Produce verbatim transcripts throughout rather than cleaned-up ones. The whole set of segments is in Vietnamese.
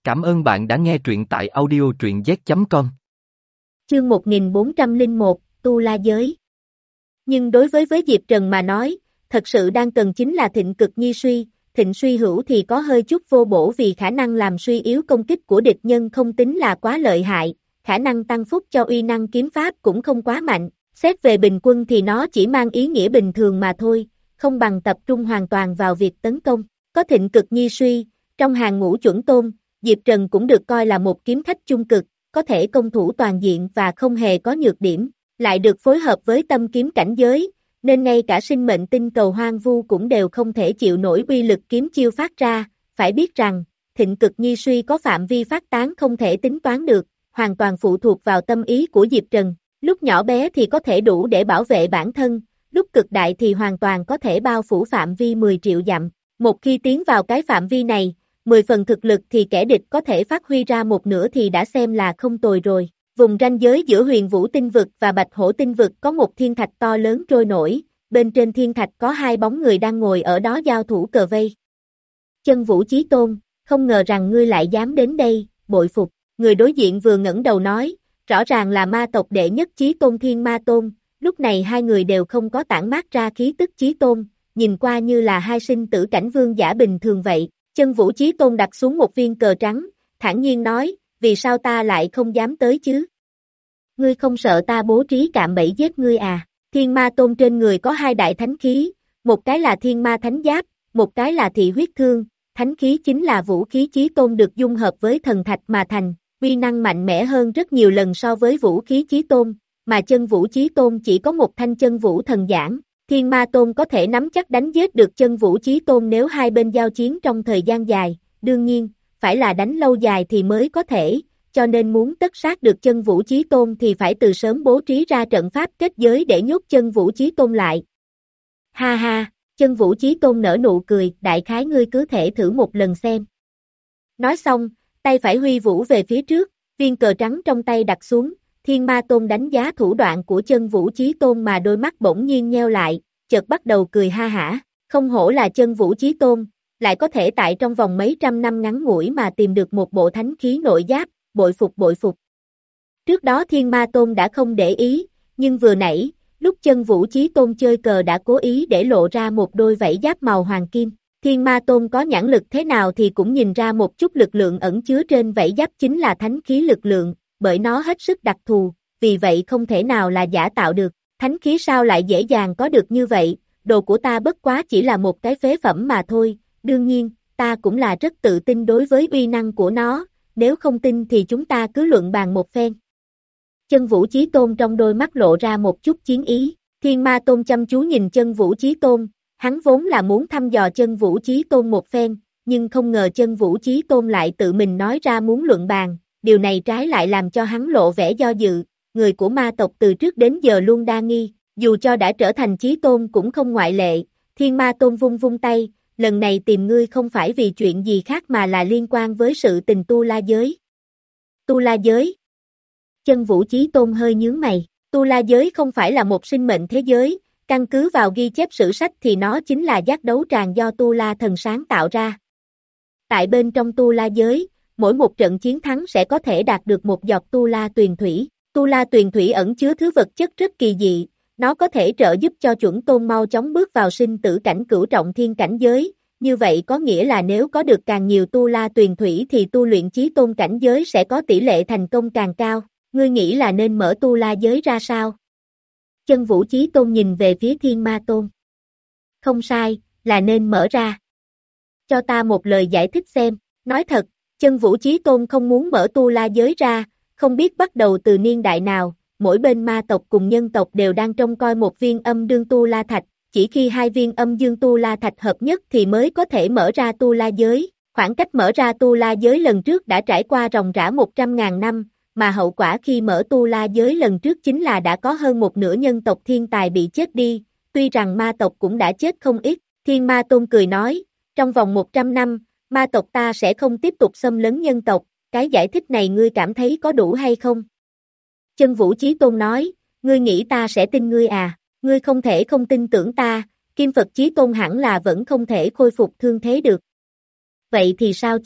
Cảm ơn bạn đã nghe truyện tại audio truyện z chấm com. Chương một nghìn bốn trăm lẻ một, Tu La Giới. Nhưng đối với với Diệp Trần mà nói, thật sự đang cần chính là thịnh cực nhi suy, thịnh suy hữu thì có hơi chút vô bổ vì khả năng làm suy yếu công kích của địch nhân không tính là quá lợi hại, khả năng tăng phúc cho uy năng kiếm pháp cũng không quá mạnh, xét về bình quân thì nó chỉ mang ý nghĩa bình thường mà thôi, không bằng tập trung hoàn toàn vào việc tấn công, có thịnh cực nhi suy, trong hàng ngũ chuẩn tôn, Diệp Trần cũng được coi là một kiếm khách trung cực, có thể công thủ toàn diện và không hề có nhược điểm, lại được phối hợp với tâm kiếm cảnh giới, nên ngay cả sinh mệnh tinh cầu hoang vu cũng đều không thể chịu nổi uy lực kiếm chiêu phát ra, phải biết rằng, thịnh cực nhi suy có phạm vi phát tán không thể tính toán được, hoàn toàn phụ thuộc vào tâm ý của Diệp Trần, lúc nhỏ bé thì có thể đủ để bảo vệ bản thân, lúc cực đại thì hoàn toàn có thể bao phủ phạm vi mười triệu dặm, một khi tiến vào cái phạm vi này, mười phần thực lực thì kẻ địch có thể phát huy ra một nửa thì đã xem là không tồi rồi. Vùng ranh giới giữa huyền vũ tinh vực và bạch hổ tinh vực có một thiên thạch to lớn trôi nổi, bên trên thiên thạch có hai bóng người đang ngồi ở đó giao thủ cờ vây. Chân Vũ Chí Tôn, không ngờ rằng ngươi lại dám đến đây, bội phục, người đối diện vừa ngẩng đầu nói, rõ ràng là ma tộc đệ nhất Chí Tôn Thiên Ma Tôn, lúc này hai người đều không có tản mát ra khí tức Chí Tôn, nhìn qua như là hai sinh tử cảnh vương giả bình thường vậy. Chân Vũ Chí Tôn đặt xuống một viên cờ trắng, thản nhiên nói, vì sao ta lại không dám tới chứ? Ngươi không sợ ta bố trí cạm bẫy giết ngươi à? Thiên Ma Tôn trên người có hai đại thánh khí, một cái là Thiên Ma Thánh Giáp, một cái là Thị Huyết Thương, thánh khí chính là vũ khí Chí Tôn được dung hợp với thần thạch mà thành, uy năng mạnh mẽ hơn rất nhiều lần so với vũ khí Chí Tôn, mà chân vũ Chí Tôn chỉ có một thanh chân vũ thần giản. Thiên Ma Tôn có thể nắm chắc đánh giết được chân vũ Chí Tôn nếu hai bên giao chiến trong thời gian dài, đương nhiên, phải là đánh lâu dài thì mới có thể, cho nên muốn tất sát được chân vũ Chí Tôn thì phải từ sớm bố trí ra trận pháp kết giới để nhốt chân vũ Chí Tôn lại. Ha ha, chân vũ Chí Tôn nở nụ cười, đại khái ngươi cứ thể thử một lần xem. Nói xong, tay phải huy vũ về phía trước, viên cờ trắng trong tay đặt xuống. Thiên Ma Tôn đánh giá thủ đoạn của chân vũ Chí Tôn mà đôi mắt bỗng nhiên nheo lại, chợt bắt đầu cười ha hả, không hổ là chân vũ Chí Tôn, lại có thể tại trong vòng mấy trăm năm ngắn ngủi mà tìm được một bộ thánh khí nội giáp, bội phục bội phục. Trước đó Thiên Ma Tôn đã không để ý, nhưng vừa nãy, lúc chân vũ Chí Tôn chơi cờ đã cố ý để lộ ra một đôi vảy giáp màu hoàng kim. Thiên Ma Tôn có nhãn lực thế nào thì cũng nhìn ra một chút lực lượng ẩn chứa trên vảy giáp chính là thánh khí lực lượng, bởi nó hết sức đặc thù, vì vậy không thể nào là giả tạo được, thánh khí sao lại dễ dàng có được như vậy, đồ của ta bất quá chỉ là một cái phế phẩm mà thôi, đương nhiên, ta cũng là rất tự tin đối với uy năng của nó, nếu không tin thì chúng ta cứ luận bàn một phen. Chân vũ Chí Tôn trong đôi mắt lộ ra một chút chiến ý, Thiên Ma Tôn chăm chú nhìn chân vũ Chí Tôn, hắn vốn là muốn thăm dò chân vũ Chí Tôn một phen, nhưng không ngờ chân vũ Chí Tôn lại tự mình nói ra muốn luận bàn. Điều này trái lại làm cho hắn lộ vẻ do dự, người của ma tộc từ trước đến giờ luôn đa nghi, dù cho đã trở thành Chí Tôn cũng không ngoại lệ, Thiên Ma Tôn vung vung tay, lần này tìm ngươi không phải vì chuyện gì khác mà là liên quan với sự tình Tu La Giới. Tu La Giới. Chân vũ Chí Tôn hơi nhướng mày, Tu La Giới không phải là một sinh mệnh thế giới, căn cứ vào ghi chép sử sách thì nó chính là giác đấu tràng do Tu La thần sáng tạo ra. Tại bên trong Tu La Giới, mỗi một trận chiến thắng sẽ có thể đạt được một giọt Tu La tuyền thủy. Tu La tuyền thủy ẩn chứa thứ vật chất rất kỳ dị, nó có thể trợ giúp cho chuẩn tôn mau chóng bước vào sinh tử cảnh cửu trọng thiên cảnh giới, như vậy có nghĩa là nếu có được càng nhiều Tu La tuyền thủy thì tu luyện chí tôn cảnh giới sẽ có tỷ lệ thành công càng cao, ngươi nghĩ là nên mở Tu La Giới ra sao? Chân vũ Chí Tôn nhìn về phía Thiên Ma Tôn. Không sai, là nên mở ra. Cho ta một lời giải thích xem, nói thật. Chân vũ Chí Tôn không muốn mở Tu La Giới ra, không biết bắt đầu từ niên đại nào, mỗi bên ma tộc cùng nhân tộc đều đang trông coi một viên âm dương Tu La Thạch, chỉ khi hai viên âm dương Tu La Thạch hợp nhất thì mới có thể mở ra Tu La Giới, khoảng cách mở ra Tu La Giới lần trước đã trải qua ròng rã một trăm ngàn năm, mà hậu quả khi mở Tu La Giới lần trước chính là đã có hơn một nửa nhân tộc thiên tài bị chết đi, tuy rằng ma tộc cũng đã chết không ít, Thiên Ma Tôn cười nói, trong vòng một trăm năm, ma tộc ta sẽ không tiếp tục xâm lấn nhân tộc, cái giải thích này ngươi cảm thấy có đủ hay không? Chân vũ Chí Tôn nói, ngươi nghĩ ta sẽ tin ngươi à, ngươi không thể không tin tưởng ta, Kim Phật Chí Tôn hẳn là vẫn không thể khôi phục thương thế được. Vậy thì sao chứ,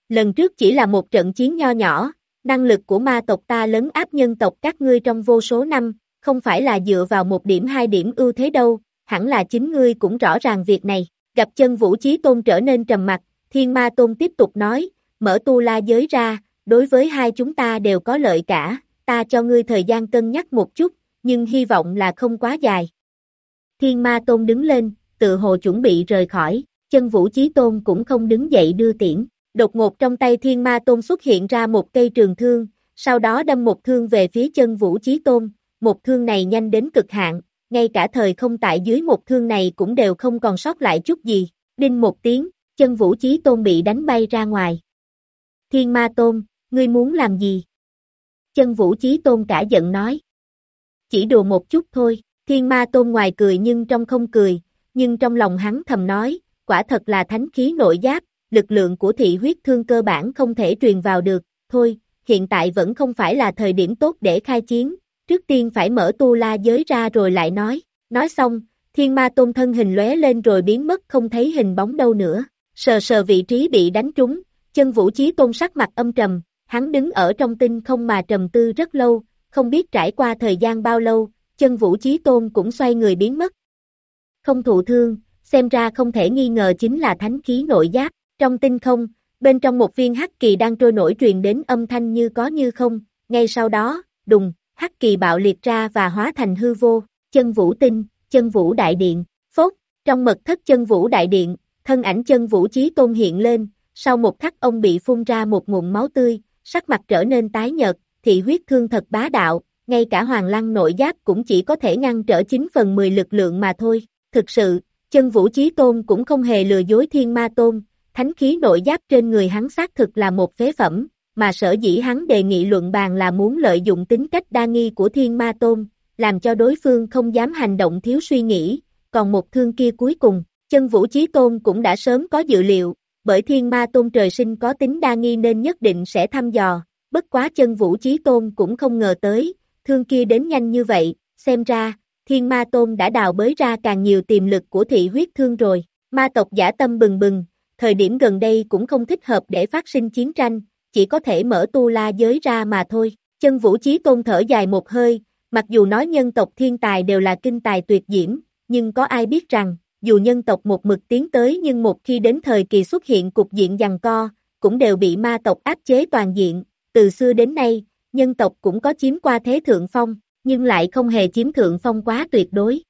Lần trước chỉ là một trận chiến nho nhỏ, năng lực của ma tộc ta lấn áp nhân tộc các ngươi trong vô số năm, không phải là dựa vào một điểm hai điểm ưu thế đâu, hẳn là chính ngươi cũng rõ ràng việc này. Gặp chân Vũ Chí Tôn trở nên trầm mặc, Thiên Ma Tôn tiếp tục nói, mở tu la giới ra, đối với hai chúng ta đều có lợi cả, ta cho ngươi thời gian cân nhắc một chút, nhưng hy vọng là không quá dài. Thiên Ma Tôn đứng lên, tự hồ chuẩn bị rời khỏi, chân Vũ Chí Tôn cũng không đứng dậy đưa tiễn. Đột ngột trong tay Thiên Ma Tôn xuất hiện ra một cây trường thương, sau đó đâm một thương về phía chân Vũ Chí Tôn, một thương này nhanh đến cực hạn, ngay cả thời không tại dưới một thương này cũng đều không còn sót lại chút gì, đinh một tiếng, chân Vũ Chí Tôn bị đánh bay ra ngoài. Thiên Ma Tôn, ngươi muốn làm gì? Chân Vũ Chí Tôn cả giận nói. Chỉ đùa một chút thôi, Thiên Ma Tôn ngoài cười nhưng trong không cười, nhưng trong lòng hắn thầm nói, quả thật là thánh khí nội giáp, lực lượng của thị huyết thương cơ bản không thể truyền vào được, thôi, hiện tại vẫn không phải là thời điểm tốt để khai chiến, trước tiên phải mở tu la giới ra rồi lại nói, nói xong, Thiên Ma Tôn thân hình lóe lên rồi biến mất không thấy hình bóng đâu nữa, sờ sờ vị trí bị đánh trúng, chân Vũ Chí Tôn sắc mặt âm trầm, hắn đứng ở trong tinh không mà trầm tư rất lâu, không biết trải qua thời gian bao lâu, chân Vũ Chí Tôn cũng xoay người biến mất. Không thụ thương, xem ra không thể nghi ngờ chính là thánh khí nội giáp. Trong tinh không, bên trong một viên hắc kỳ đang trôi nổi truyền đến âm thanh như có như không, ngay sau đó, đùng, hắc kỳ bạo liệt ra và hóa thành hư vô, chân vũ tinh, chân vũ đại điện, phốt, trong mật thất chân vũ đại điện, thân ảnh chân Vũ Chí Tôn hiện lên, sau một khắc ông bị phun ra một ngụm máu tươi, sắc mặt trở nên tái nhợt, thị huyết thương thật bá đạo, ngay cả Hoàng Lăng nội giáp cũng chỉ có thể ngăn trở chín phần mười lực lượng mà thôi, thực sự, chân Vũ Chí Tôn cũng không hề lừa dối Thiên Ma Tôn. Thánh khí nội giáp trên người hắn xác thực là một phế phẩm, mà sở dĩ hắn đề nghị luận bàn là muốn lợi dụng tính cách đa nghi của Thiên Ma Tôn, làm cho đối phương không dám hành động thiếu suy nghĩ, còn một thương kia cuối cùng, chân Vũ Chí Tôn cũng đã sớm có dự liệu, bởi Thiên Ma Tôn trời sinh có tính đa nghi nên nhất định sẽ thăm dò, bất quá chân Vũ Chí Tôn cũng không ngờ tới, thương kia đến nhanh như vậy, xem ra, Thiên Ma Tôn đã đào bới ra càng nhiều tiềm lực của thị huyết thương rồi, ma tộc dã tâm bừng bừng. Thời điểm gần đây cũng không thích hợp để phát sinh chiến tranh, chỉ có thể mở tu la giới ra mà thôi. Chân Vũ Chí Tôn thở dài một hơi, mặc dù nói nhân tộc thiên tài đều là kinh tài tuyệt diễm, nhưng có ai biết rằng, dù nhân tộc một mực tiến tới nhưng một khi đến thời kỳ xuất hiện cục diện giằng co, cũng đều bị ma tộc áp chế toàn diện. Từ xưa đến nay, nhân tộc cũng có chiếm qua thế thượng phong, nhưng lại không hề chiếm thượng phong quá tuyệt đối.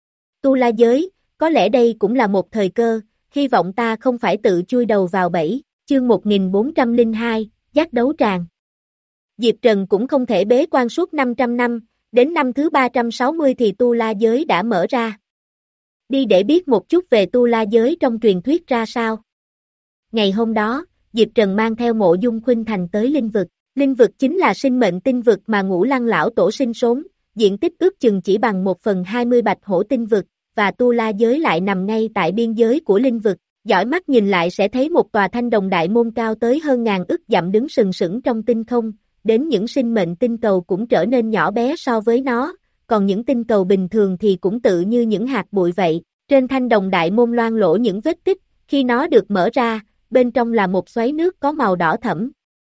Tu la giới, có lẽ đây cũng là một thời cơ. Hy vọng ta không phải tự chui đầu vào bẫy, chương một nghìn bốn trăm lẻ hai, giác đấu tràng. Diệp Trần cũng không thể bế quan suốt năm trăm năm, đến năm thứ ba trăm sáu mươi thì tu la giới đã mở ra. Đi để biết một chút về tu la giới trong truyền thuyết ra sao. Ngày hôm đó, Diệp Trần mang theo Mộ Dung Khuynh Thành tới linh vực. Linh vực chính là sinh mệnh tinh vực mà Ngũ Lăng lão tổ sinh sống, diện tích ước chừng chỉ bằng một phần hai mươi bạch hổ tinh vực. Và tu la giới lại nằm ngay tại biên giới của linh vực, dõi mắt nhìn lại sẽ thấy một tòa thanh đồng đại môn cao tới hơn ngàn ức dặm đứng sừng sững trong tinh không, đến những sinh mệnh tinh cầu cũng trở nên nhỏ bé so với nó, còn những tinh cầu bình thường thì cũng tự như những hạt bụi vậy, trên thanh đồng đại môn loang lỗ những vết tích, khi nó được mở ra, bên trong là một xoáy nước có màu đỏ thẫm.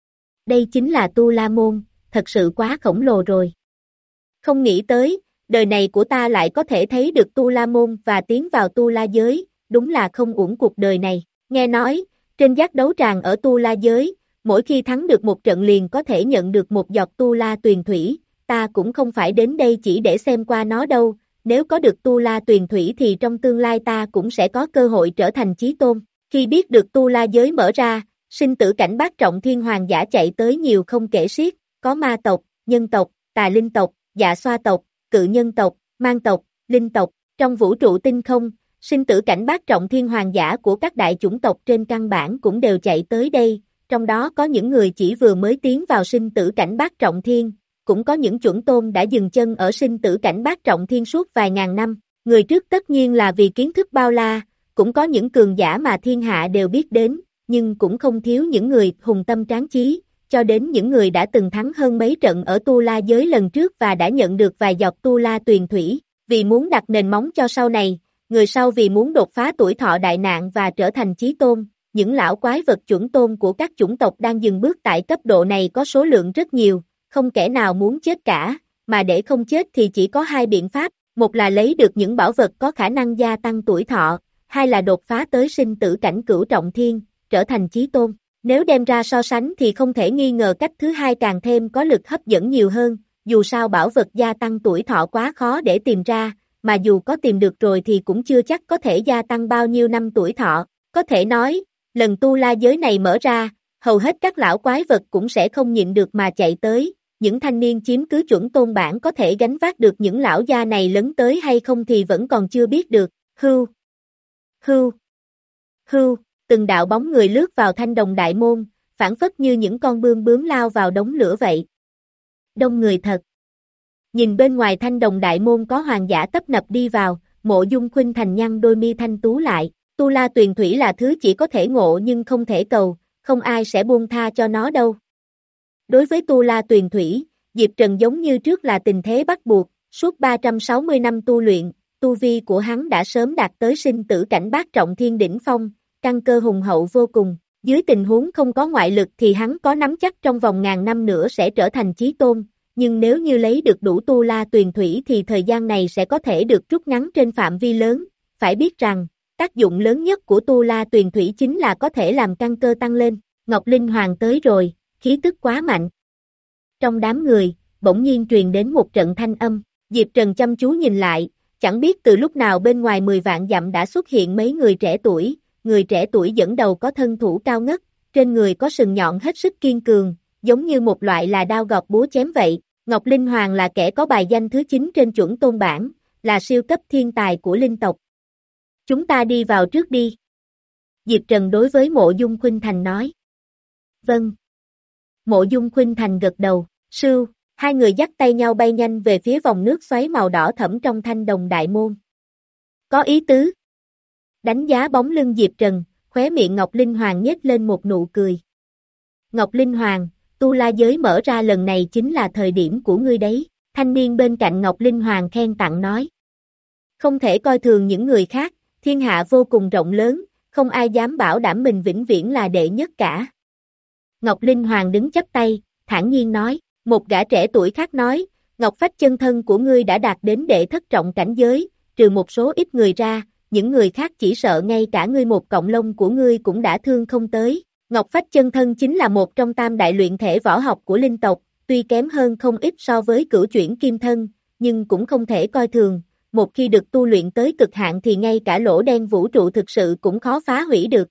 Đây chính là tu la môn, thật sự quá khổng lồ rồi. Không nghĩ tới, đời này của ta lại có thể thấy được tu la môn và tiến vào tu la giới, đúng là không uổng cuộc đời này. Nghe nói, trên giác đấu tràng ở tu la giới, mỗi khi thắng được một trận liền có thể nhận được một giọt tu la tuyền thủy, ta cũng không phải đến đây chỉ để xem qua nó đâu, nếu có được tu la tuyền thủy thì trong tương lai ta cũng sẽ có cơ hội trở thành chí tôn. Khi biết được tu la giới mở ra, sinh tử cảnh bát trọng thiên hoàng giả chạy tới nhiều không kể xiết, có ma tộc, nhân tộc, tà linh tộc, dạ xoa tộc, cự nhân tộc, mang tộc, linh tộc, trong vũ trụ tinh không, sinh tử cảnh bát trọng thiên hoàng giả của các đại chủng tộc trên căn bản cũng đều chạy tới đây, trong đó có những người chỉ vừa mới tiến vào sinh tử cảnh bát trọng thiên, cũng có những chuẩn tôn đã dừng chân ở sinh tử cảnh bát trọng thiên suốt vài ngàn năm, người trước tất nhiên là vì kiến thức bao la, cũng có những cường giả mà thiên hạ đều biết đến, nhưng cũng không thiếu những người hùng tâm tráng chí, cho đến những người đã từng thắng hơn mấy trận ở tu la giới lần trước và đã nhận được vài giọt tu la tuyền thủy, vì muốn đặt nền móng cho sau này, người sau vì muốn đột phá tuổi thọ đại nạn và trở thành chí tôn, những lão quái vật chuẩn tôn của các chủng tộc đang dừng bước tại cấp độ này có số lượng rất nhiều, không kẻ nào muốn chết cả, mà để không chết thì chỉ có hai biện pháp, một là lấy được những bảo vật có khả năng gia tăng tuổi thọ, hai là đột phá tới sinh tử cảnh cửu trọng thiên, trở thành chí tôn. Nếu đem ra so sánh thì không thể nghi ngờ cách thứ hai càng thêm có lực hấp dẫn nhiều hơn, dù sao bảo vật gia tăng tuổi thọ quá khó để tìm ra, mà dù có tìm được rồi thì cũng chưa chắc có thể gia tăng bao nhiêu năm tuổi thọ. Có thể nói, lần tu la giới này mở ra, hầu hết các lão quái vật cũng sẽ không nhịn được mà chạy tới, những thanh niên chiếm cứ chuẩn tôn bản có thể gánh vác được những lão gia này lấn tới hay không thì vẫn còn chưa biết được. Hưu, hưu, hưu, từng đạo bóng người lướt vào thanh đồng đại môn, phảng phất như những con bươm bướm lao vào đống lửa vậy. Đông người thật. Nhìn bên ngoài thanh đồng đại môn có hoàng giả tấp nập đi vào, Mộ Dung Khuynh Thành nhăn đôi mi thanh tú lại, tu la tuyền thủy là thứ chỉ có thể ngộ nhưng không thể cầu, không ai sẽ buông tha cho nó đâu. Đối với tu la tuyền thủy, Diệp Trần giống như trước là tình thế bắt buộc, suốt ba trăm sáu mươi năm tu luyện, tu vi của hắn đã sớm đạt tới sinh tử cảnh bát trọng thiên đỉnh phong, căn cơ hùng hậu vô cùng, dưới tình huống không có ngoại lực thì hắn có nắm chắc trong vòng ngàn năm nữa sẽ trở thành chí tôn, nhưng nếu như lấy được đủ tu la tuyền thủy thì thời gian này sẽ có thể được rút ngắn trên phạm vi lớn, phải biết rằng, tác dụng lớn nhất của tu la tuyền thủy chính là có thể làm căn cơ tăng lên. Ngọc Linh Hoàng tới rồi, khí tức quá mạnh. Trong đám người, bỗng nhiên truyền đến một trận thanh âm, Diệp Trần chăm chú nhìn lại, chẳng biết từ lúc nào bên ngoài mười vạn dặm đã xuất hiện mấy người trẻ tuổi, người trẻ tuổi dẫn đầu có thân thủ cao ngất, trên người có sừng nhọn hết sức kiên cường, giống như một loại là đao gọt búa chém vậy. Ngọc Linh Hoàng là kẻ có bài danh thứ chín trên chuẩn tôn bảng, là siêu cấp thiên tài của linh tộc. Chúng ta đi vào trước đi. Diệp Trần đối với Mộ Dung Khuynh Thành nói. Vâng. Mộ Dung Khuynh Thành gật đầu, sưu, hai người dắt tay nhau bay nhanh về phía vòng nước xoáy màu đỏ thẫm trong thanh đồng đại môn. Có ý tứ. Đánh giá bóng lưng Diệp Trần, khóe miệng Ngọc Linh Hoàng nhếch lên một nụ cười. Ngọc Linh Hoàng, tu la giới mở ra lần này chính là thời điểm của ngươi đấy, thanh niên bên cạnh Ngọc Linh Hoàng khen tặng nói. Không thể coi thường những người khác, thiên hạ vô cùng rộng lớn, không ai dám bảo đảm mình vĩnh viễn là đệ nhất cả. Ngọc Linh Hoàng đứng chắp tay, thản nhiên nói, một gã trẻ tuổi khác nói, Ngọc Phách chân thân của ngươi đã đạt đến đệ thất trọng cảnh giới, trừ một số ít người ra, những người khác chỉ sợ ngay cả ngươi một cọng lông của ngươi cũng đã thương không tới. Ngọc Phách chân thân chính là một trong tam đại luyện thể võ học của linh tộc, tuy kém hơn không ít so với cửu chuyển kim thân, nhưng cũng không thể coi thường, một khi được tu luyện tới cực hạn thì ngay cả lỗ đen vũ trụ thực sự cũng khó phá hủy được.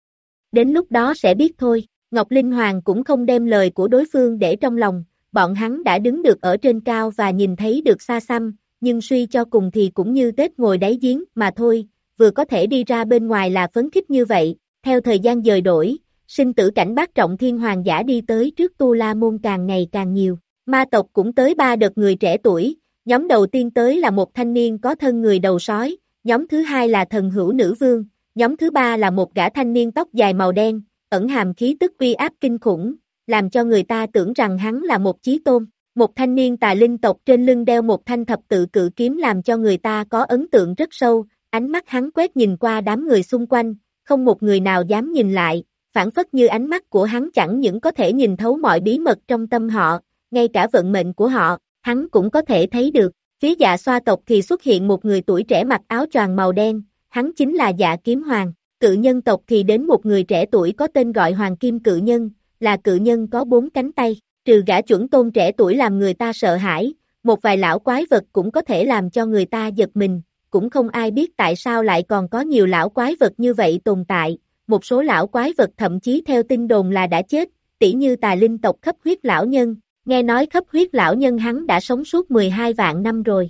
Đến lúc đó sẽ biết thôi, Ngọc Linh Hoàng cũng không đem lời của đối phương để trong lòng, bọn hắn đã đứng được ở trên cao và nhìn thấy được xa xăm, nhưng suy cho cùng thì cũng như Tết ngồi đáy giếng mà thôi, vừa có thể đi ra bên ngoài là phấn khích như vậy, theo thời gian dời đổi. Sinh tử cảnh bát trọng thiên hoàng giả đi tới trước tu la môn càng ngày càng nhiều, ma tộc cũng tới ba đợt người trẻ tuổi, nhóm đầu tiên tới là một thanh niên có thân người đầu sói, nhóm thứ hai là thần hữu nữ vương, nhóm thứ ba là một gã thanh niên tóc dài màu đen, ẩn hàm khí tức uy áp kinh khủng, làm cho người ta tưởng rằng hắn là một chí tôn, một thanh niên tà linh tộc trên lưng đeo một thanh thập tự cự kiếm làm cho người ta có ấn tượng rất sâu, ánh mắt hắn quét nhìn qua đám người xung quanh, không một người nào dám nhìn lại. Phản phất như ánh mắt của hắn chẳng những có thể nhìn thấu mọi bí mật trong tâm họ, ngay cả vận mệnh của họ, hắn cũng có thể thấy được. Phía Dạ Xoa tộc thì xuất hiện một người tuổi trẻ mặc áo choàng màu đen, hắn chính là Dạ Kiếm Hoàng. Cự nhân tộc thì đến một người trẻ tuổi có tên gọi Hoàng Kim Cự Nhân, là cự nhân có bốn cánh tay, trừ gã chuẩn tôn trẻ tuổi làm người ta sợ hãi, một vài lão quái vật cũng có thể làm cho người ta giật mình, cũng không ai biết tại sao lại còn có nhiều lão quái vật như vậy tồn tại. Một số lão quái vật thậm chí theo tin đồn là đã chết, tỉ như tà linh tộc Khắp Huyết lão nhân, nghe nói Khắp Huyết lão nhân hắn đã sống suốt mười hai vạn năm rồi.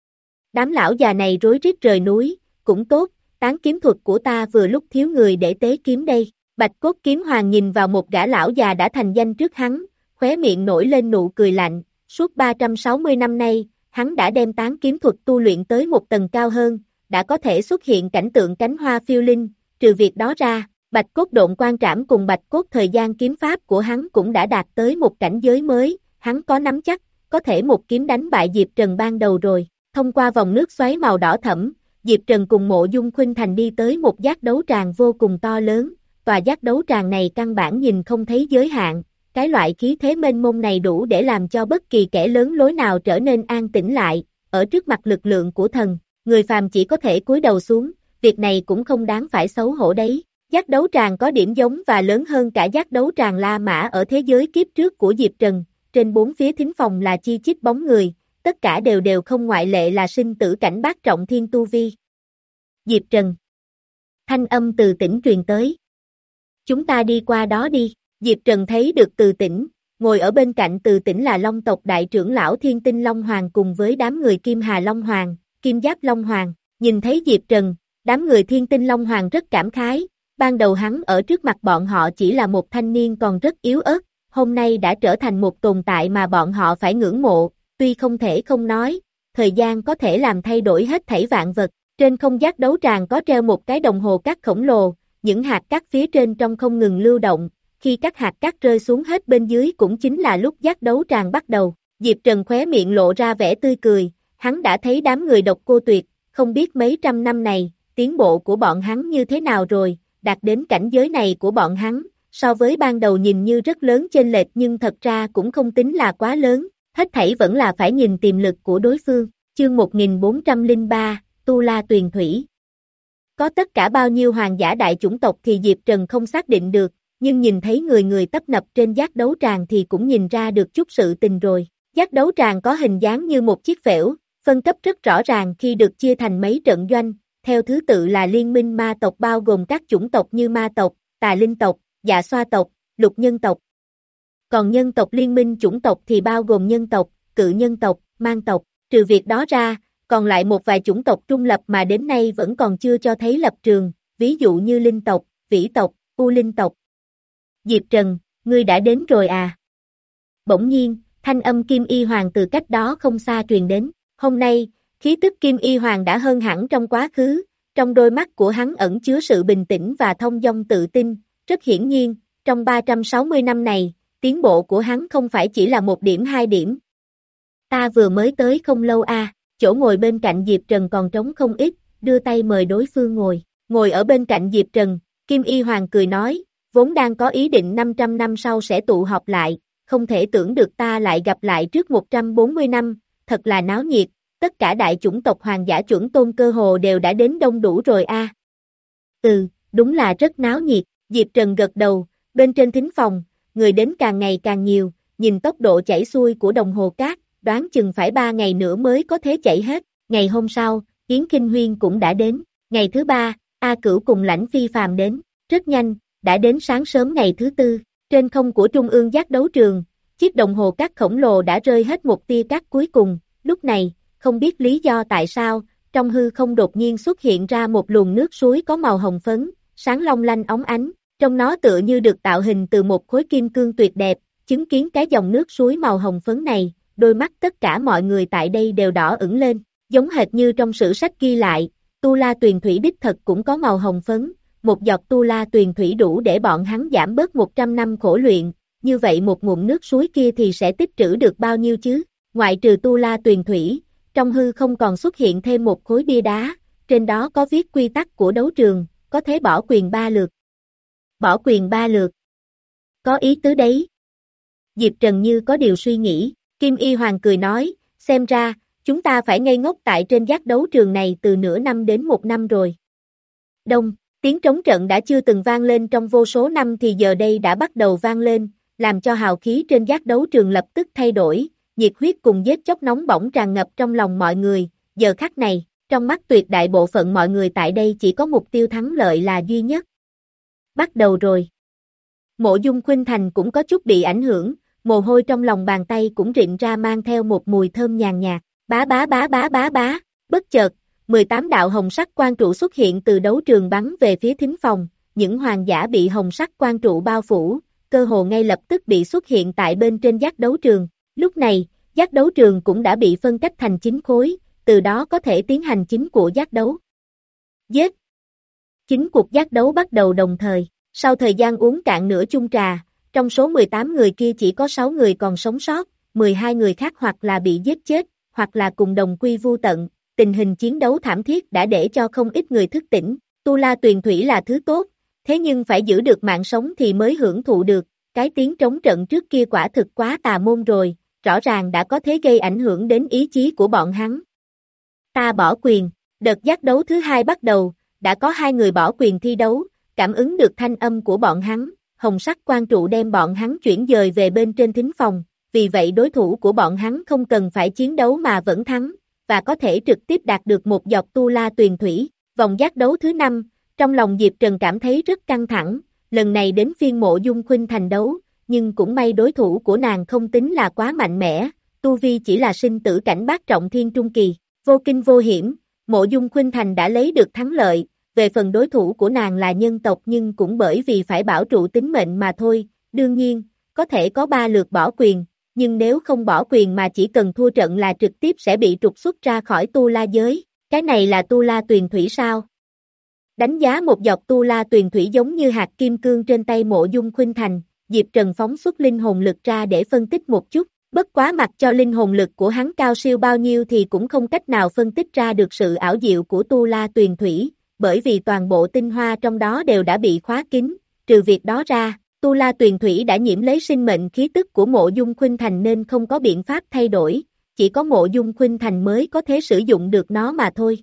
Đám lão già này rối rít rời núi, cũng tốt, tán kiếm thuật của ta vừa lúc thiếu người để tế kiếm đây. Bạch Cốt Kiếm Hoàng nhìn vào một gã lão già đã thành danh trước hắn, khóe miệng nổi lên nụ cười lạnh, suốt ba trăm sáu mươi năm nay, hắn đã đem tán kiếm thuật tu luyện tới một tầng cao hơn, đã có thể xuất hiện cảnh tượng cánh hoa phiêu linh. Trừ việc đó ra, Bạch Cốt Độn Quan Trảm cùng Bạch Cốt Thời Gian kiếm pháp của hắn cũng đã đạt tới một cảnh giới mới, hắn có nắm chắc, có thể một kiếm đánh bại Diệp Trần ban đầu rồi. Thông qua vòng nước xoáy màu đỏ thẫm, Diệp Trần cùng Mộ Dung Khuynh Thành đi tới một giác đấu tràng vô cùng to lớn, tòa giác đấu tràng này căn bản nhìn không thấy giới hạn, cái loại khí thế mênh mông này đủ để làm cho bất kỳ kẻ lớn lối nào trở nên an tĩnh lại, ở trước mặt lực lượng của thần, người phàm chỉ có thể cúi đầu xuống, việc này cũng không đáng phải xấu hổ đấy. Giác đấu tràng có điểm giống và lớn hơn cả giác đấu tràng La Mã ở thế giới kiếp trước của Diệp Trần, trên bốn phía thính phòng là chi chít bóng người, tất cả đều đều không ngoại lệ là sinh tử cảnh bát trọng thiên tu vi. Diệp Trần. Thanh âm Từ Tĩnh truyền tới. Chúng ta đi qua đó đi. Diệp Trần thấy được Từ Tĩnh, ngồi ở bên cạnh Từ Tĩnh là Long tộc đại trưởng lão Thiên Tinh Long Hoàng cùng với đám người Kim Hà Long Hoàng, Kim Giáp Long Hoàng. Nhìn thấy Diệp Trần, đám người Thiên Tinh Long Hoàng rất cảm khái. Ban đầu hắn ở trước mặt bọn họ chỉ là một thanh niên còn rất yếu ớt, hôm nay đã trở thành một tồn tại mà bọn họ phải ngưỡng mộ, tuy không thể không nói, thời gian có thể làm thay đổi hết thảy vạn vật. Trên không giác đấu tràng có treo một cái đồng hồ cát khổng lồ, những hạt cát phía trên trong không ngừng lưu động, khi các hạt cát rơi xuống hết bên dưới cũng chính là lúc giác đấu tràng bắt đầu. Diệp Trần khóe miệng lộ ra vẻ tươi cười, hắn đã thấy đám người Độc Cô Tuyệt, không biết mấy trăm năm này, tiến bộ của bọn hắn như thế nào rồi, đạt đến cảnh giới này của bọn hắn, so với ban đầu nhìn như rất lớn chênh lệch nhưng thật ra cũng không tính là quá lớn, hết thảy vẫn là phải nhìn tiềm lực của đối phương. Chương một nghìn bốn trăm lẻ ba, Tu La Tuyền Thủy. Có tất cả bao nhiêu hoàng giả đại chủng tộc thì Diệp Trần không xác định được, nhưng nhìn thấy người người tấp nập trên giác đấu tràng thì cũng nhìn ra được chút sự tình rồi. Giác đấu tràng có hình dáng như một chiếc phễu, phân cấp rất rõ ràng khi được chia thành mấy trận doanh, theo thứ tự là liên minh ma tộc bao gồm các chủng tộc như ma tộc, tà linh tộc, dạ xoa tộc, lục nhân tộc. Còn nhân tộc liên minh chủng tộc thì bao gồm nhân tộc, cự nhân tộc, mang tộc, trừ việc đó ra, còn lại một vài chủng tộc trung lập mà đến nay vẫn còn chưa cho thấy lập trường, ví dụ như linh tộc, vĩ tộc, u linh tộc. Diệp Trần, ngươi đã đến rồi à? Bỗng nhiên, thanh âm Kim Y Hoàng từ cách đó không xa truyền đến, hôm nay, khí tức Kim Y Hoàng đã hơn hẳn trong quá khứ, trong đôi mắt của hắn ẩn chứa sự bình tĩnh và thông dong tự tin, rất hiển nhiên, trong ba trăm sáu mươi năm này, tiến bộ của hắn không phải chỉ là một điểm hai điểm. Ta vừa mới tới không lâu a. Chỗ ngồi bên cạnh Diệp Trần còn trống không ít, đưa tay mời đối phương ngồi, ngồi ở bên cạnh Diệp Trần, Kim Y Hoàng cười nói, vốn đang có ý định năm trăm năm sau sẽ tụ họp lại, không thể tưởng được ta lại gặp lại trước một trăm bốn mươi năm, thật là náo nhiệt, tất cả đại chủng tộc hoàng giả chuẩn tôn cơ hồ đều đã đến đông đủ rồi a. À. Ừ, đúng là rất náo nhiệt, Diệp Trần gật đầu, bên trên thính phòng, người đến càng ngày càng nhiều, nhìn tốc độ chảy xuôi của đồng hồ cát, đoán chừng phải ba ngày nữa mới có thể chạy hết. Ngày hôm sau, Yến Kinh Huyên cũng đã đến. Ngày thứ ba, A Cửu cùng Lãnh Phi Phàm đến. Rất nhanh, đã đến sáng sớm ngày thứ tư. Trên không của Trung ương giác đấu trường, chiếc đồng hồ cát khổng lồ đã rơi hết một tia cát cuối cùng. Lúc này, không biết lý do tại sao, trong hư không đột nhiên xuất hiện ra một luồng nước suối có màu hồng phấn, sáng long lanh óng ánh. Trong nó tựa như được tạo hình từ một khối kim cương tuyệt đẹp. Chứng kiến cái dòng nước suối màu hồng phấn này, đôi mắt tất cả mọi người tại đây đều đỏ ửng lên, giống hệt như trong sử sách ghi lại, Tu La Tuyền Thủy đích thật cũng có màu hồng phấn, một giọt Tu La Tuyền Thủy đủ để bọn hắn giảm bớt một trăm năm khổ luyện, như vậy một ngụm nước suối kia thì sẽ tích trữ được bao nhiêu chứ? Ngoại trừ Tu La Tuyền Thủy, trong hư không còn xuất hiện thêm một khối bia đá, trên đó có viết quy tắc của đấu trường, có thể bỏ quyền ba lượt. Bỏ quyền ba lượt. Có ý tứ đấy. Diệp Trần như có điều suy nghĩ. Kim Y Hoàng cười nói, xem ra, chúng ta phải ngây ngốc tại trên giác đấu trường này từ nửa năm đến một năm rồi. Đông, tiếng trống trận đã chưa từng vang lên trong vô số năm thì giờ đây đã bắt đầu vang lên, làm cho hào khí trên giác đấu trường lập tức thay đổi, nhiệt huyết cùng giết chóc nóng bỏng tràn ngập trong lòng mọi người, giờ khắc này, trong mắt tuyệt đại bộ phận mọi người tại đây chỉ có mục tiêu thắng lợi là duy nhất. Bắt đầu rồi. Mộ Dung Khuynh Thành cũng có chút bị ảnh hưởng, mồ hôi trong lòng bàn tay cũng rịn ra mang theo một mùi thơm nhàn nhạt, bá bá bá bá bá bá, bất chợt, mười tám đạo hồng sắc quang trụ xuất hiện từ đấu trường bắn về phía thính phòng, những hoàng giả bị hồng sắc quang trụ bao phủ, cơ hồ ngay lập tức bị xuất hiện tại bên trên giác đấu trường, lúc này, giác đấu trường cũng đã bị phân cách thành chín khối, từ đó có thể tiến hành chính cuộc giác đấu. Giết! Chính cuộc giác đấu bắt đầu đồng thời, sau thời gian uống cạn nửa chung trà, trong số mười tám người kia chỉ có sáu người còn sống sót, mười hai người khác hoặc là bị giết chết, hoặc là cùng đồng quy vu tận, tình hình chiến đấu thảm thiết đã để cho không ít người thức tỉnh, Tu La Tuyền Thủy là thứ tốt, thế nhưng phải giữ được mạng sống thì mới hưởng thụ được, cái tiếng trống trận trước kia quả thực quá tà môn rồi, rõ ràng đã có thế gây ảnh hưởng đến ý chí của bọn hắn. Ta bỏ quyền, đợt giác đấu thứ hai bắt đầu, đã có hai người bỏ quyền thi đấu, cảm ứng được thanh âm của bọn hắn, hồng sắc quan trụ đem bọn hắn chuyển dời về bên trên thính phòng, vì vậy đối thủ của bọn hắn không cần phải chiến đấu mà vẫn thắng, và có thể trực tiếp đạt được một giọt tu la tuyền thủy. Vòng giác đấu thứ năm, trong lòng Diệp Trần cảm thấy rất căng thẳng, lần này đến phiên Mộ Dung Khuynh Thành đấu, nhưng cũng may đối thủ của nàng không tính là quá mạnh mẽ, tu vi chỉ là sinh tử cảnh bát trọng thiên trung kỳ, vô kinh vô hiểm, Mộ Dung Khuynh Thành đã lấy được thắng lợi, về phần đối thủ của nàng là nhân tộc nhưng cũng bởi vì phải bảo trụ tính mệnh mà thôi, đương nhiên, có thể có ba lượt bỏ quyền, nhưng nếu không bỏ quyền mà chỉ cần thua trận là trực tiếp sẽ bị trục xuất ra khỏi tu la giới, cái này là tu la tuyền thủy sao? Đánh giá một giọt tu la tuyền thủy giống như hạt kim cương trên tay Mộ Dung Khuynh Thành, Diệp Trần phóng xuất linh hồn lực ra để phân tích một chút, bất quá mặc cho linh hồn lực của hắn cao siêu bao nhiêu thì cũng không cách nào phân tích ra được sự ảo diệu của tu la tuyền thủy, bởi vì toàn bộ tinh hoa trong đó đều đã bị khóa kín, trừ việc đó ra, tu la tuyền thủy đã nhiễm lấy sinh mệnh khí tức của Mộ Dung Khuynh Thành nên không có biện pháp thay đổi, chỉ có Mộ Dung Khuynh Thành mới có thể sử dụng được nó mà thôi.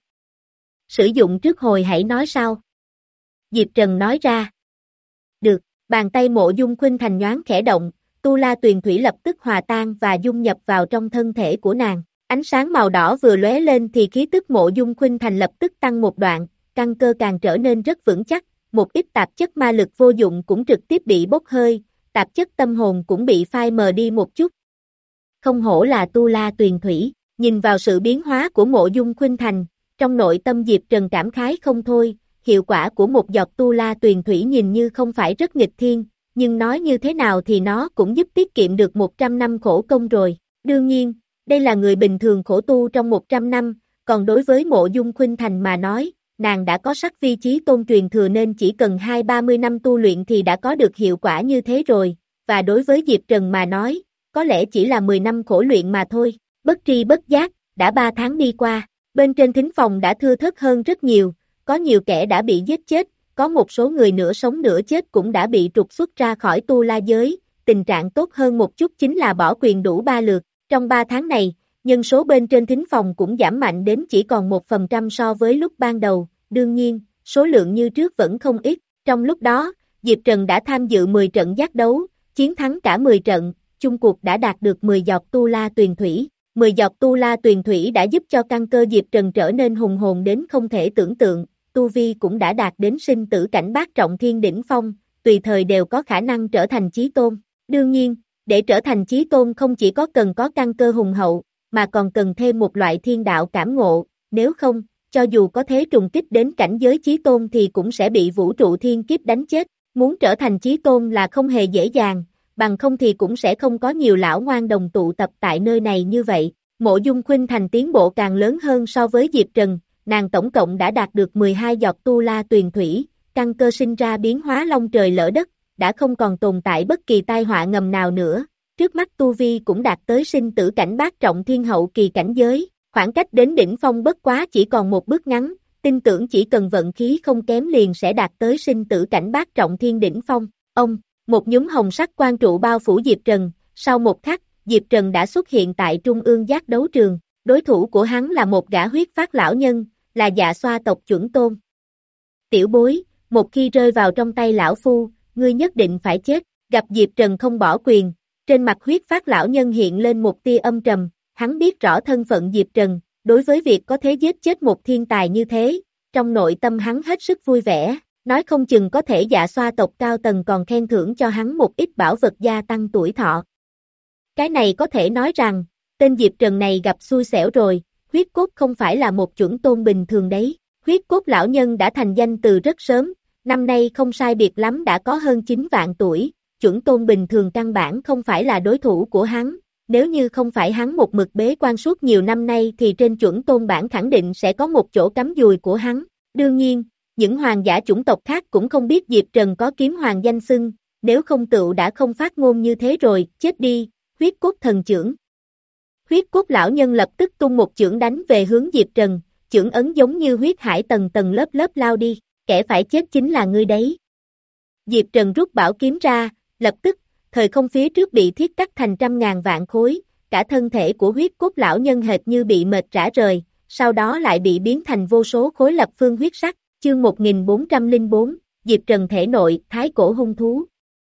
Sử dụng trước hồi hãy nói sau. Diệp Trần nói ra. Được, bàn tay Mộ Dung Khuynh Thành nhoáng khẽ động, tu la tuyền thủy lập tức hòa tan và dung nhập vào trong thân thể của nàng. Ánh sáng màu đỏ vừa lóe lên thì khí tức Mộ Dung Khuynh Thành lập tức tăng một đoạn, căn cơ càng trở nên rất vững chắc, một ít tạp chất ma lực vô dụng cũng trực tiếp bị bốc hơi, tạp chất tâm hồn cũng bị phai mờ đi một chút. Không hổ là tu la tuyền thủy, nhìn vào sự biến hóa của Mộ Dung Khuynh Thành, trong nội tâm Diệp Trần cảm khái không thôi, hiệu quả của một giọt tu la tuyền thủy nhìn như không phải rất nghịch thiên, nhưng nói như thế nào thì nó cũng giúp tiết kiệm được một trăm năm khổ công rồi. Đương nhiên, đây là người bình thường khổ tu trong một trăm năm, còn đối với Mộ Dung Khuynh Thành mà nói, nàng đã có sắc vi chí tôn truyền thừa nên chỉ cần hai ba mươi năm tu luyện thì đã có được hiệu quả như thế rồi, và đối với Diệp Trần mà nói, có lẽ chỉ là mười năm khổ luyện mà thôi, bất tri bất giác, đã ba tháng đi qua, bên trên thính phòng đã thưa thớt hơn rất nhiều, có nhiều kẻ đã bị giết chết, có một số người nửa sống nửa chết cũng đã bị trục xuất ra khỏi tu la giới, tình trạng tốt hơn một chút chính là bỏ quyền đủ ba lượt, trong ba tháng này, nhân số bên trên thính phòng cũng giảm mạnh đến chỉ còn một phần trăm so với lúc ban đầu, đương nhiên, số lượng như trước vẫn không ít, trong lúc đó, Diệp Trần đã tham dự mười trận giác đấu, chiến thắng cả mười trận, chung cuộc đã đạt được mười giọt tu la tuyền thủy, mười giọt tu la tuyền thủy đã giúp cho căn cơ Diệp Trần trở nên hùng hồn đến không thể tưởng tượng, tu vi cũng đã đạt đến sinh tử cảnh bát trọng thiên đỉnh phong, tùy thời đều có khả năng trở thành chí tôn, đương nhiên, để trở thành chí tôn không chỉ có cần có căn cơ hùng hậu, mà còn cần thêm một loại thiên đạo cảm ngộ, nếu không, cho dù có thế trùng kích đến cảnh giới chí tôn thì cũng sẽ bị vũ trụ thiên kiếp đánh chết, muốn trở thành chí tôn là không hề dễ dàng, bằng không thì cũng sẽ không có nhiều lão ngoan đồng tụ tập tại nơi này như vậy. Mộ Dung Khuynh Thành tiến bộ càng lớn hơn so với Diệp Trần, nàng tổng cộng đã đạt được mười hai giọt tu la tuyền thủy, căn cơ sinh ra biến hóa long trời lỡ đất, đã không còn tồn tại bất kỳ tai họa ngầm nào nữa, trước mắt tu vi cũng đạt tới sinh tử cảnh bát trọng thiên hậu kỳ cảnh giới, khoảng cách đến đỉnh phong bất quá chỉ còn một bước ngắn, tin tưởng chỉ cần vận khí không kém liền sẽ đạt tới sinh tử cảnh bát trọng thiên đỉnh phong. Ông, một nhúm hồng sắc quang trụ bao phủ Diệp Trần, sau một khắc, Diệp Trần đã xuất hiện tại trung ương giác đấu trường, đối thủ của hắn là một gã huyết phát lão nhân, là Dạ Xoa tộc chuẩn tôn. Tiểu bối, một khi rơi vào trong tay lão phu, ngươi nhất định phải chết, gặp Diệp Trần không bỏ quyền, trên mặt huyết phát lão nhân hiện lên một tia âm trầm, hắn biết rõ thân phận Diệp Trần, đối với việc có thể giết chết một thiên tài như thế, trong nội tâm hắn hết sức vui vẻ, nói không chừng có thể Dạ Xoa tộc cao tầng còn khen thưởng cho hắn một ít bảo vật gia tăng tuổi thọ. Cái này có thể nói rằng, tên Diệp Trần này gặp xui xẻo rồi, huyết cốt không phải là một chuẩn tôn bình thường đấy, huyết cốt lão nhân đã thành danh từ rất sớm, năm nay không sai biệt lắm đã có hơn chín vạn tuổi, chuẩn tôn bình thường căn bản không phải là đối thủ của hắn, nếu như không phải hắn một mực bế quan suốt nhiều năm nay thì trên chuẩn tôn bản khẳng định sẽ có một chỗ cắm dùi của hắn, đương nhiên, những hoàng giả chủng tộc khác cũng không biết Diệp Trần có kiếm hoàng danh xưng, nếu không tựu đã không phát ngôn như thế rồi, chết đi, huyết cốt thần chưởng. Huyết cốt lão nhân lập tức tung một chưởng đánh về hướng Diệp Trần, chưởng ấn giống như huyết hải tầng tầng lớp lớp lao đi, kẻ phải chết chính là ngươi đấy. Diệp Trần rút bảo kiếm ra, lập tức, thời không phía trước bị thiết cắt thành trăm ngàn vạn khối, cả thân thể của huyết cốt lão nhân hệt như bị mệt rã rời, sau đó lại bị biến thành vô số khối lập phương huyết sắc, chương một nghìn bốn trăm lẻ bốn, Diệp Trần thể nội, thái cổ hung thú.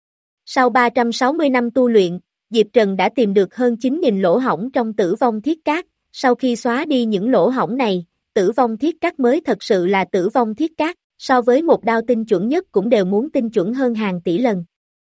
Sau ba trăm sáu mươi năm tu luyện, Diệp Trần đã tìm được hơn chín nghìn lỗ hổng trong tử vong thiết cát, sau khi xóa đi những lỗ hổng này, tử vong thiết cát mới thật sự là tử vong thiết cát, so với một đao tinh chuẩn nhất cũng đều muốn tinh chuẩn hơn hàng tỷ lần.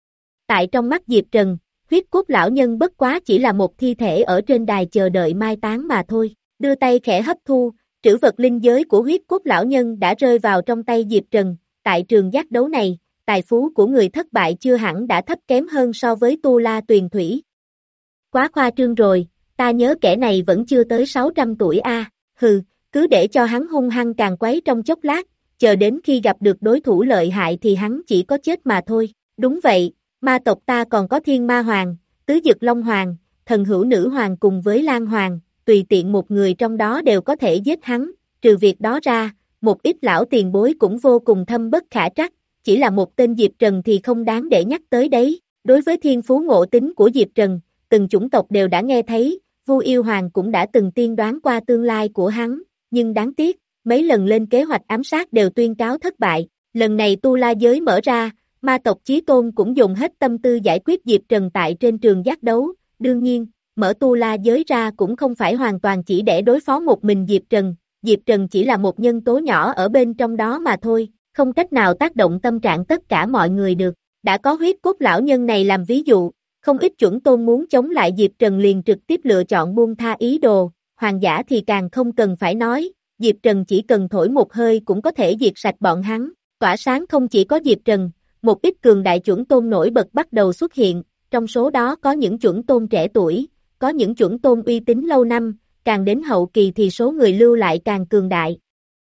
Tại trong mắt Diệp Trần, huyết cốt lão nhân bất quá chỉ là một thi thể ở trên đài chờ đợi mai táng mà thôi, đưa tay khẽ hấp thu, trữ vật linh giới của huyết cốt lão nhân đã rơi vào trong tay Diệp Trần, tại trường giác đấu này, tài phú của người thất bại chưa hẳn đã thấp kém hơn so với Tu La Tuyền Thủy. Quá khoa trương rồi, ta nhớ kẻ này vẫn chưa tới sáu trăm tuổi a, à. Hừ, cứ để cho hắn hung hăng càng quấy trong chốc lát, chờ đến khi gặp được đối thủ lợi hại thì hắn chỉ có chết mà thôi. Đúng vậy, ma tộc ta còn có Thiên Ma Hoàng, Tứ Dực Long Hoàng, Thần Hữu Nữ Hoàng cùng với Lan Hoàng, tùy tiện một người trong đó đều có thể giết hắn, trừ việc đó ra, một ít lão tiền bối cũng vô cùng thâm bất khả trắc, chỉ là một tên Diệp Trần thì không đáng để nhắc tới đấy. Đối với thiên phú ngộ tính của Diệp Trần, từng chủng tộc đều đã nghe thấy, Vu Yêu Hoàng cũng đã từng tiên đoán qua tương lai của hắn, nhưng đáng tiếc, mấy lần lên kế hoạch ám sát đều tuyên cáo thất bại, lần này Tu La giới mở ra, ma tộc Chí Tôn cũng dùng hết tâm tư giải quyết Diệp Trần tại trên trường giác đấu, đương nhiên, mở Tu La giới ra cũng không phải hoàn toàn chỉ để đối phó một mình Diệp Trần, Diệp Trần chỉ là một nhân tố nhỏ ở bên trong đó mà thôi, không cách nào tác động tâm trạng tất cả mọi người được, đã có huyết cốt lão nhân này làm ví dụ, không ít chuẩn tôn muốn chống lại Diệp Trần liền trực tiếp lựa chọn buông tha ý đồ, hoàng giả thì càng không cần phải nói, Diệp Trần chỉ cần thổi một hơi cũng có thể diệt sạch bọn hắn, tỏa sáng không chỉ có Diệp Trần, một ít cường đại chuẩn tôn nổi bật bắt đầu xuất hiện, trong số đó có những chuẩn tôn trẻ tuổi, có những chuẩn tôn uy tín lâu năm, càng đến hậu kỳ thì số người lưu lại càng cường đại.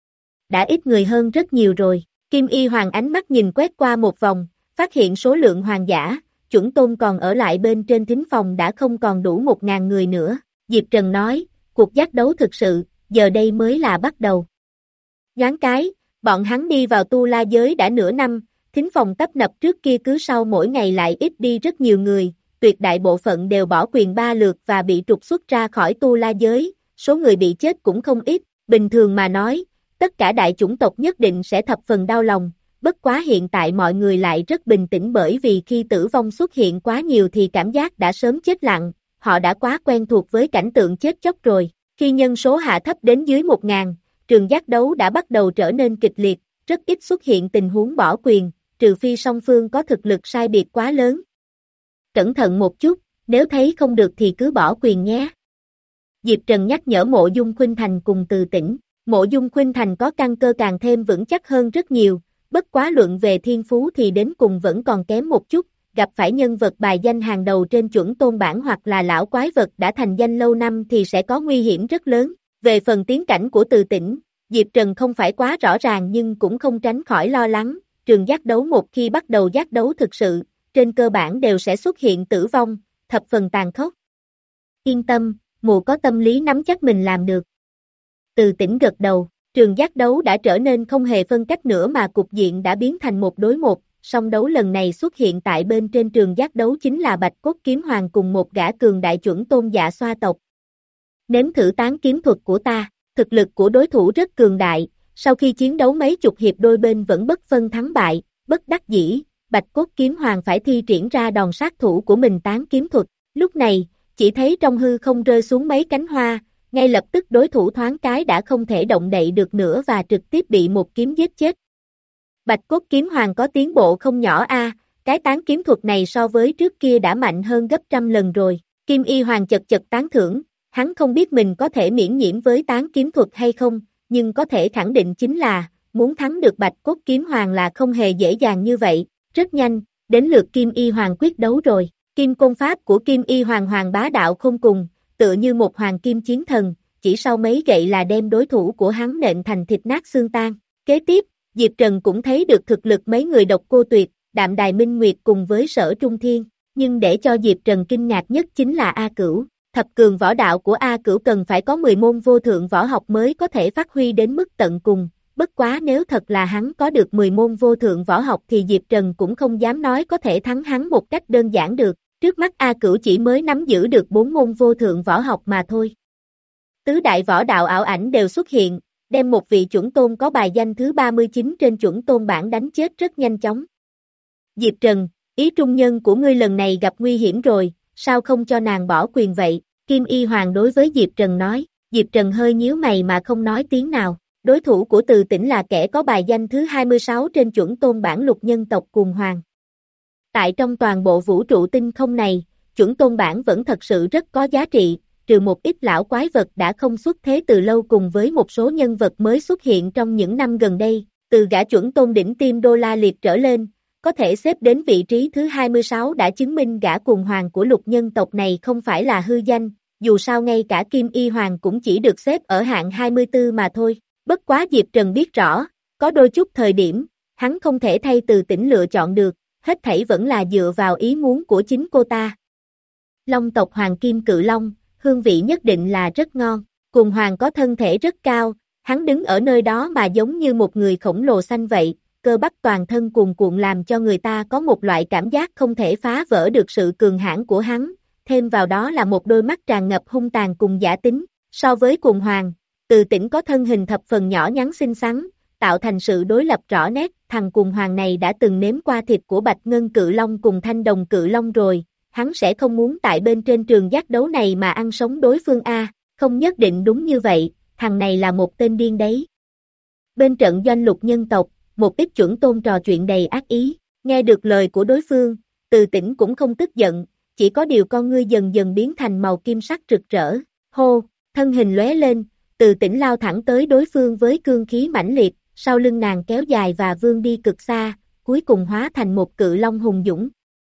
Đã ít người hơn rất nhiều rồi, Kim Y Hoàng ánh mắt nhìn quét qua một vòng, phát hiện số lượng hoàng giả, chuẩn tôn còn ở lại bên trên thính phòng đã không còn đủ một ngàn người nữa, Diệp Trần nói, cuộc giác đấu thực sự, giờ đây mới là bắt đầu. Nhoáng cái, bọn hắn đi vào Tu La giới đã nửa năm, thính phòng tấp nập trước kia cứ sau mỗi ngày lại ít đi rất nhiều người, tuyệt đại bộ phận đều bỏ quyền ba lượt và bị trục xuất ra khỏi Tu La giới, số người bị chết cũng không ít, bình thường mà nói, tất cả đại chủng tộc nhất định sẽ thập phần đau lòng, bất quá hiện tại mọi người lại rất bình tĩnh bởi vì khi tử vong xuất hiện quá nhiều thì cảm giác đã sớm chết lặng, họ đã quá quen thuộc với cảnh tượng chết chóc rồi, khi nhân số hạ thấp đến dưới một ngàn, trường giác đấu đã bắt đầu trở nên kịch liệt, rất ít xuất hiện tình huống bỏ quyền, trừ phi song phương có thực lực sai biệt quá lớn. Cẩn thận một chút, nếu thấy không được thì cứ bỏ quyền nhé. Diệp Trần nhắc nhở Mộ Dung Khuynh Thành cùng Từ Tĩnh, Mộ Dung Khuynh Thành có căn cơ càng thêm vững chắc hơn rất nhiều, bất quá luận về thiên phú thì đến cùng vẫn còn kém một chút, gặp phải nhân vật bài danh hàng đầu trên chuẩn tôn bảng hoặc là lão quái vật đã thành danh lâu năm thì sẽ có nguy hiểm rất lớn. Về phần tiến cảnh của Từ Tĩnh, Diệp Trần không phải quá rõ ràng nhưng cũng không tránh khỏi lo lắng, trường giác đấu một khi bắt đầu giác đấu thực sự, trên cơ bản đều sẽ xuất hiện tử vong, thập phần tàn khốc. Yên tâm, mụ có tâm lý nắm chắc mình làm được. Từ Tĩnh gật đầu, trường giác đấu đã trở nên không hề phân cách nữa mà cục diện đã biến thành một đối một, song đấu lần này xuất hiện tại bên trên trường giác đấu chính là Bạch Cốt Kiếm Hoàng cùng một gã cường đại chuẩn tôn Dạ Xoa tộc. Nếm thử tán kiếm thuật của ta, thực lực của đối thủ rất cường đại, sau khi chiến đấu mấy chục hiệp đôi bên vẫn bất phân thắng bại, bất đắc dĩ, Bạch Cốt Kiếm Hoàng phải thi triển ra đòn sát thủ của mình tán kiếm thuật, lúc này, chỉ thấy trong hư không rơi xuống mấy cánh hoa, ngay lập tức đối thủ thoáng cái đã không thể động đậy được nữa và trực tiếp bị một kiếm giết chết. Bạch Cốt Kiếm Hoàng có tiến bộ không nhỏ a, cái tán kiếm thuật này so với trước kia đã mạnh hơn gấp trăm lần rồi, Kim Y Hoàng chật chật tán thưởng, hắn không biết mình có thể miễn nhiễm với tán kiếm thuật hay không, nhưng có thể khẳng định chính là, muốn thắng được Bạch Cốt Kiếm Hoàng là không hề dễ dàng như vậy, rất nhanh, đến lượt Kim Y Hoàng quyết đấu rồi, Kim Côn Pháp của Kim Y Hoàng Hoàng bá đạo không cùng, tựa như một hoàng kim chiến thần, chỉ sau mấy gậy là đem đối thủ của hắn nện thành thịt nát xương tan. Kế tiếp, Diệp Trần cũng thấy được thực lực mấy người Độc Cô Tuyệt, Đạm Đài Minh Nguyệt cùng với Sở Trung Thiên, nhưng để cho Diệp Trần kinh ngạc nhất chính là A Cửu. Thập cường võ đạo của A Cửu cần phải có mười môn vô thượng võ học mới có thể phát huy đến mức tận cùng, bất quá nếu thật là hắn có được mười môn vô thượng võ học thì Diệp Trần cũng không dám nói có thể thắng hắn một cách đơn giản được, trước mắt A Cửu chỉ mới nắm giữ được bốn môn vô thượng võ học mà thôi. Tứ đại võ đạo ảo ảnh đều xuất hiện, đem một vị chuẩn tôn có bài danh thứ ba mươi chín trên chuẩn tôn bảng đánh chết rất nhanh chóng. Diệp Trần, ý trung nhân của ngươi lần này gặp nguy hiểm rồi, sao không cho nàng bỏ quyền vậy? Kim Y Hoàng đối với Diệp Trần nói. Diệp Trần hơi nhíu mày mà không nói tiếng nào. Đối thủ của Từ Tĩnh là kẻ có bài danh thứ hai mươi sáu trên chuẩn tôn bảng lục nhân tộc Cùng Hoàng. Tại trong toàn bộ vũ trụ tinh không này, chuẩn tôn bảng vẫn thật sự rất có giá trị, trừ một ít lão quái vật đã không xuất thế từ lâu cùng với một số nhân vật mới xuất hiện trong những năm gần đây, từ gã chuẩn tôn đỉnh tim đô la liệt trở lên, có thể xếp đến vị trí thứ hai mươi sáu đã chứng minh gã Cùng Hoàng của lục nhân tộc này không phải là hư danh, dù sao ngay cả Kim Y Hoàng cũng chỉ được xếp ở hạng hai mươi tư mà thôi. Bất quá Diệp Trần biết rõ, có đôi chút thời điểm, hắn không thể thay Từ Tĩnh lựa chọn được, hết thảy vẫn là dựa vào ý muốn của chính cô ta. Long tộc Hoàng Kim Cự Long, hương vị nhất định là rất ngon, Cùng Hoàng có thân thể rất cao, hắn đứng ở nơi đó mà giống như một người khổng lồ xanh vậy, cơ bắp toàn thân cuồn cuộn làm cho người ta có một loại cảm giác không thể phá vỡ được sự cường hãn của hắn, thêm vào đó là một đôi mắt tràn ngập hung tàn cùng dã tính, so với Cùng Hoàng. Từ Tĩnh có thân hình thập phần nhỏ nhắn xinh xắn, tạo thành sự đối lập rõ nét, thằng Cùng Hoàng này đã từng nếm qua thịt của Bạch Ngân Cự Long cùng Thanh Đồng Cự Long rồi, hắn sẽ không muốn tại bên trên trường giác đấu này mà ăn sống đối phương a, không nhất định đúng như vậy, thằng này là một tên điên đấy. Bên trận doanh lục nhân tộc, một ít chuẩn tôn trò chuyện đầy ác ý, nghe được lời của đối phương, Từ Tĩnh cũng không tức giận, chỉ có điều con ngươi dần dần biến thành màu kim sắc rực rỡ, hô, thân hình lóe lên. Từ Tĩnh lao thẳng tới đối phương với cương khí mãnh liệt, sau lưng nàng kéo dài và vươn đi cực xa, cuối cùng hóa thành một cự long hùng dũng.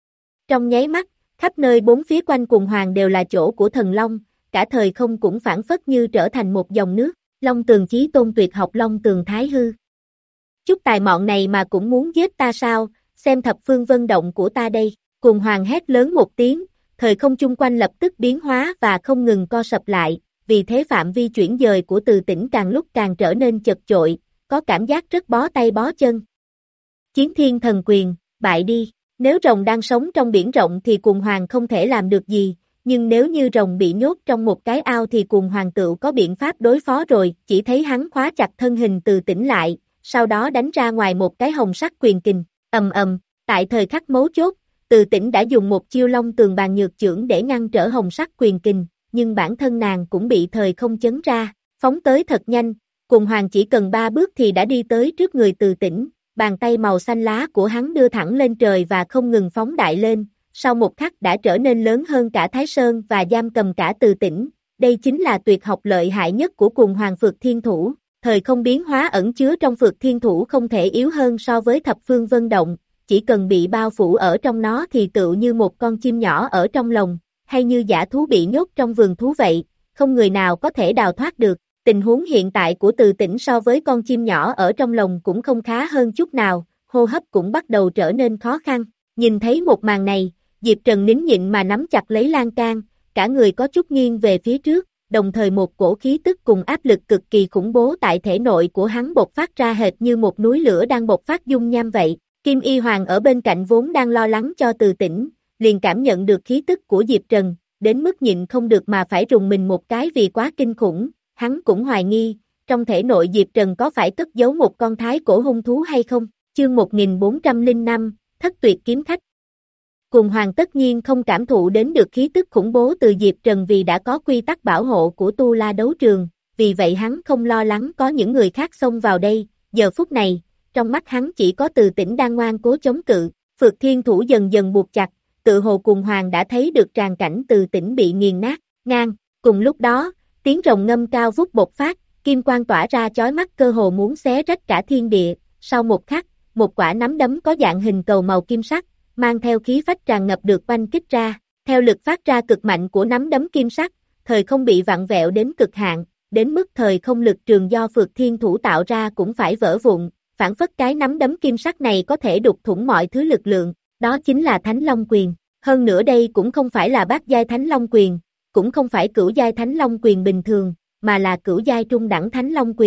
Trong nháy mắt, khắp nơi bốn phía quanh Cùng Hoàng đều là chỗ của thần long, cả thời không cũng phản phất như trở thành một dòng nước, Long Tường Chí Tôn tuyệt học Long Tường Thái Hư. Chút tài mọn này mà cũng muốn giết ta sao, xem thập phương vân động của ta đây, Cùng Hoàng hét lớn một tiếng, thời không chung quanh lập tức biến hóa và không ngừng co sập lại. Vì thế phạm vi chuyển dời của Từ Tĩnh càng lúc càng trở nên chật chội, có cảm giác rất bó tay bó chân. Chiến Thiên Thần Quyền, bại đi, nếu rồng đang sống trong biển rộng thì Cùng Hoàng không thể làm được gì, nhưng nếu như rồng bị nhốt trong một cái ao thì Cùng Hoàng tự có biện pháp đối phó rồi, chỉ thấy hắn khóa chặt thân hình Từ Tĩnh lại, sau đó đánh ra ngoài một cái hồng sắc quyền kình, ầm ầm, tại thời khắc mấu chốt, Từ Tĩnh đã dùng một chiêu Long Tường Bàn Nhược Chưởng để ngăn trở hồng sắc quyền kình. Nhưng bản thân nàng cũng bị thời không chấn ra, phóng tới thật nhanh, Cùng Hoàng chỉ cần ba bước thì đã đi tới trước người Từ Tĩnh, bàn tay màu xanh lá của hắn đưa thẳng lên trời và không ngừng phóng đại lên, sau một khắc đã trở nên lớn hơn cả Thái Sơn và giam cầm cả Từ Tĩnh, đây chính là tuyệt học lợi hại nhất của Cùng Hoàng Phược Thiên Thủ, thời không biến hóa ẩn chứa trong Phược Thiên Thủ không thể yếu hơn so với thập phương vân động, chỉ cần bị bao phủ ở trong nó thì tựu như một con chim nhỏ ở trong lồng. Hay như dã thú bị nhốt trong vườn thú vậy, không người nào có thể đào thoát được, tình huống hiện tại của Từ Tĩnh so với con chim nhỏ ở trong lồng cũng không khá hơn chút nào, hô hấp cũng bắt đầu trở nên khó khăn, nhìn thấy một màn này, Diệp Trần nín nhịn mà nắm chặt lấy lan can, cả người có chút nghiêng về phía trước, đồng thời một cổ khí tức cùng áp lực cực kỳ khủng bố tại thể nội của hắn bộc phát ra hệt như một núi lửa đang bộc phát dung nham vậy, Kim Y Hoàng ở bên cạnh vốn đang lo lắng cho Từ Tĩnh, liền cảm nhận được khí tức của Diệp Trần, đến mức nhịn không được mà phải rùng mình một cái vì quá kinh khủng, hắn cũng hoài nghi, trong thể nội Diệp Trần có phải cất giấu một con thái cổ hung thú hay không, chương một nghìn bốn trăm lẻ năm, Thất Tuyệt Kiếm Khách. Cùng Hoàng tất nhiên không cảm thụ đến được khí tức khủng bố từ Diệp Trần vì đã có quy tắc bảo hộ của Tu La đấu trường, vì vậy hắn không lo lắng có những người khác xông vào đây, giờ phút này, trong mắt hắn chỉ có Từ Tĩnh đang ngoan cố chống cự, Phược Thiên Thủ dần dần buộc chặt, tự hồ Cùng Hoàng đã thấy được tràn cảnh Từ Tĩnh bị nghiền nát, ngang, cùng lúc đó, tiếng rồng ngâm cao vút bộc phát, kim quang tỏa ra chói mắt cơ hồ muốn xé rách cả thiên địa, sau một khắc, một quả nắm đấm có dạng hình cầu màu kim sắc, mang theo khí phách tràn ngập được oanh kích ra, theo lực phát ra cực mạnh của nắm đấm kim sắc, thời không bị vặn vẹo đến cực hạn, đến mức thời không lực trường do Phược Thiên Thủ tạo ra cũng phải vỡ vụn, phản phất cái nắm đấm kim sắc này có thể đục thủng mọi thứ lực lượng, đó chính là Thánh Long Quyền, hơn nữa đây cũng không phải là bát giai Thánh Long Quyền, cũng không phải cửu giai Thánh Long Quyền bình thường, mà là cửu giai trung đẳng Thánh Long Quyền,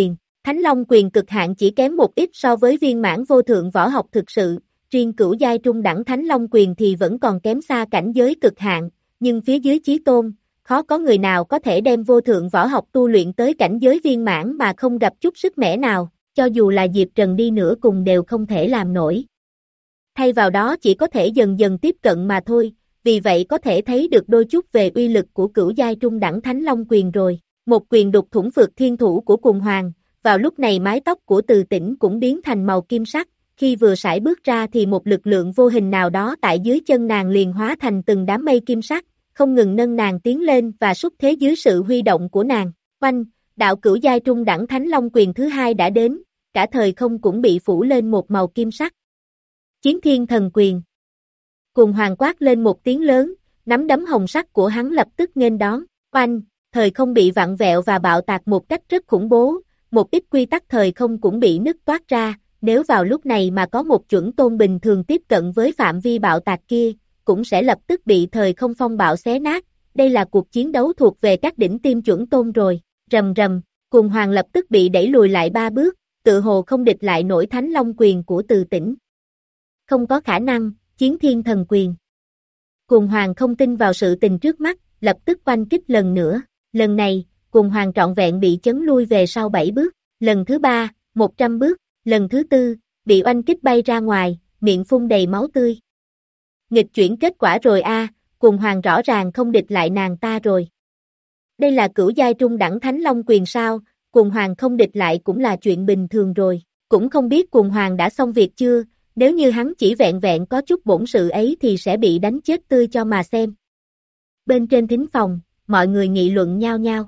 Thánh Long quyền cực hạn chỉ kém một ít so với viên mãn vô thượng võ học thực sự, riêng cửu giai trung đẳng Thánh Long quyền thì vẫn còn kém xa cảnh giới cực hạn, nhưng phía dưới chí tôn, khó có người nào có thể đem vô thượng võ học tu luyện tới cảnh giới viên mãn mà không gặp chút sức mẻ nào, cho dù là Diệp Trần đi nữa cùng đều không thể làm nổi. Thay vào đó chỉ có thể dần dần tiếp cận mà thôi, vì vậy có thể thấy được đôi chút về uy lực của cửu giai trung đẳng Thánh Long quyền rồi. Một quyền đục thủng phược thiên thủ của Cùng Hoàng, vào lúc này mái tóc của Từ Tĩnh cũng biến thành màu kim sắc, khi vừa sải bước ra thì một lực lượng vô hình nào đó tại dưới chân nàng liền hóa thành từng đám mây kim sắc, không ngừng nâng nàng tiến lên và xúc thế dưới sự huy động của nàng. Oanh, đạo cửu giai trung đẳng Thánh Long quyền thứ hai đã đến, cả thời không cũng bị phủ lên một màu kim sắc. Chiến Thiên Thần Quyền. Cùng Hoàng quát lên một tiếng lớn, nắm đấm hồng sắc của hắn lập tức nghênh đón. Oanh, thời không bị vặn vẹo và bạo tạc một cách rất khủng bố, một ít quy tắc thời không cũng bị nứt toát ra, nếu vào lúc này mà có một chuẩn tôn bình thường tiếp cận với phạm vi bạo tạc kia, cũng sẽ lập tức bị thời không phong bạo xé nát. Đây là cuộc chiến đấu thuộc về các đỉnh tiêm chuẩn tôn rồi. Rầm rầm, Cùng Hoàng lập tức bị đẩy lùi lại ba bước, tự hồ không địch lại nổi Thánh Long quyền của Từ Tĩnh. Không có khả năng, Chiến Thiên Thần Quyền. Cùng Hoàng không tin vào sự tình trước mắt, lập tức oanh kích lần nữa. Lần này, Cùng Hoàng trọn vẹn bị chấn lui về sau bảy bước, lần thứ ba, một trăm bước, lần thứ tư, bị oanh kích bay ra ngoài, miệng phun đầy máu tươi. Nghịch chuyển kết quả rồi a, Cùng Hoàng rõ ràng không địch lại nàng ta rồi. Đây là cửu giai trung đẳng Thánh Long quyền sao, Cùng Hoàng không địch lại cũng là chuyện bình thường rồi, cũng không biết Cùng Hoàng đã xong việc chưa, nếu như hắn chỉ vẹn vẹn có chút bổn sự ấy thì sẽ bị đánh chết tươi cho mà xem. Bên trên thính phòng, mọi người nghị luận nhao nhao.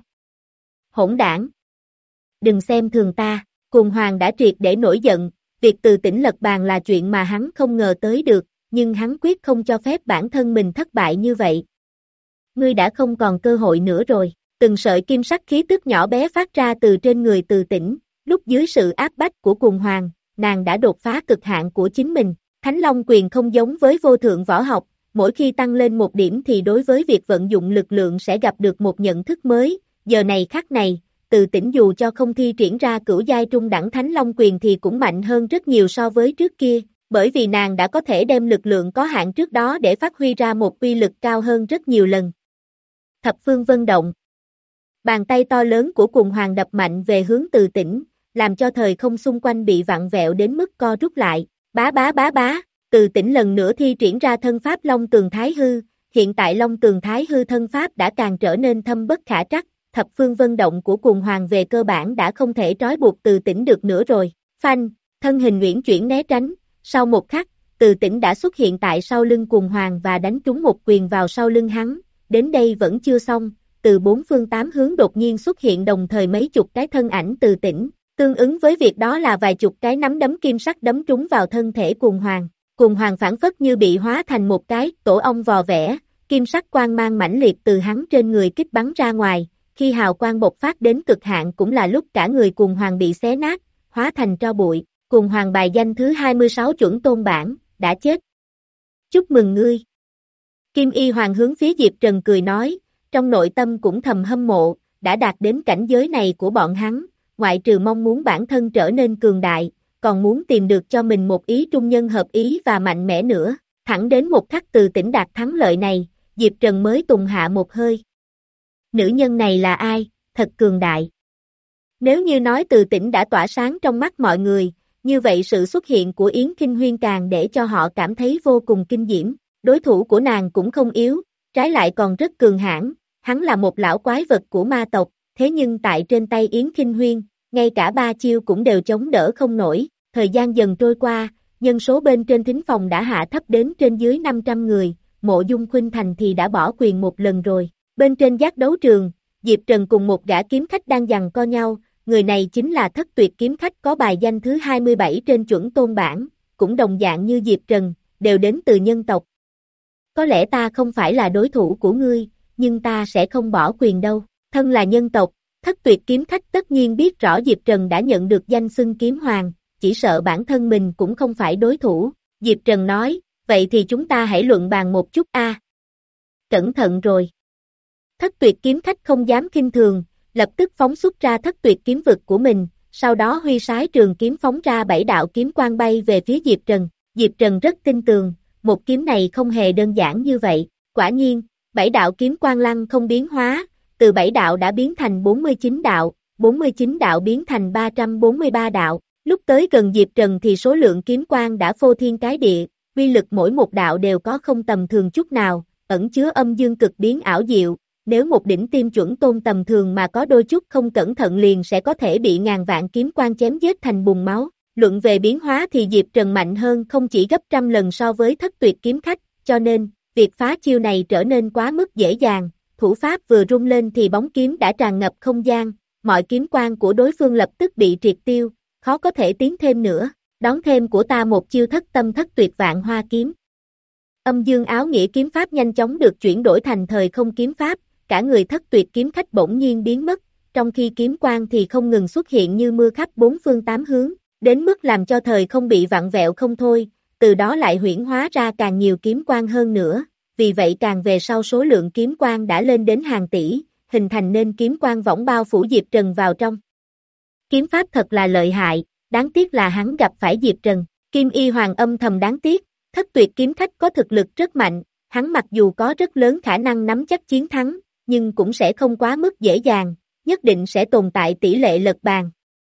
Hỗn đảng! Đừng xem thường ta, Cùng Hoàng đã triệt để nổi giận, việc Từ Tĩnh lật bàn là chuyện mà hắn không ngờ tới được, nhưng hắn quyết không cho phép bản thân mình thất bại như vậy. Ngươi đã không còn cơ hội nữa rồi, từng sợi kim sắc khí tức nhỏ bé phát ra từ trên người Từ Tĩnh, lúc dưới sự áp bách của Cùng Hoàng, nàng đã đột phá cực hạn của chính mình. Thánh Long quyền không giống với vô thượng võ học, mỗi khi tăng lên một điểm thì đối với việc vận dụng lực lượng sẽ gặp được một nhận thức mới, giờ này khắc này, Từ Tĩnh dù cho không thi triển ra cửu giai trung đẳng Thánh Long quyền thì cũng mạnh hơn rất nhiều so với trước kia, bởi vì nàng đã có thể đem lực lượng có hạn trước đó để phát huy ra một uy lực cao hơn rất nhiều lần. Thập phương vân động. Bàn tay to lớn của Cùng Hoàng đập mạnh về hướng Từ Tĩnh, làm cho thời không xung quanh bị vặn vẹo đến mức co rút lại, bá bá bá bá, Từ Tĩnh lần nữa thi triển ra thân pháp Long Tường Thái Hư, hiện tại Long Tường Thái Hư thân pháp đã càng trở nên thâm bất khả trắc, thập phương vân động của Cùng Hoàng về cơ bản đã không thể trói buộc Từ Tĩnh được nữa rồi, phanh, thân hình uyển chuyển né tránh, sau một khắc, Từ Tĩnh đã xuất hiện tại sau lưng Cùng Hoàng và đánh trúng một quyền vào sau lưng hắn, đến đây vẫn chưa xong, từ bốn phương tám hướng đột nhiên xuất hiện đồng thời mấy chục cái thân ảnh Từ Tĩnh. Tương ứng với việc đó là vài chục cái nắm đấm kim sắc đấm trúng vào thân thể Cùng Hoàng. Cùng Hoàng phản phất như bị hóa thành một cái tổ ong vò vẽ, kim sắc quang mang mãnh liệt từ hắn trên người kích bắn ra ngoài, khi hào quang bộc phát đến cực hạn cũng là lúc cả người Cùng Hoàng bị xé nát, hóa thành tro bụi. Cùng Hoàng bài danh thứ hai mươi sáu chuẩn tôn bảng, đã chết. Chúc mừng ngươi. Kim Y Hoàng hướng phía Diệp Trần cười nói, trong nội tâm cũng thầm hâm mộ, đã đạt đến cảnh giới này của bọn hắn. Ngoại trừ mong muốn bản thân trở nên cường đại, còn muốn tìm được cho mình một ý trung nhân hợp ý và mạnh mẽ nữa, thẳng đến một khắc Từ Tĩnh đạt thắng lợi này, Diệp Trần mới tùng hạ một hơi. Nữ nhân này là ai, thật cường đại. Nếu như nói Từ Tĩnh đã tỏa sáng trong mắt mọi người, như vậy sự xuất hiện của Yến Kinh Huyên càng để cho họ cảm thấy vô cùng kinh diễm, đối thủ của nàng cũng không yếu, trái lại còn rất cường hãn, hắn là một lão quái vật của ma tộc. Thế nhưng tại trên tay Yến Kinh Huyên, ngay cả ba chiêu cũng đều chống đỡ không nổi, thời gian dần trôi qua, nhân số bên trên thính phòng đã hạ thấp đến trên dưới năm trăm người, Mộ Dung Khuynh Thành thì đã bỏ quyền một lần rồi. Bên trên giác đấu trường, Diệp Trần cùng một gã kiếm khách đang giằng co nhau, người này chính là Thất Tuyệt kiếm khách có bài danh thứ hai mươi bảy trên chuẩn tôn bảng, cũng đồng dạng như Diệp Trần, đều đến từ nhân tộc. Có lẽ ta không phải là đối thủ của ngươi, nhưng ta sẽ không bỏ quyền đâu. Thân là nhân tộc, Thất Tuyệt kiếm khách tất nhiên biết rõ Diệp Trần đã nhận được danh xưng kiếm hoàng, chỉ sợ bản thân mình cũng không phải đối thủ. Diệp Trần nói, vậy thì chúng ta hãy luận bàn một chút a. Cẩn thận rồi. Thất Tuyệt kiếm khách không dám khinh thường, lập tức phóng xuất ra Thất Tuyệt kiếm vực của mình, sau đó huy sái trường kiếm phóng ra bảy đạo kiếm quang bay về phía Diệp Trần. Diệp Trần rất tin tường, một kiếm này không hề đơn giản như vậy, quả nhiên, bảy đạo kiếm quang lăng không biến hóa, từ bảy đạo đã biến thành bốn mươi chín đạo, bốn mươi chín đạo biến thành ba trăm bốn mươi ba đạo, lúc tới gần Diệp Trần thì số lượng kiếm quang đã phô thiên cái địa, uy lực mỗi một đạo đều có không tầm thường chút nào, ẩn chứa âm dương cực biến ảo diệu, nếu một đỉnh tiêm chuẩn tôn tầm thường mà có đôi chút không cẩn thận liền sẽ có thể bị ngàn vạn kiếm quang chém giết thành bùn máu. Luận về biến hóa thì Diệp Trần mạnh hơn không chỉ gấp trăm lần so với thất tuyệt kiếm khách, cho nên, việc phá chiêu này trở nên quá mức dễ dàng, thủ pháp vừa rung lên thì bóng kiếm đã tràn ngập không gian, mọi kiếm quang của đối phương lập tức bị triệt tiêu, khó có thể tiến thêm nữa, đón thêm của ta một chiêu thất tâm thất tuyệt vạn hoa kiếm. Âm dương áo nghĩa kiếm pháp nhanh chóng được chuyển đổi thành thời không kiếm pháp, cả người thất tuyệt kiếm khách bỗng nhiên biến mất, trong khi kiếm quang thì không ngừng xuất hiện như mưa khắp bốn phương tám hướng, đến mức làm cho thời không bị vặn vẹo không thôi, từ đó lại huyễn hóa ra càng nhiều kiếm quang hơn nữa, vì vậy càng về sau số lượng kiếm quang đã lên đến hàng tỷ, hình thành nên kiếm quang võng bao phủ Diệp Trần vào trong. Kiếm pháp thật là lợi hại, đáng tiếc là hắn gặp phải Diệp Trần, Kim Y Hoàng âm thầm đáng tiếc, thất tuyệt kiếm khách có thực lực rất mạnh, hắn mặc dù có rất lớn khả năng nắm chắc chiến thắng, nhưng cũng sẽ không quá mức dễ dàng, nhất định sẽ tồn tại tỷ lệ lật bàn.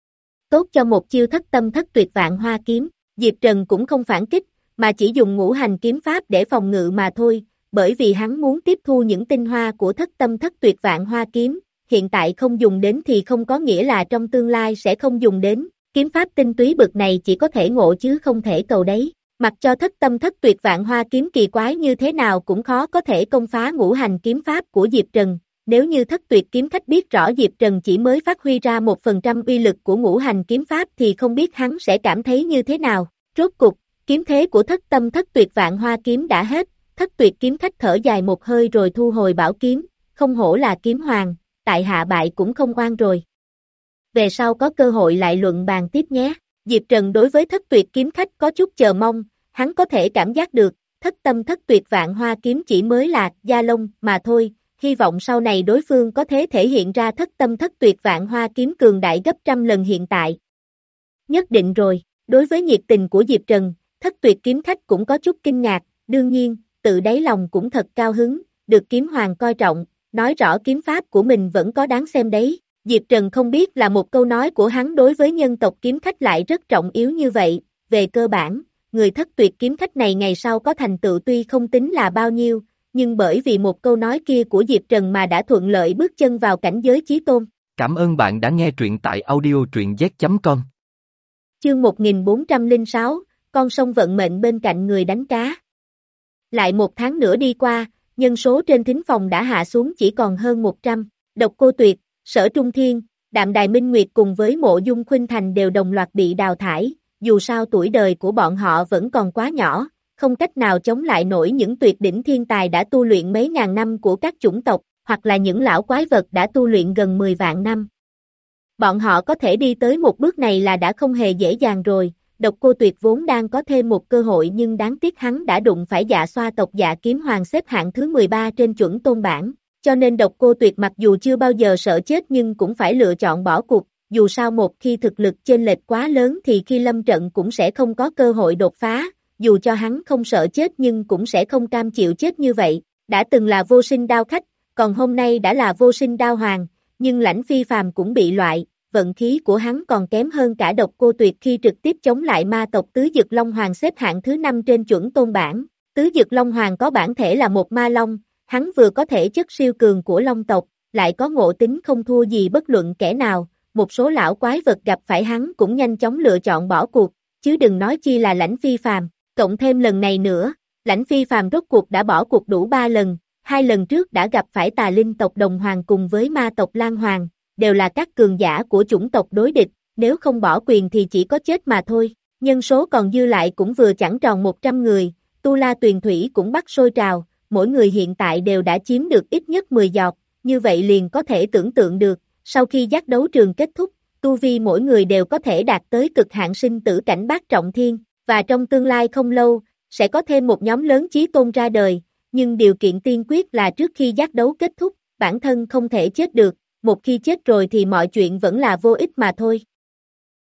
Tốt cho một chiêu thất tâm thất tuyệt vạn hoa kiếm, Diệp Trần cũng không phản kích, mà chỉ dùng ngũ hành kiếm pháp để phòng ngự mà thôi, bởi vì hắn muốn tiếp thu những tinh hoa của thất tâm thất tuyệt vạn hoa kiếm, hiện tại không dùng đến thì không có nghĩa là trong tương lai sẽ không dùng đến, kiếm pháp tinh túy bực này chỉ có thể ngộ chứ không thể cầu đấy, mặc cho thất tâm thất tuyệt vạn hoa kiếm kỳ quái như thế nào cũng khó có thể công phá ngũ hành kiếm pháp của Diệp Trần. Nếu như thất tuyệt kiếm khách biết rõ Diệp Trần chỉ mới phát huy ra một phần trăm uy lực của ngũ hành kiếm pháp thì không biết hắn sẽ cảm thấy như thế nào. Rốt cục, kiếm thế của thất tâm thất tuyệt vạn hoa kiếm đã hết, thất tuyệt kiếm khách thở dài một hơi rồi thu hồi bảo kiếm, không hổ là kiếm hoàng, tại hạ bại cũng không oan rồi. Về sau có cơ hội lại luận bàn tiếp nhé. Diệp Trần đối với thất tuyệt kiếm khách có chút chờ mong, hắn có thể cảm giác được, thất tâm thất tuyệt vạn hoa kiếm chỉ mới là da lông mà thôi. Hy vọng sau này đối phương có thể thể hiện ra thất tâm thất tuyệt vạn hoa kiếm cường đại gấp trăm lần hiện tại. Nhất định rồi, đối với nhiệt tình của Diệp Trần, thất tuyệt kiếm khách cũng có chút kinh ngạc, đương nhiên, tự đáy lòng cũng thật cao hứng, được kiếm hoàng coi trọng, nói rõ kiếm pháp của mình vẫn có đáng xem đấy. Diệp Trần không biết là một câu nói của hắn đối với nhân tộc kiếm khách lại rất trọng yếu như vậy, về cơ bản, người thất tuyệt kiếm khách này ngày sau có thành tựu tuy không tính là bao nhiêu, nhưng bởi vì một câu nói kia của Diệp Trần mà đã thuận lợi bước chân vào cảnh giới chí tôn. Cảm ơn bạn đã nghe truyện tại audio truyện z chấm com. Chương một nghìn bốn trăm lẻ sáu, con sông vận mệnh bên cạnh người đánh cá. Lại một tháng nữa đi qua, nhân số trên thính phòng đã hạ xuống chỉ còn hơn một trăm. Độc Cô Tuyệt, Sở Trung Thiên, Đạm Đài Minh Nguyệt cùng với Mộ Dung Khuynh Thành đều đồng loạt bị đào thải, dù sao tuổi đời của bọn họ vẫn còn quá nhỏ, không cách nào chống lại nổi những tuyệt đỉnh thiên tài đã tu luyện mấy ngàn năm của các chủng tộc, hoặc là những lão quái vật đã tu luyện gần mười vạn năm. Bọn họ có thể đi tới một bước này là đã không hề dễ dàng rồi, Độc Cô Tuyệt vốn đang có thêm một cơ hội nhưng đáng tiếc hắn đã đụng phải Dạ Xoa tộc Dạ Kiếm Hoàng xếp hạng thứ mười ba trên chuẩn tôn bảng, cho nên Độc Cô Tuyệt mặc dù chưa bao giờ sợ chết nhưng cũng phải lựa chọn bỏ cuộc, dù sao một khi thực lực chênh lệch quá lớn thì khi lâm trận cũng sẽ không có cơ hội đột phá. Dù cho hắn không sợ chết nhưng cũng sẽ không cam chịu chết như vậy, đã từng là vô sinh đao khách, còn hôm nay đã là vô sinh đao hoàng, nhưng Lãnh Phi Phàm cũng bị loại, vận khí của hắn còn kém hơn cả Độc Cô Tuyệt khi trực tiếp chống lại ma tộc Tứ Dực Long Hoàng xếp hạng thứ năm trên chuẩn tôn bảng. Tứ Dực Long Hoàng có bản thể là một ma long, hắn vừa có thể chất siêu cường của long tộc, lại có ngộ tính không thua gì bất luận kẻ nào, một số lão quái vật gặp phải hắn cũng nhanh chóng lựa chọn bỏ cuộc, chứ đừng nói chi là Lãnh Phi Phàm. Cộng thêm lần này nữa, Lãnh Phi Phàm rốt cuộc đã bỏ cuộc đủ ba lần, hai lần trước đã gặp phải tà linh tộc Đồng Hoàng cùng với ma tộc Lan Hoàng, đều là các cường giả của chủng tộc đối địch, nếu không bỏ quyền thì chỉ có chết mà thôi. Nhân số còn dư lại cũng vừa chẳng tròn một trăm người, Tu La Tuyền Thủy cũng bắt sôi trào, mỗi người hiện tại đều đã chiếm được ít nhất mười giọt, như vậy liền có thể tưởng tượng được, sau khi giác đấu trường kết thúc, tu vi mỗi người đều có thể đạt tới cực hạn sinh tử cảnh bát trọng thiên. Và trong tương lai không lâu, sẽ có thêm một nhóm lớn chí tôn ra đời, nhưng điều kiện tiên quyết là trước khi giác đấu kết thúc, bản thân không thể chết được, một khi chết rồi thì mọi chuyện vẫn là vô ích mà thôi.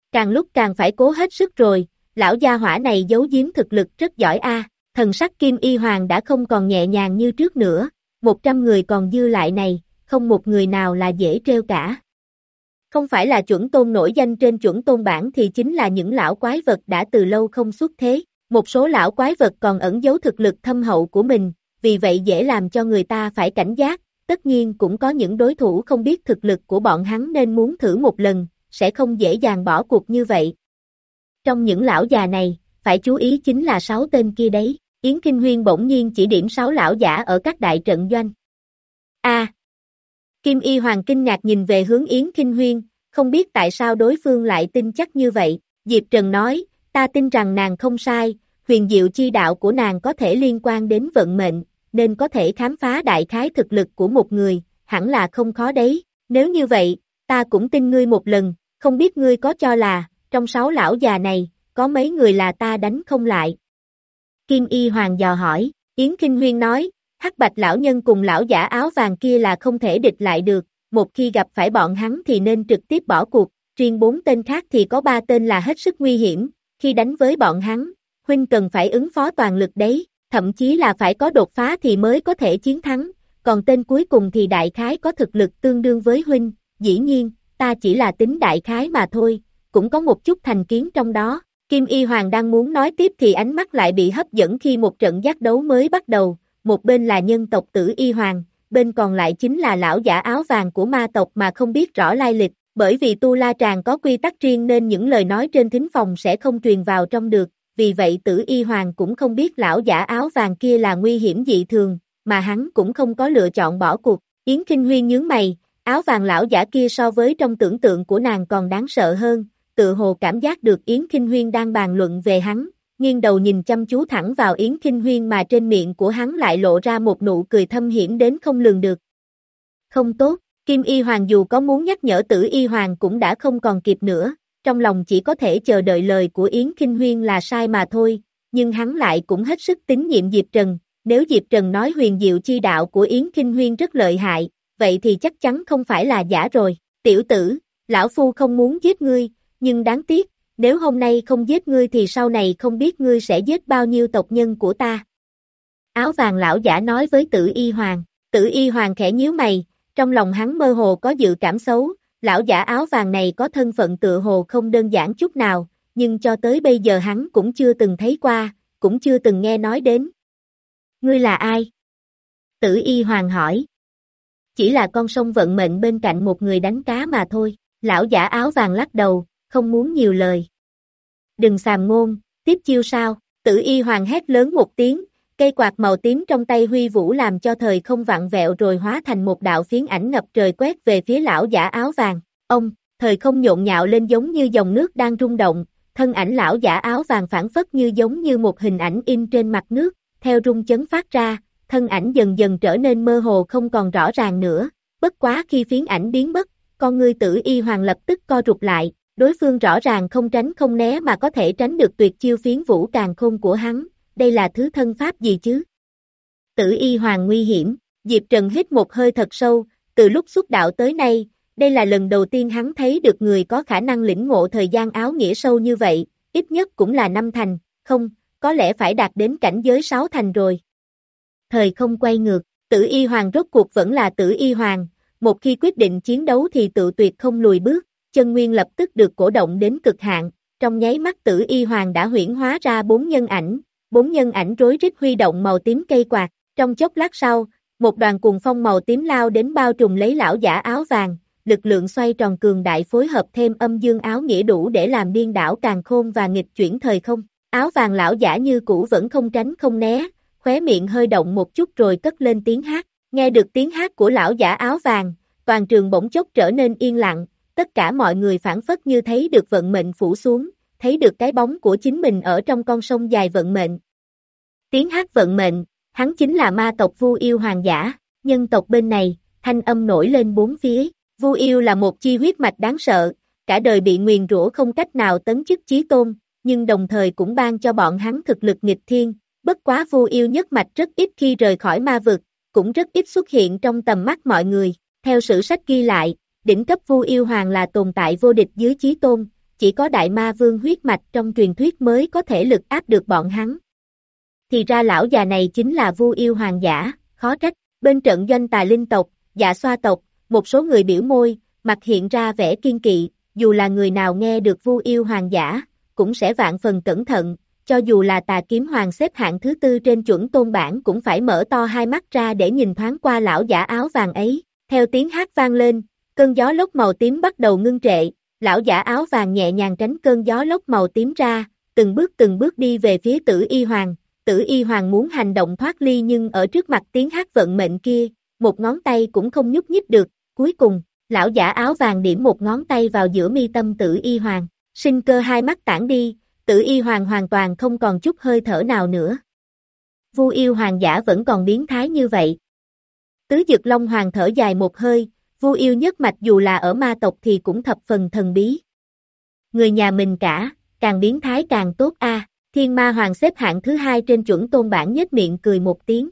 Càng lúc càng phải cố hết sức rồi, lão gia hỏa này giấu giếm thực lực rất giỏi a. Thần sắc Kim Y Hoàng đã không còn nhẹ nhàng như trước nữa, một trăm người còn dư lại này, không một người nào là dễ trêu cả. Không phải là chuẩn tôn nổi danh trên chuẩn tôn bảng thì chính là những lão quái vật đã từ lâu không xuất thế. Một số lão quái vật còn ẩn giấu thực lực thâm hậu của mình, vì vậy dễ làm cho người ta phải cảnh giác, tất nhiên cũng có những đối thủ không biết thực lực của bọn hắn nên muốn thử một lần, sẽ không dễ dàng bỏ cuộc như vậy. Trong những lão già này, phải chú ý chính là sáu tên kia đấy. Yến Kinh Huyên bỗng nhiên chỉ điểm sáu lão giả ở các đại trận doanh. A. À, Kim Y Hoàng kinh ngạc nhìn về hướng Yến Kinh Huyên, không biết tại sao đối phương lại tin chắc như vậy. Diệp Trần nói, ta tin rằng nàng không sai, huyền diệu chi đạo của nàng có thể liên quan đến vận mệnh, nên có thể khám phá đại khái thực lực của một người, hẳn là không khó đấy. Nếu như vậy, ta cũng tin ngươi một lần, không biết ngươi có cho là, trong sáu lão già này, có mấy người là ta đánh không lại. Kim Y Hoàng dò hỏi, Yến Kinh Huyên nói, Hắc Bạch lão nhân cùng lão giả áo vàng kia là không thể địch lại được, một khi gặp phải bọn hắn thì nên trực tiếp bỏ cuộc, riêng bốn tên khác thì có ba tên là hết sức nguy hiểm, khi đánh với bọn hắn, huynh cần phải ứng phó toàn lực đấy, thậm chí là phải có đột phá thì mới có thể chiến thắng, còn tên cuối cùng thì đại khái có thực lực tương đương với huynh, dĩ nhiên, ta chỉ là tính đại khái mà thôi, cũng có một chút thành kiến trong đó. Kim Y Hoàng đang muốn nói tiếp thì ánh mắt lại bị hấp dẫn khi một trận giác đấu mới bắt đầu, một bên là nhân tộc Tử Y Hoàng, bên còn lại chính là lão giả áo vàng của ma tộc mà không biết rõ lai lịch, bởi vì Tu La Tràng có quy tắc riêng nên những lời nói trên thính phòng sẽ không truyền vào trong được, vì vậy Tử Y Hoàng cũng không biết lão giả áo vàng kia là nguy hiểm dị thường, mà hắn cũng không có lựa chọn bỏ cuộc. Yến Kinh Huyên nhướng mày, áo vàng lão giả kia so với trong tưởng tượng của nàng còn đáng sợ hơn, tự hồ cảm giác được Yến Kinh Huyên đang bàn luận về hắn, nghiêng đầu nhìn chăm chú thẳng vào Yến Kinh Huyên mà trên miệng của hắn lại lộ ra một nụ cười thâm hiểm đến không lường được. Không tốt, Kim Y Hoàng dù có muốn nhắc nhở Tử Y Hoàng cũng đã không còn kịp nữa, trong lòng chỉ có thể chờ đợi lời của Yến Kinh Huyên là sai mà thôi, nhưng hắn lại cũng hết sức tín nhiệm Diệp Trần, nếu Diệp Trần nói huyền diệu chi đạo của Yến Kinh Huyên rất lợi hại, vậy thì chắc chắn không phải là giả rồi. Tiểu tử, lão phu không muốn giết ngươi, nhưng đáng tiếc, nếu hôm nay không giết ngươi thì sau này không biết ngươi sẽ giết bao nhiêu tộc nhân của ta. Áo vàng lão giả nói với Tử Y Hoàng, Tử Y Hoàng khẽ nhíu mày, trong lòng hắn mơ hồ có dự cảm xấu, lão giả áo vàng này có thân phận tựa hồ không đơn giản chút nào, nhưng cho tới bây giờ hắn cũng chưa từng thấy qua, cũng chưa từng nghe nói đến. Ngươi là ai? Tử Y Hoàng hỏi. Chỉ là con sông vận mệnh bên cạnh một người đánh cá mà thôi, lão giả áo vàng lắc đầu, không muốn nhiều lời. Đừng xàm ngôn, tiếp chiêu sao, Tử Y Hoàng hét lớn một tiếng, cây quạt màu tím trong tay huy vũ làm cho thời không vặn vẹo rồi hóa thành một đạo phiến ảnh ngập trời quét về phía lão giả áo vàng. Ông, thời không nhộn nhạo lên giống như dòng nước đang rung động, thân ảnh lão giả áo vàng phản phất như giống như một hình ảnh in trên mặt nước, theo rung chấn phát ra, thân ảnh dần dần trở nên mơ hồ không còn rõ ràng nữa, bất quá khi phiến ảnh biến mất, con ngươi Tử Y Hoàng lập tức co rụt lại, đối phương rõ ràng không tránh không né mà có thể tránh được tuyệt chiêu phiến vũ càn khôn của hắn, đây là thứ thân pháp gì chứ? Tử Y Hoàng nguy hiểm, Diệp Trần hít một hơi thật sâu, từ lúc xuất đạo tới nay, đây là lần đầu tiên hắn thấy được người có khả năng lĩnh ngộ thời gian áo nghĩa sâu như vậy, ít nhất cũng là năm thành, không, có lẽ phải đạt đến cảnh giới sáu thành rồi. Thời không quay ngược, Tử Y Hoàng rốt cuộc vẫn là Tử Y Hoàng, một khi quyết định chiến đấu thì tự tuyệt không lùi bước, chân nguyên lập tức được cổ động đến cực hạn, trong nháy mắt Tử Y Hoàng đã huyễn hóa ra bốn nhân ảnh, bốn nhân ảnh rối rít huy động màu tím cây quạt, trong chốc lát sau, một đoàn cuồng phong màu tím lao đến bao trùm lấy lão giả áo vàng, lực lượng xoay tròn cường đại phối hợp thêm âm dương áo nghĩa đủ để làm điên đảo càn khôn và nghịch chuyển thời không. Áo vàng lão giả như cũ vẫn không tránh không né, khóe miệng hơi động một chút rồi cất lên tiếng hát, nghe được tiếng hát của lão giả áo vàng, toàn trường bỗng chốc trở nên yên lặng, tất cả mọi người phản phất như thấy được vận mệnh phủ xuống, thấy được cái bóng của chính mình ở trong con sông dài vận mệnh. Tiếng hát vận mệnh, hắn chính là ma tộc Vu Yêu Hoàng giả, nhân tộc bên này, thanh âm nổi lên bốn phía, Vu Yêu là một chi huyết mạch đáng sợ, cả đời bị nguyền rủa không cách nào tấn chức chí tôn, nhưng đồng thời cũng ban cho bọn hắn thực lực nghịch thiên, bất quá Vu Yêu nhất mạch rất ít khi rời khỏi ma vực, cũng rất ít xuất hiện trong tầm mắt mọi người, theo sử sách ghi lại, đỉnh cấp Vu Yêu Hoàng là tồn tại vô địch dưới chí tôn, chỉ có đại ma vương huyết mạch trong truyền thuyết mới có thể lực áp được bọn hắn. Thì ra lão già này chính là Vu Yêu Hoàng giả, khó trách. Bên trận doanh Tà Linh tộc, Dạ Xoa tộc, một số người biểu môi, mặt hiện ra vẻ kiên kỵ, dù là người nào nghe được Vu Yêu Hoàng giả, cũng sẽ vạn phần cẩn thận, cho dù là Tà Kiếm Hoàng xếp hạng thứ tư trên chuẩn tôn bảng cũng phải mở to hai mắt ra để nhìn thoáng qua lão giả áo vàng ấy. Theo tiếng hát vang lên, cơn gió lốc màu tím bắt đầu ngưng trệ, lão giả áo vàng nhẹ nhàng tránh cơn gió lốc màu tím ra, từng bước từng bước đi về phía Tử Y Hoàng. Tử Y Hoàng muốn hành động thoát ly nhưng ở trước mặt tiếng hát vận mệnh kia, một ngón tay cũng không nhúc nhích được, cuối cùng, lão giả áo vàng điểm một ngón tay vào giữa mi tâm Tử Y Hoàng, sinh cơ hai mắt tản đi, Tử Y Hoàng hoàn toàn không còn chút hơi thở nào nữa. Vu Yêu Hoàng giả vẫn còn biến thái như vậy. Tứ Dực Long Hoàng thở dài một hơi, Vu Yêu nhất mạch dù là ở ma tộc thì cũng thập phần thần bí. Người nhà mình cả, càng biến thái càng tốt a. Thiên Ma Hoàng xếp hạng thứ hai trên chuẩn tôn bảng nhếch miệng cười một tiếng.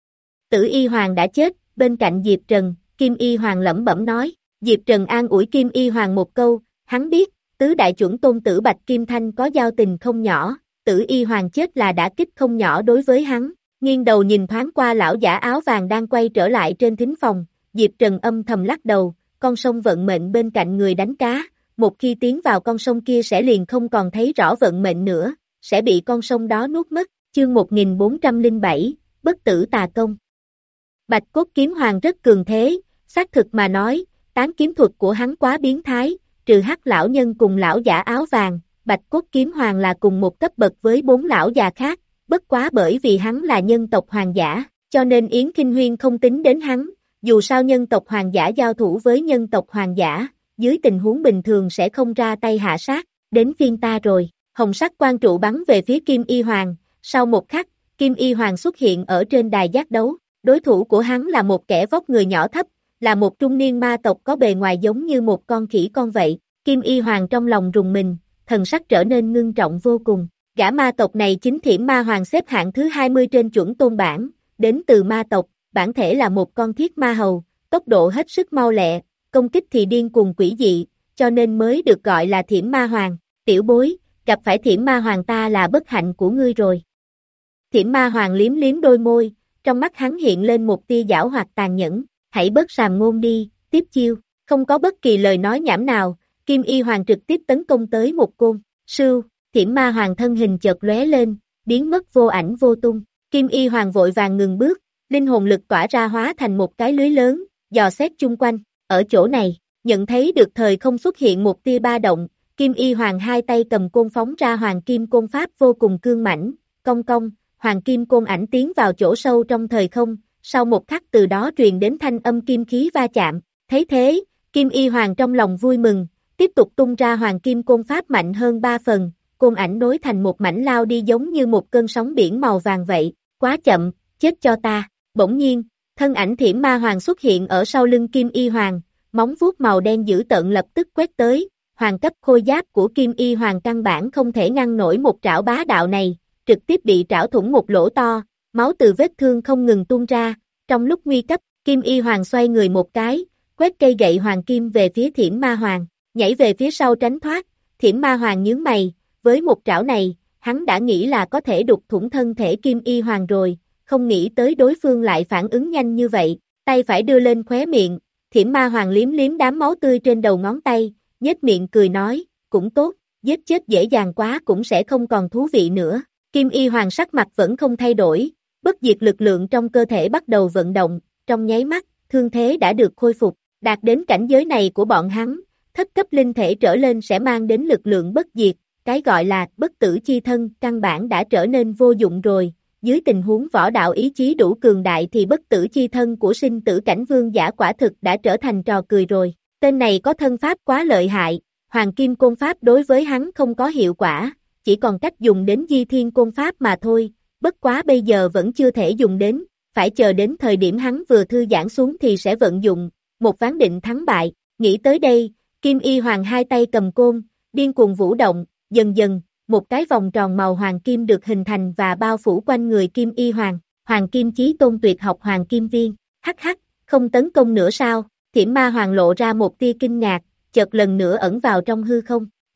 Tử Y Hoàng đã chết, bên cạnh Diệp Trần, Kim Y Hoàng lẩm bẩm nói. Diệp Trần an ủi Kim Y Hoàng một câu, hắn biết, tứ đại chuẩn tôn tử Bạch Kim Thanh có giao tình không nhỏ, Tử Y Hoàng chết là đã kích không nhỏ đối với hắn. Nghiêng đầu nhìn thoáng qua lão giả áo vàng đang quay trở lại trên thính phòng, Diệp Trần âm thầm lắc đầu, con sông vận mệnh bên cạnh người đánh cá, một khi tiến vào con sông kia sẽ liền không còn thấy rõ vận mệnh nữa, sẽ bị con sông đó nuốt mất. Chương một nghìn bốn trăm lẻ bảy, Bất Tử Tà Công. Bạch Cốt Kiếm Hoàng rất cường thế, xác thực mà nói, tán kiếm thuật của hắn quá biến thái, trừ hắc lão nhân cùng lão giả áo vàng, Bạch Cốt Kiếm Hoàng là cùng một cấp bậc với bốn lão già khác, bất quá bởi vì hắn là nhân tộc hoàng giả, cho nên Yến Kinh Huyên không tính đến hắn, dù sao nhân tộc hoàng giả giao thủ với nhân tộc hoàng giả, dưới tình huống bình thường sẽ không ra tay hạ sát, đến phiên ta rồi. Hồng sắc quang trụ bắn về phía Kim Y Hoàng, sau một khắc, Kim Y Hoàng xuất hiện ở trên đài giác đấu, đối thủ của hắn là một kẻ vóc người nhỏ thấp, là một trung niên ma tộc có bề ngoài giống như một con khỉ con vậy. Kim Y Hoàng trong lòng rùng mình, thần sắc trở nên ngưng trọng vô cùng. Gã ma tộc này chính Thiểm Ma Hoàng xếp hạng thứ hai mươi trên chuẩn tôn bảng, đến từ ma tộc, bản thể là một con thiết ma hầu, tốc độ hết sức mau lẹ, công kích thì điên cuồng quỷ dị, cho nên mới được gọi là Thiểm Ma Hoàng. Tiểu bối, gặp phải Thiểm Ma Hoàng ta là bất hạnh của ngươi rồi. Thiểm Ma Hoàng liếm liếm đôi môi, trong mắt hắn hiện lên một tia giảo hoạt tàn nhẫn, hãy bớt sàm ngôn đi, tiếp chiêu, không có bất kỳ lời nói nhảm nào, Kim Y Hoàng trực tiếp tấn công tới một côn, sưu, Thiểm Ma Hoàng thân hình chợt lóe lên, biến mất vô ảnh vô tung, Kim Y Hoàng vội vàng ngừng bước, linh hồn lực tỏa ra hóa thành một cái lưới lớn, dò xét chung quanh, ở chỗ này, nhận thấy được thời không xuất hiện một tia ba động, Kim Y Hoàng hai tay cầm côn phóng ra hoàng kim côn pháp vô cùng cương mãnh, cong cong, hoàng kim côn ảnh tiến vào chỗ sâu trong thời không, sau một khắc từ đó truyền đến thanh âm kim khí va chạm, thấy thế, Kim Y Hoàng trong lòng vui mừng, tiếp tục tung ra hoàng kim côn pháp mạnh hơn ba phần, côn ảnh nối thành một mảnh lao đi giống như một cơn sóng biển màu vàng vậy, quá chậm, chết cho ta, bỗng nhiên, thân ảnh Thiểm Ma Hoàng xuất hiện ở sau lưng Kim Y Hoàng, móng vuốt màu đen dữ tợn lập tức quét tới, hoàng cấp khôi giáp của Kim Y Hoàng căn bản không thể ngăn nổi một trảo bá đạo này, trực tiếp bị trảo thủng một lỗ to, máu từ vết thương không ngừng tuôn ra, trong lúc nguy cấp, Kim Y Hoàng xoay người một cái, quét cây gậy hoàng kim về phía Thiểm Ma Hoàng, nhảy về phía sau tránh thoát, Thiểm Ma Hoàng nhướng mày, với một trảo này, hắn đã nghĩ là có thể đục thủng thân thể Kim Y Hoàng rồi, không nghĩ tới đối phương lại phản ứng nhanh như vậy, tay phải đưa lên khóe miệng, Thiểm Ma Hoàng liếm liếm đám máu tươi trên đầu ngón tay, nhếch miệng cười nói, cũng tốt, giết chết dễ dàng quá cũng sẽ không còn thú vị nữa. Kim Y Hoàng sắc mặt vẫn không thay đổi, bất diệt lực lượng trong cơ thể bắt đầu vận động, trong nháy mắt, thương thế đã được khôi phục, đạt đến cảnh giới này của bọn hắn, thất cấp linh thể trở lên sẽ mang đến lực lượng bất diệt, cái gọi là bất tử chi thân căn bản đã trở nên vô dụng rồi, dưới tình huống võ đạo ý chí đủ cường đại thì bất tử chi thân của sinh tử cảnh vương giả quả thực đã trở thành trò cười rồi. Tên này có thân pháp quá lợi hại, hoàng kim côn pháp đối với hắn không có hiệu quả, chỉ còn cách dùng đến di thiên côn pháp mà thôi, bất quá bây giờ vẫn chưa thể dùng đến, phải chờ đến thời điểm hắn vừa thư giãn xuống thì sẽ vận dụng, một ván định thắng bại, nghĩ tới đây, Kim Y Hoàng hai tay cầm côn, điên cuồng vũ động, dần dần, một cái vòng tròn màu hoàng kim được hình thành và bao phủ quanh người Kim Y Hoàng, Hoàng Kim Chí Tôn tuyệt học Hoàng Kim Viên, hắc hắc, không tấn công nữa sao? Thiểm Ma Hoàng lộ ra một tia kinh ngạc, chợt lần nữa ẩn vào trong hư không,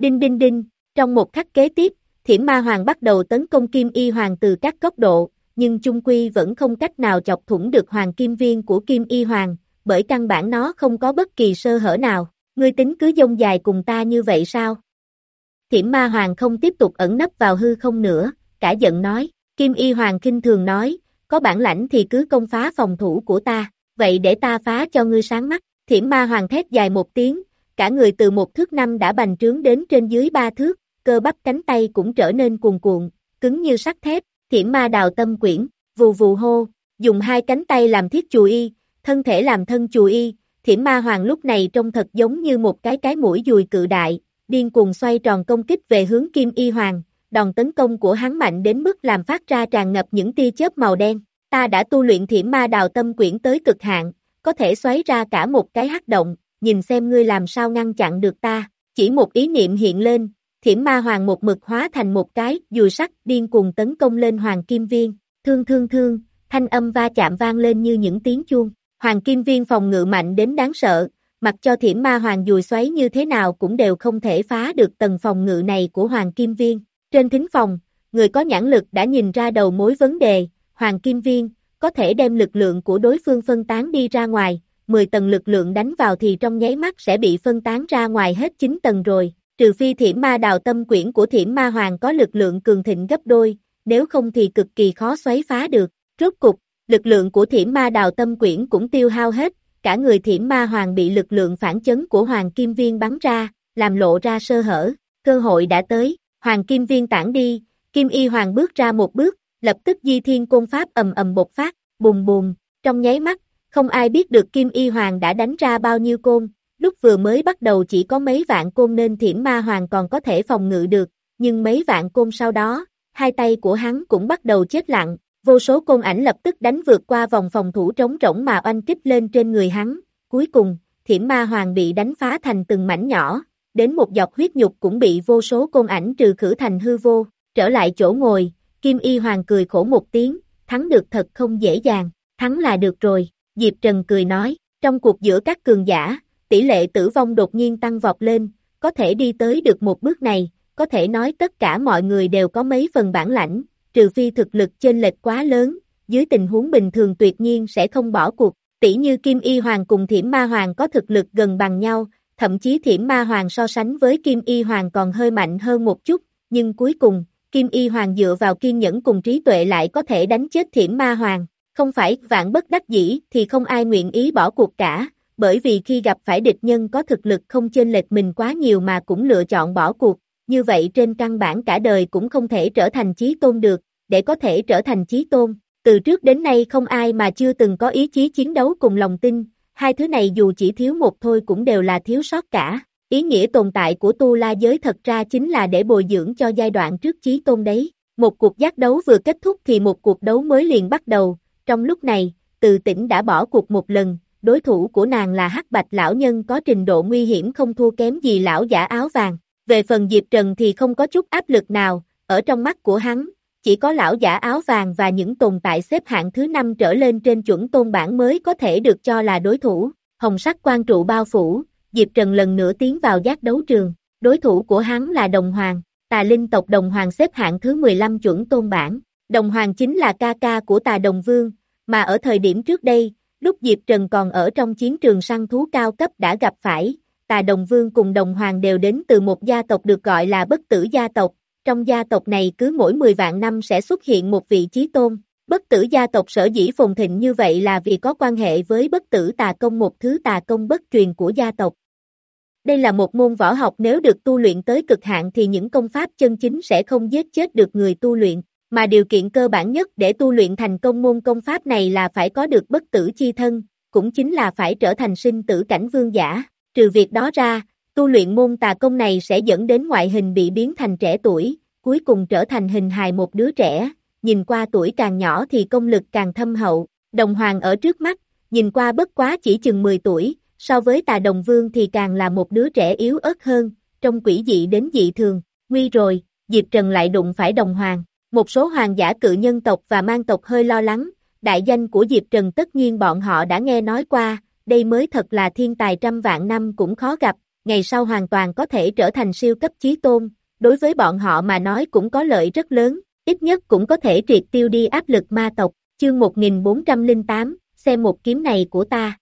Đinh đinh đinh, trong một khắc kế tiếp, Thiểm Ma Hoàng bắt đầu tấn công Kim Y Hoàng từ các góc độ, nhưng chung quy vẫn không cách nào chọc thủng được Hoàng Kim Viên của Kim Y Hoàng, bởi căn bản nó không có bất kỳ sơ hở nào. Ngươi tính cứ dông dài cùng ta như vậy sao? Thiểm Ma Hoàng không tiếp tục ẩn nấp vào hư không nữa, cả giận nói. Kim Y Hoàng khinh thường nói, có bản lãnh thì cứ công phá phòng thủ của ta, vậy để ta phá cho ngươi sáng mắt. Thiểm Ma Hoàng thét dài một tiếng, cả người từ một thước năm đã bành trướng đến trên dưới ba thước, cơ bắp cánh tay cũng trở nên cuồn cuộn, cứng như sắt thép. Thiểm Ma Đào Tâm Quyển, vù vù hô, dùng hai cánh tay làm thiết chù y, thân thể làm thân chù y. Thiểm Ma Hoàng lúc này trông thật giống như một cái cái mũi dùi cự đại, điên cuồng xoay tròn công kích về hướng Kim Y Hoàng. Đòn tấn công của hắn mạnh đến mức làm phát ra tràn ngập những tia chớp màu đen. Ta đã tu luyện Thiểm Ma Đào Tâm Quyển tới cực hạn, có thể xoáy ra cả một cái hắc động, nhìn xem ngươi làm sao ngăn chặn được ta. Chỉ một ý niệm hiện lên, Thiểm Ma Hoàng một mực hóa thành một cái dùi sắt điên cuồng tấn công lên Hoàng Kim Viên. Thương thương thương, thanh âm va chạm vang lên như những tiếng chuông. Hoàng Kim Viên phòng ngự mạnh đến đáng sợ, mặc cho Thiểm Ma Hoàng dùi xoáy như thế nào cũng đều không thể phá được tầng phòng ngự này của Hoàng Kim Viên. Trên thính phòng, người có nhãn lực đã nhìn ra đầu mối vấn đề, Hoàng Kim Viên có thể đem lực lượng của đối phương phân tán đi ra ngoài, mười tầng lực lượng đánh vào thì trong nháy mắt sẽ bị phân tán ra ngoài hết chín tầng rồi, trừ phi Thiểm Ma Đào Tâm Quyển của Thiểm Ma Hoàng có lực lượng cường thịnh gấp đôi, nếu không thì cực kỳ khó xoáy phá được. Rốt cục, lực lượng của Thiểm Ma Đào Tâm Quyển cũng tiêu hao hết, cả người Thiểm Ma Hoàng bị lực lượng phản chấn của Hoàng Kim Viên bắn ra, làm lộ ra sơ hở, cơ hội đã tới, Hoàng Kim Viên tản đi, Kim Y Hoàng bước ra một bước, lập tức Di Thiên Côn Pháp ầm ầm bộc phát, bùm bùm, trong nháy mắt, không ai biết được Kim Y Hoàng đã đánh ra bao nhiêu côn, lúc vừa mới bắt đầu chỉ có mấy vạn côn nên Thiểm Ma Hoàng còn có thể phòng ngự được, nhưng mấy vạn côn sau đó, hai tay của hắn cũng bắt đầu chết lặng. Vô số côn ảnh lập tức đánh vượt qua vòng phòng thủ trống rỗng mà oanh kích lên trên người hắn, cuối cùng, Thiểm Ma Hoàng bị đánh phá thành từng mảnh nhỏ, đến một giọt huyết nhục cũng bị vô số côn ảnh trừ khử thành hư vô, trở lại chỗ ngồi, Kim Y Hoàng cười khổ một tiếng, thắng được thật không dễ dàng, thắng là được rồi, Diệp Trần cười nói, trong cuộc giữa các cường giả, tỷ lệ tử vong đột nhiên tăng vọt lên, có thể đi tới được một bước này, có thể nói tất cả mọi người đều có mấy phần bản lãnh. Trừ phi thực lực chênh lệch quá lớn, dưới tình huống bình thường tuyệt nhiên sẽ không bỏ cuộc, tỷ như Kim Y Hoàng cùng Thiểm Ma Hoàng có thực lực gần bằng nhau, thậm chí Thiểm Ma Hoàng so sánh với Kim Y Hoàng còn hơi mạnh hơn một chút, nhưng cuối cùng, Kim Y Hoàng dựa vào kiên nhẫn cùng trí tuệ lại có thể đánh chết Thiểm Ma Hoàng, không phải vạn bất đắc dĩ thì không ai nguyện ý bỏ cuộc cả, bởi vì khi gặp phải địch nhân có thực lực không chênh lệch mình quá nhiều mà cũng lựa chọn bỏ cuộc. Như vậy trên căn bản cả đời cũng không thể trở thành chí tôn được, để có thể trở thành chí tôn, từ trước đến nay không ai mà chưa từng có ý chí chiến đấu cùng lòng tin, hai thứ này dù chỉ thiếu một thôi cũng đều là thiếu sót cả, ý nghĩa tồn tại của tu la giới thật ra chính là để bồi dưỡng cho giai đoạn trước chí tôn đấy, một cuộc giác đấu vừa kết thúc thì một cuộc đấu mới liền bắt đầu, trong lúc này, Từ Tĩnh đã bỏ cuộc một lần, đối thủ của nàng là Hắc Bạch lão nhân có trình độ nguy hiểm không thua kém gì lão giả áo vàng. Về phần Diệp Trần thì không có chút áp lực nào, ở trong mắt của hắn, chỉ có lão giả áo vàng và những tồn tại xếp hạng thứ năm trở lên trên chuẩn tôn bảng mới có thể được cho là đối thủ. Hồng sắc quan trụ bao phủ, Diệp Trần lần nữa tiến vào giác đấu trường, đối thủ của hắn là Đồng Hoàng, Tà Linh tộc Đồng Hoàng xếp hạng thứ mười lăm chuẩn tôn bảng. Đồng Hoàng chính là ca ca của Tà Đồng Vương, mà ở thời điểm trước đây, lúc Diệp Trần còn ở trong chiến trường săn thú cao cấp đã gặp phải. Tà Đồng Vương cùng Đồng Hoàng đều đến từ một gia tộc được gọi là Bất Tử gia tộc, trong gia tộc này cứ mỗi mười vạn năm sẽ xuất hiện một vị chí tôn, Bất Tử gia tộc sở dĩ phồn thịnh như vậy là vì có quan hệ với Bất Tử tà công, một thứ tà công bất truyền của gia tộc. Đây là một môn võ học nếu được tu luyện tới cực hạn thì những công pháp chân chính sẽ không giết chết được người tu luyện, mà điều kiện cơ bản nhất để tu luyện thành công môn công pháp này là phải có được bất tử chi thân, cũng chính là phải trở thành sinh tử cảnh vương giả. Trừ việc đó ra, tu luyện môn tà công này sẽ dẫn đến ngoại hình bị biến thành trẻ tuổi, cuối cùng trở thành hình hài một đứa trẻ, nhìn qua tuổi càng nhỏ thì công lực càng thâm hậu. Đồng Hoàng ở trước mắt, nhìn qua bất quá chỉ chừng mười tuổi, so với Tà Đồng Vương thì càng là một đứa trẻ yếu ớt hơn, trong quỷ dị đến dị thường. Nguy rồi, Diệp Trần lại đụng phải Đồng Hoàng. Một số hoàng giả cự nhân tộc và mang tộc hơi lo lắng, đại danh của Diệp Trần tất nhiên bọn họ đã nghe nói qua, đây mới thật là thiên tài trăm vạn năm cũng khó gặp, ngày sau hoàn toàn có thể trở thành siêu cấp chí tôn, đối với bọn họ mà nói cũng có lợi rất lớn, ít nhất cũng có thể triệt tiêu đi áp lực ma tộc, chương một nghìn bốn trăm lẻ tám, xem một kiếm này của ta.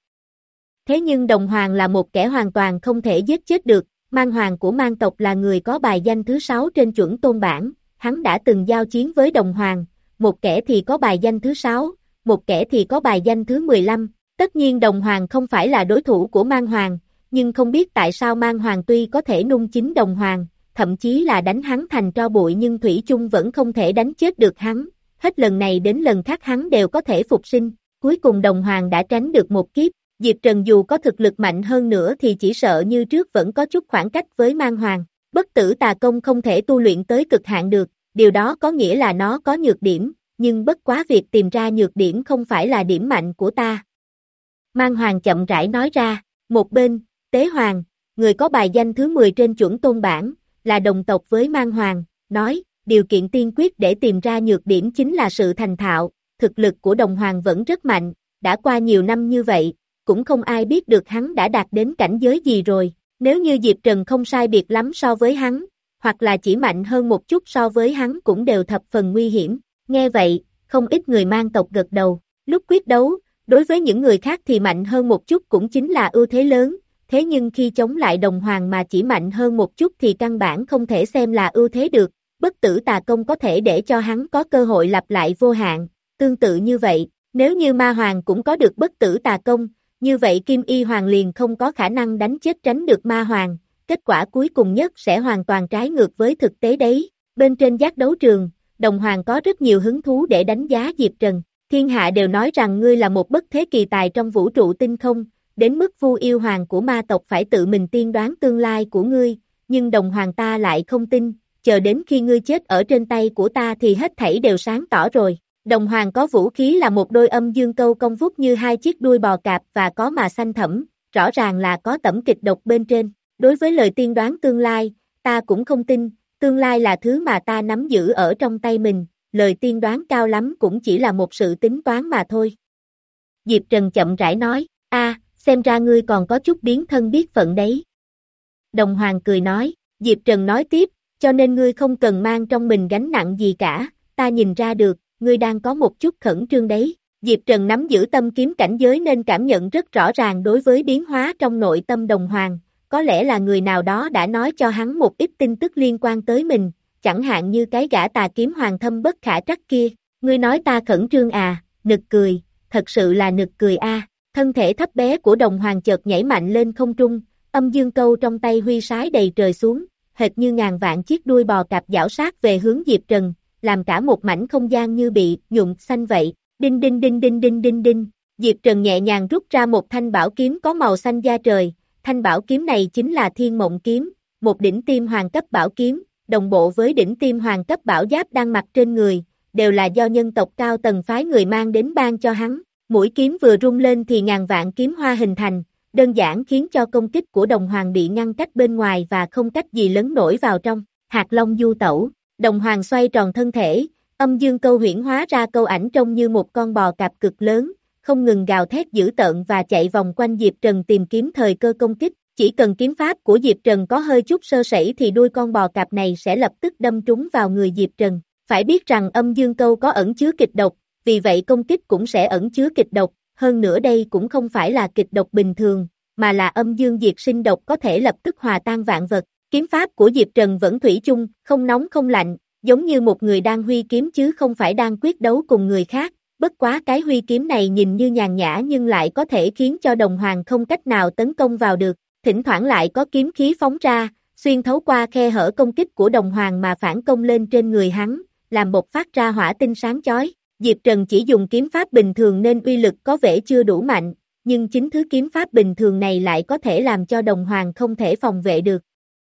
Thế nhưng Đồng Hoàng là một kẻ hoàn toàn không thể giết chết được, Mang Hoàng của Mang tộc là người có bài danh thứ sáu trên chuẩn tôn bảng, hắn đã từng giao chiến với Đồng Hoàng, một kẻ thì có bài danh thứ sáu, một kẻ thì có bài danh thứ mười lăm, tất nhiên Đồng Hoàng không phải là đối thủ của Mang Hoàng, nhưng không biết tại sao Mang Hoàng tuy có thể nung chính Đồng Hoàng, thậm chí là đánh hắn thành tro bụi nhưng Thủy chung vẫn không thể đánh chết được hắn, hết lần này đến lần khác hắn đều có thể phục sinh, cuối cùng Đồng Hoàng đã tránh được một kiếp. Diệp Trần dù có thực lực mạnh hơn nữa thì chỉ sợ như trước vẫn có chút khoảng cách với Mang Hoàng, bất tử tà công không thể tu luyện tới cực hạn được, điều đó có nghĩa là nó có nhược điểm, nhưng bất quá việc tìm ra nhược điểm không phải là điểm mạnh của ta. Mang Hoàng chậm rãi nói ra, một bên, Tế Hoàng, người có bài danh thứ mười trên chuẩn tôn bảng, là đồng tộc với Mang Hoàng, nói, điều kiện tiên quyết để tìm ra nhược điểm chính là sự thành thạo, thực lực của Đồng Hoàng vẫn rất mạnh, đã qua nhiều năm như vậy, cũng không ai biết được hắn đã đạt đến cảnh giới gì rồi, nếu như Diệp Trần không sai biệt lắm so với hắn, hoặc là chỉ mạnh hơn một chút so với hắn cũng đều thập phần nguy hiểm, nghe vậy, không ít người Mang tộc gật đầu, lúc quyết đấu, đối với những người khác thì mạnh hơn một chút cũng chính là ưu thế lớn, thế nhưng khi chống lại Đồng Hoàng mà chỉ mạnh hơn một chút thì căn bản không thể xem là ưu thế được, bất tử tà công có thể để cho hắn có cơ hội lặp lại vô hạn, tương tự như vậy, nếu như Ma Hoàng cũng có được bất tử tà công, như vậy Kim Y Hoàng liền không có khả năng đánh chết tránh được Ma Hoàng, kết quả cuối cùng nhất sẽ hoàn toàn trái ngược với thực tế đấy. Bên trên giác đấu trường, Đồng Hoàng có rất nhiều hứng thú để đánh giá Diệp Trần, thiên hạ đều nói rằng ngươi là một bất thế kỳ tài trong vũ trụ tinh không, đến mức Vu Yêu Hoàng của ma tộc phải tự mình tiên đoán tương lai của ngươi, nhưng Đồng Hoàng ta lại không tin, chờ đến khi ngươi chết ở trên tay của ta thì hết thảy đều sáng tỏ rồi. Đồng Hoàng có vũ khí là một đôi âm dương câu công vút như hai chiếc đuôi bò cạp và có mà xanh thẫm, rõ ràng là có tẩm kịch độc bên trên. Đối với lời tiên đoán tương lai, ta cũng không tin, tương lai là thứ mà ta nắm giữ ở trong tay mình, lời tiên đoán cao lắm cũng chỉ là một sự tính toán mà thôi. Diệp Trần chậm rãi nói, a, xem ra ngươi còn có chút biến thân biết phận đấy. Đồng Hoàng cười nói, Diệp Trần nói tiếp, cho nên ngươi không cần mang trong mình gánh nặng gì cả, ta nhìn ra được, ngươi đang có một chút khẩn trương đấy. Diệp Trần nắm giữ tâm kiếm cảnh giới nên cảm nhận rất rõ ràng đối với biến hóa trong nội tâm Đồng Hoàng, có lẽ là người nào đó đã nói cho hắn một ít tin tức liên quan tới mình, chẳng hạn như cái gã tà kiếm hoàng thâm bất khả trắc kia, ngươi nói ta khẩn trương à, nực cười, thật sự là nực cười a. Thân thể thấp bé của Đồng Hoàng chợt nhảy mạnh lên không trung, âm dương câu trong tay huy sái đầy trời xuống, hệt như ngàn vạn chiếc đuôi bò cạp giảo sát về hướng Diệp Trần, làm cả một mảnh không gian như bị nhuộm xanh vậy. Đinh đinh đinh đinh đinh đinh đinh, Diệp Trần nhẹ nhàng rút ra một thanh bảo kiếm có màu xanh da trời, thanh bảo kiếm này chính là Thiên Mộng kiếm, một đỉnh tim hoàng cấp bảo kiếm, đồng bộ với đỉnh tim hoàng cấp bảo giáp đang mặc trên người, đều là do nhân tộc cao tầng phái người mang đến ban cho hắn. Mũi kiếm vừa rung lên thì ngàn vạn kiếm hoa hình thành, đơn giản khiến cho công kích của Đồng Hoàng bị ngăn cách bên ngoài và không cách gì lấn nổi vào trong. Hạt Long du tẩu, Đồng Hoàng xoay tròn thân thể, âm dương câu huyễn hóa ra câu ảnh trông như một con bò cạp cực lớn, không ngừng gào thét dữ tợn và chạy vòng quanh Diệp Trần tìm kiếm thời cơ công kích. Chỉ cần kiếm pháp của Diệp Trần có hơi chút sơ sẩy thì đuôi con bò cạp này sẽ lập tức đâm trúng vào người Diệp Trần. Phải biết rằng âm dương câu có ẩn chứa kịch độc, vì vậy công kích cũng sẽ ẩn chứa kịch độc, hơn nữa đây cũng không phải là kịch độc bình thường, mà là âm dương diệt sinh độc có thể lập tức hòa tan vạn vật. Kiếm pháp của Diệp Trần vẫn thủy chung, không nóng không lạnh, giống như một người đang huy kiếm chứ không phải đang quyết đấu cùng người khác, bất quá cái huy kiếm này nhìn như nhàn nhã nhưng lại có thể khiến cho Đồng Hoàng không cách nào tấn công vào được, thỉnh thoảng lại có kiếm khí phóng ra, xuyên thấu qua khe hở công kích của Đồng Hoàng mà phản công lên trên người hắn, làm bộc phát ra hỏa tinh sáng chói. Diệp Trần chỉ dùng kiếm pháp bình thường nên uy lực có vẻ chưa đủ mạnh, nhưng chính thứ kiếm pháp bình thường này lại có thể làm cho Đồng Hoàng không thể phòng vệ được.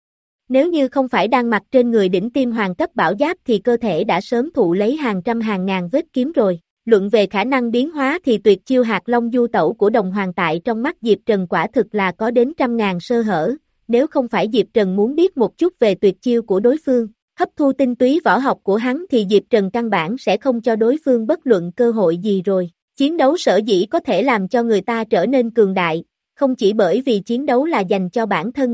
Nếu như không phải đang mặc trên người đỉnh tim hoàng cấp bảo giáp thì cơ thể đã sớm thụ lấy hàng trăm hàng ngàn vết kiếm rồi. Luận về khả năng biến hóa thì tuyệt chiêu Hạt Long du tẩu của Đồng Hoàng tại trong mắt Diệp Trần quả thực là có đến trăm ngàn sơ hở, nếu không phải Diệp Trần muốn biết một chút về tuyệt chiêu của đối phương, hấp thu tinh túy võ học của hắn thì Diệp Trần căn bản sẽ không cho đối phương bất luận cơ hội gì rồi. Chiến đấu sở dĩ có thể làm cho người ta trở nên cường đại, không chỉ bởi vì chiến đấu là dành cho bản thân mình,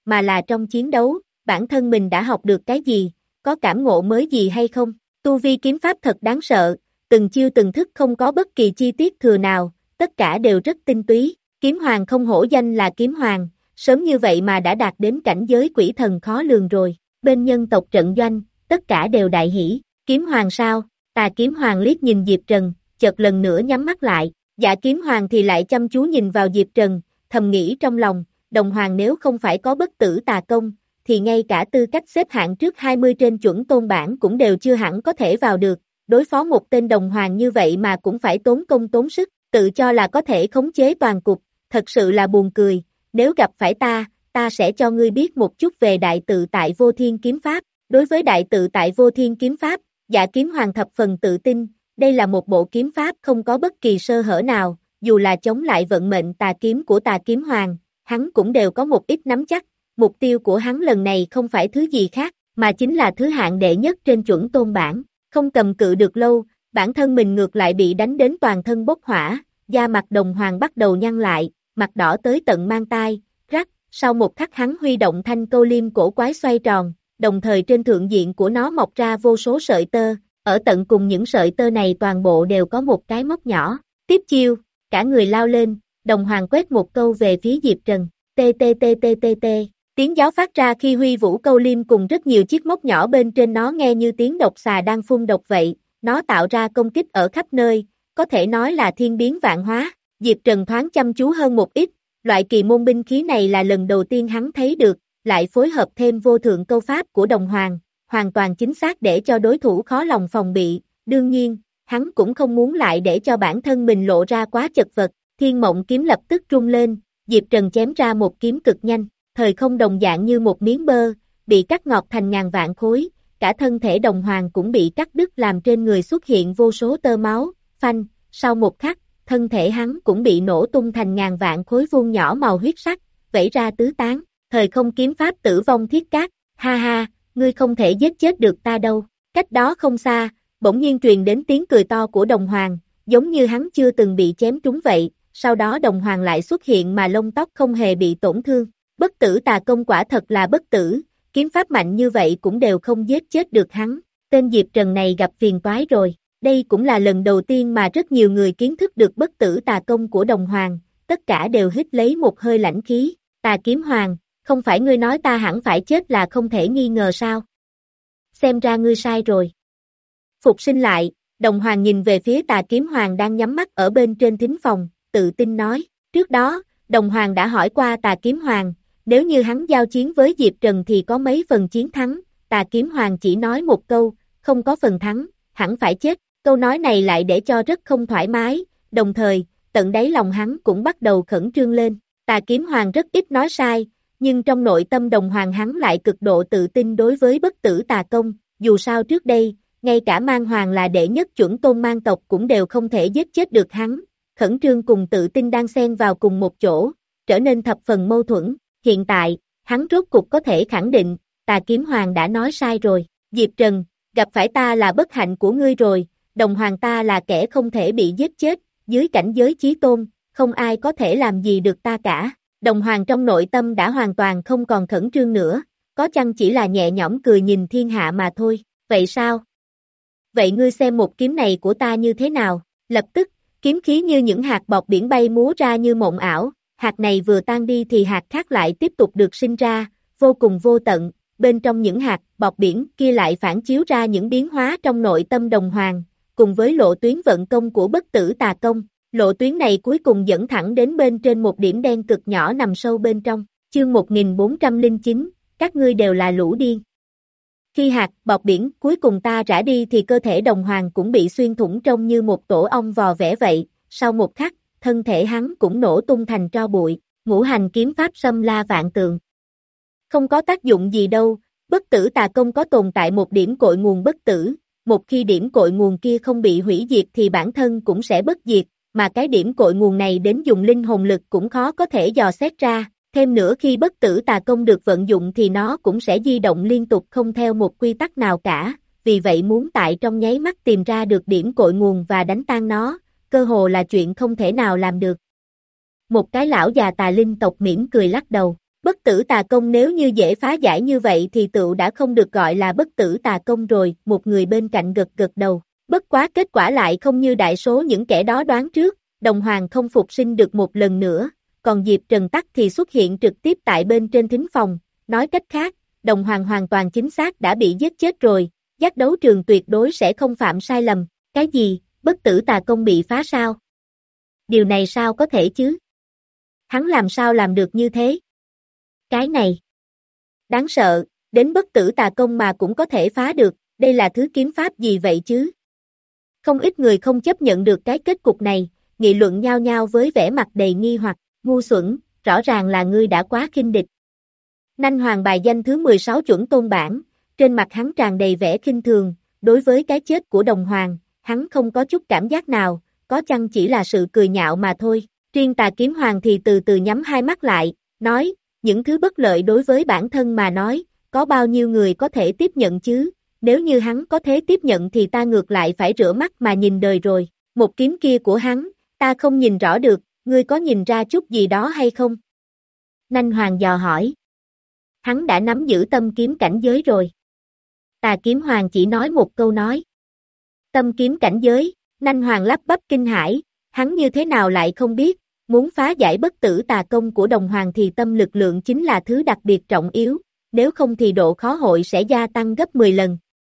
mà là trong chiến đấu, bản thân mình đã học được cái gì, có cảm ngộ mới gì hay không. Tu vi kiếm pháp thật đáng sợ, từng chiêu từng thức không có bất kỳ chi tiết thừa nào, tất cả đều rất tinh túy. Kiếm hoàng không hổ danh là kiếm hoàng, sớm như vậy mà đã đạt đến cảnh giới quỷ thần khó lường rồi. Bên nhân tộc trận doanh, tất cả đều đại hỉ. Kiếm hoàng sao? Tà kiếm hoàng liếc nhìn Diệp Trần, chợt lần nữa nhắm mắt lại. Dạ kiếm hoàng thì lại chăm chú nhìn vào Diệp Trần, thầm nghĩ trong lòng, đồng hoàng nếu không phải có bất tử tà công, thì ngay cả tư cách xếp hạng trước hai mươi trên chuẩn tôn bảng cũng đều chưa hẳn có thể vào được. Đối phó một tên đồng hoàng như vậy mà cũng phải tốn công tốn sức, tự cho là có thể khống chế toàn cục, thật sự là buồn cười. Nếu gặp phải ta, ta sẽ cho ngươi biết một chút về đại tự tại vô thiên kiếm pháp. Đối với đại tự tại vô thiên kiếm pháp, Dạ kiếm hoàng thập phần tự tin, đây là một bộ kiếm pháp không có bất kỳ sơ hở nào, dù là chống lại vận mệnh tà kiếm của tà kiếm hoàng, hắn cũng đều có một ít nắm chắc. Mục tiêu của hắn lần này không phải thứ gì khác, mà chính là thứ hạng đệ nhất trên chuẩn tôn bảng. Không cầm cự được lâu, bản thân mình ngược lại bị đánh đến toàn thân bốc hỏa, da mặt đồng hoàng bắt đầu nhăn lại, mặt đỏ tới tận mang tai, rắc, sau một khắc hắn huy động thanh câu liêm cổ quái xoay tròn, đồng thời trên thượng diện của nó mọc ra vô số sợi tơ, ở tận cùng những sợi tơ này toàn bộ đều có một cái móc nhỏ. Tiếp chiêu, cả người lao lên, đồng hoàng quét một câu về phía Diệp Trần, tê tê tê tê tê tê. Tiếng gió phát ra khi huy vũ câu liêm cùng rất nhiều chiếc móc nhỏ bên trên nó nghe như tiếng độc xà đang phun độc vậy, nó tạo ra công kích ở khắp nơi, có thể nói là thiên biến vạn hóa. Diệp Trần thoáng chăm chú hơn một ít, loại kỳ môn binh khí này là lần đầu tiên hắn thấy được, lại phối hợp thêm vô thượng câu pháp của đồng hoàng, hoàn toàn chính xác để cho đối thủ khó lòng phòng bị. Đương nhiên, hắn cũng không muốn lại để cho bản thân mình lộ ra quá chật vật. Thiên mộng kiếm lập tức rung lên, Diệp Trần chém ra một kiếm cực nhanh. Thời không đồng dạng như một miếng bơ, bị cắt ngọt thành ngàn vạn khối, cả thân thể đồng hoàng cũng bị cắt đứt làm trên người xuất hiện vô số tơ máu, phanh, sau một khắc, thân thể hắn cũng bị nổ tung thành ngàn vạn khối vuông nhỏ màu huyết sắc, vẩy ra tứ tán. Thời không kiếm pháp tử vong thiết cát, ha ha, ngươi không thể giết chết được ta đâu. Cách đó không xa, bỗng nhiên truyền đến tiếng cười to của đồng hoàng, giống như hắn chưa từng bị chém trúng vậy, sau đó đồng hoàng lại xuất hiện mà lông tóc không hề bị tổn thương. Bất tử tà công quả thật là bất tử, kiếm pháp mạnh như vậy cũng đều không giết chết được hắn. Tên Diệp Trần này gặp phiền toái rồi, đây cũng là lần đầu tiên mà rất nhiều người kiến thức được bất tử tà công của đồng hoàng, tất cả đều hít lấy một hơi lãnh khí. Tà kiếm hoàng, không phải ngươi nói ta hẳn phải chết là không thể nghi ngờ sao? Xem ra ngươi sai rồi. Phục sinh lại, đồng hoàng nhìn về phía tà kiếm hoàng đang nhắm mắt ở bên trên thính phòng, tự tin nói. Trước đó, đồng hoàng đã hỏi qua tà kiếm hoàng, nếu như hắn giao chiến với Diệp Trần thì có mấy phần chiến thắng. Tà kiếm hoàng chỉ nói một câu, không có phần thắng, hẳn phải chết. Câu nói này lại để cho rất không thoải mái, đồng thời, tận đáy lòng hắn cũng bắt đầu khẩn trương lên. Tà kiếm hoàng rất ít nói sai, nhưng trong nội tâm đồng hoàng hắn lại cực độ tự tin đối với bất tử tà công. Dù sao trước đây, ngay cả mang hoàng là đệ nhất chuẩn tôn mang tộc cũng đều không thể giết chết được hắn. Khẩn trương cùng tự tin đang xen vào cùng một chỗ, trở nên thập phần mâu thuẫn. Hiện tại, hắn rốt cục có thể khẳng định, tà kiếm hoàng đã nói sai rồi. Diệp Trần, gặp phải ta là bất hạnh của ngươi rồi, đồng hoàng ta là kẻ không thể bị giết chết, dưới cảnh giới chí tôn, không ai có thể làm gì được ta cả. Đồng hoàng trong nội tâm đã hoàn toàn không còn khẩn trương nữa, có chăng chỉ là nhẹ nhõm cười nhìn thiên hạ mà thôi. Vậy sao? Vậy ngươi xem một kiếm này của ta như thế nào? Lập tức, kiếm khí như những hạt bọt biển bay múa ra như mộng ảo. Hạt này vừa tan đi thì hạt khác lại tiếp tục được sinh ra, vô cùng vô tận, bên trong những hạt bọt biển kia lại phản chiếu ra những biến hóa trong nội tâm đồng hoàng, cùng với lộ tuyến vận công của bất tử tà công. Lộ tuyến này cuối cùng dẫn thẳng đến bên trên một điểm đen cực nhỏ nằm sâu bên trong. Chương một nghìn bốn trăm lẻ chín, các ngươi đều là lũ điên. Khi hạt bọt biển cuối cùng ta rã đi thì cơ thể đồng hoàng cũng bị xuyên thủng trông như một tổ ong vò vẽ vậy, sau một khắc, thân thể hắn cũng nổ tung thành tro bụi. Ngũ hành kiếm pháp xâm la vạn tượng. Không có tác dụng gì đâu, bất tử tà công có tồn tại một điểm cội nguồn bất tử, một khi điểm cội nguồn kia không bị hủy diệt thì bản thân cũng sẽ bất diệt, mà cái điểm cội nguồn này đến dùng linh hồn lực cũng khó có thể dò xét ra, thêm nữa khi bất tử tà công được vận dụng thì nó cũng sẽ di động liên tục không theo một quy tắc nào cả, vì vậy muốn tại trong nháy mắt tìm ra được điểm cội nguồn và đánh tan nó, cơ hồ là chuyện không thể nào làm được. Một cái lão già tà linh tộc mỉm cười lắc đầu, Bất tử tà công nếu như dễ phá giải như vậy thì tựu đã không được gọi là bất tử tà công rồi, một người bên cạnh gật gật đầu. Bất quá kết quả lại không như đại số những kẻ đó đoán trước, đồng hoàng không phục sinh được một lần nữa, còn Diệp Trần tắc thì xuất hiện trực tiếp tại bên trên thính phòng, nói cách khác, đồng hoàng hoàn toàn chính xác đã bị giết chết rồi, giác đấu trường tuyệt đối sẽ không phạm sai lầm. Cái gì, bất tử tà công bị phá sao? Điều này sao có thể chứ? Hắn làm sao làm được như thế? Cái này đáng sợ, đến bất tử tà công mà cũng có thể phá được, đây là thứ kiếm pháp gì vậy chứ? Không ít người không chấp nhận được cái kết cục này, nghị luận nhao nhao với vẻ mặt đầy nghi hoặc, ngu xuẩn, rõ ràng là ngươi đã quá khinh địch. Nanh Hoàng bài danh thứ mười sáu chuẩn tôn bảng, trên mặt hắn tràn đầy vẻ khinh thường, đối với cái chết của đồng hoàng, hắn không có chút cảm giác nào, có chăng chỉ là sự cười nhạo mà thôi. Riêng Tà Kiếm Hoàng thì từ từ nhắm hai mắt lại, nói, những thứ bất lợi đối với bản thân mà nói, có bao nhiêu người có thể tiếp nhận chứ, nếu như hắn có thể tiếp nhận thì ta ngược lại phải rửa mắt mà nhìn đời rồi, một kiếm kia của hắn, ta không nhìn rõ được, ngươi có nhìn ra chút gì đó hay không? Nanh Hoàng dò hỏi. Hắn đã nắm giữ tâm kiếm cảnh giới rồi. Tà Kiếm Hoàng chỉ nói một câu nói. Tâm kiếm cảnh giới, Nanh Hoàng lắp bắp kinh hãi, hắn như thế nào lại không biết, muốn phá giải bất tử tà công của đồng hoàng thì tâm lực lượng chính là thứ đặc biệt trọng yếu, nếu không thì độ khó hội sẽ gia tăng gấp mười lần.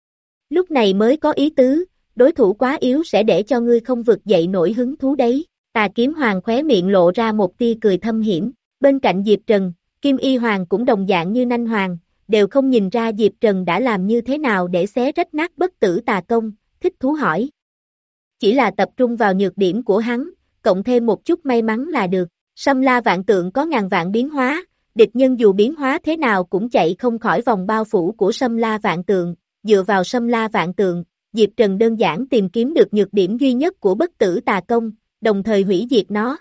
Lúc này mới có ý tứ, đối thủ quá yếu sẽ để cho ngươi không vực dậy nổi hứng thú đấy. Tà Kiếm Hoàng khóe miệng lộ ra một tia cười thâm hiểm, bên cạnh Diệp Trần, Kim Y Hoàng cũng đồng dạng như Nanh Hoàng, đều không nhìn ra Diệp Trần đã làm như thế nào để xé rách nát bất tử tà công, thích thú hỏi. Chỉ là tập trung vào nhược điểm của hắn, cộng thêm một chút may mắn là được, Sâm La Vạn Tượng có ngàn vạn biến hóa, địch nhân dù biến hóa thế nào cũng chạy không khỏi vòng bao phủ của Sâm La Vạn Tượng, dựa vào Sâm La Vạn Tượng, Diệp Trần đơn giản tìm kiếm được nhược điểm duy nhất của bất tử tà công, đồng thời hủy diệt nó.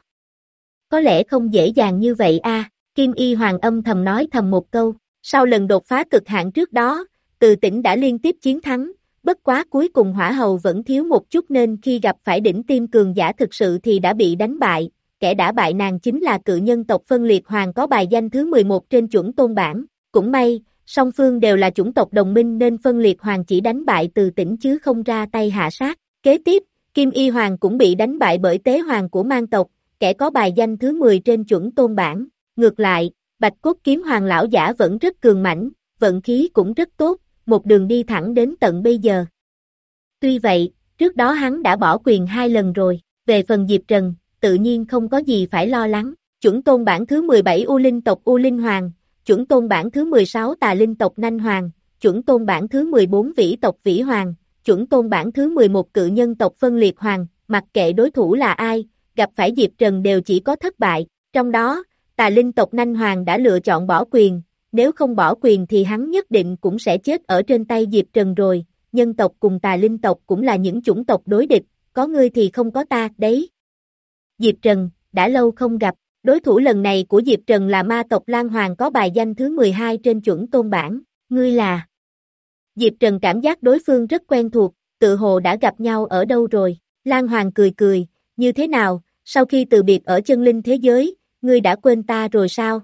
Có lẽ không dễ dàng như vậy a, Kim Y Hoàng âm thầm nói thầm một câu, sau lần đột phá cực hạn trước đó, Từ Tĩnh đã liên tiếp chiến thắng, bất quá cuối cùng hỏa hầu vẫn thiếu một chút nên khi gặp phải đỉnh tiêm cường giả thực sự thì đã bị đánh bại, kẻ đã bại nàng chính là cự nhân tộc Phân Liệt Hoàng có bài danh thứ mười một trên chuẩn tôn bảng, cũng may, song phương đều là chủng tộc đồng minh nên Phân Liệt Hoàng chỉ đánh bại Từ Tĩnh chứ không ra tay hạ sát, kế tiếp, Kim Y Hoàng cũng bị đánh bại bởi Tế Hoàng của mang tộc, kẻ có bài danh thứ mười trên chuẩn tôn bảng, ngược lại, Bạch Cốt Kiếm Hoàng lão giả vẫn rất cường mãnh, vận khí cũng rất tốt, một đường đi thẳng đến tận bây giờ. Tuy vậy, trước đó hắn đã bỏ quyền hai lần rồi, về phần Diệp Trần, tự nhiên không có gì phải lo lắng, chuẩn tôn bảng thứ mười bảy U Linh tộc U Linh Hoàng, chuẩn tôn bảng thứ mười sáu Tà Linh tộc Nanh Hoàng, chuẩn tôn bảng thứ mười bốn Vĩ tộc Vĩ Hoàng, chuẩn tôn bảng thứ mười một Cự nhân tộc Phân Liệt Hoàng, mặc kệ đối thủ là ai, gặp phải Diệp Trần đều chỉ có thất bại, trong đó, Tà Linh tộc Nanh Hoàng đã lựa chọn bỏ quyền, nếu không bỏ quyền thì hắn nhất định cũng sẽ chết ở trên tay Diệp Trần rồi, nhân tộc cùng Tà Linh tộc cũng là những chủng tộc đối địch, có ngươi thì không có ta, đấy. Diệp Trần, đã lâu không gặp, đối thủ lần này của Diệp Trần là ma tộc Lan Hoàng có bài danh thứ mười hai trên chuẩn tôn bảng, ngươi là... Diệp Trần cảm giác đối phương rất quen thuộc, tự hồ đã gặp nhau ở đâu rồi, Lan Hoàng cười cười, như thế nào, sau khi từ biệt ở chân linh thế giới, ngươi đã quên ta rồi sao?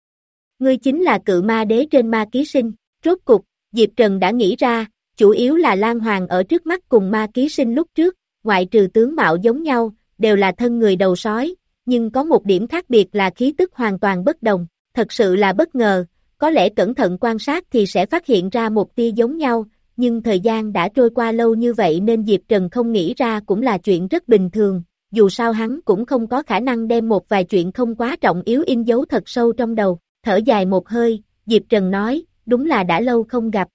Ngươi chính là cự ma đế trên ma ký sinh, rốt cục, Diệp Trần đã nghĩ ra, chủ yếu là Lan Hoàng ở trước mắt cùng ma ký sinh lúc trước, ngoại trừ tướng mạo giống nhau, đều là thân người đầu sói, nhưng có một điểm khác biệt là khí tức hoàn toàn bất đồng, thật sự là bất ngờ, có lẽ cẩn thận quan sát thì sẽ phát hiện ra một tia giống nhau, nhưng thời gian đã trôi qua lâu như vậy nên Diệp Trần không nghĩ ra cũng là chuyện rất bình thường, dù sao hắn cũng không có khả năng đem một vài chuyện không quá trọng yếu in dấu thật sâu trong đầu, thở dài một hơi, Diệp Trần nói, đúng là đã lâu không gặp.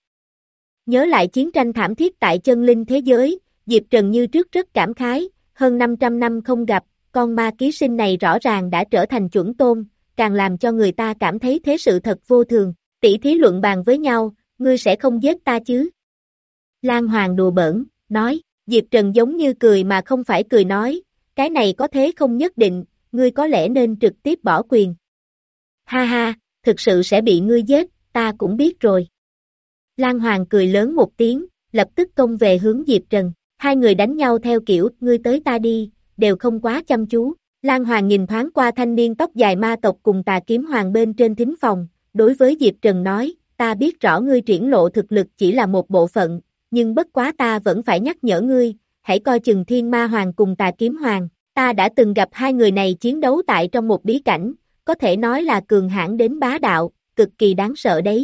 Nhớ lại chiến tranh thảm thiết tại chân linh thế giới, Diệp Trần như trước rất cảm khái, hơn năm trăm năm không gặp, con ma ký sinh này rõ ràng đã trở thành chuẩn tôn, càng làm cho người ta cảm thấy thế sự thật vô thường, tỷ thí luận bàn với nhau, ngươi sẽ không giết ta chứ? Lan Hoàng đùa bỡn, nói, Diệp Trần giống như cười mà không phải cười nói, cái này có thế không nhất định, ngươi có lẽ nên trực tiếp bỏ quyền. Ha ha, thực sự sẽ bị ngươi giết, ta cũng biết rồi. Lan Hoàng cười lớn một tiếng, lập tức công về hướng Diệp Trần, hai người đánh nhau theo kiểu, ngươi tới ta đi, đều không quá chăm chú, Lan Hoàng nhìn thoáng qua thanh niên tóc dài ma tộc cùng Tà Kiếm Hoàng bên trên thính phòng, đối với Diệp Trần nói, ta biết rõ ngươi triển lộ thực lực chỉ là một bộ phận, nhưng bất quá ta vẫn phải nhắc nhở ngươi, hãy coi chừng Thiên Ma Hoàng cùng Tà Kiếm Hoàng, ta đã từng gặp hai người này chiến đấu tại trong một bí cảnh, có thể nói là cường hãn đến bá đạo, cực kỳ đáng sợ đấy.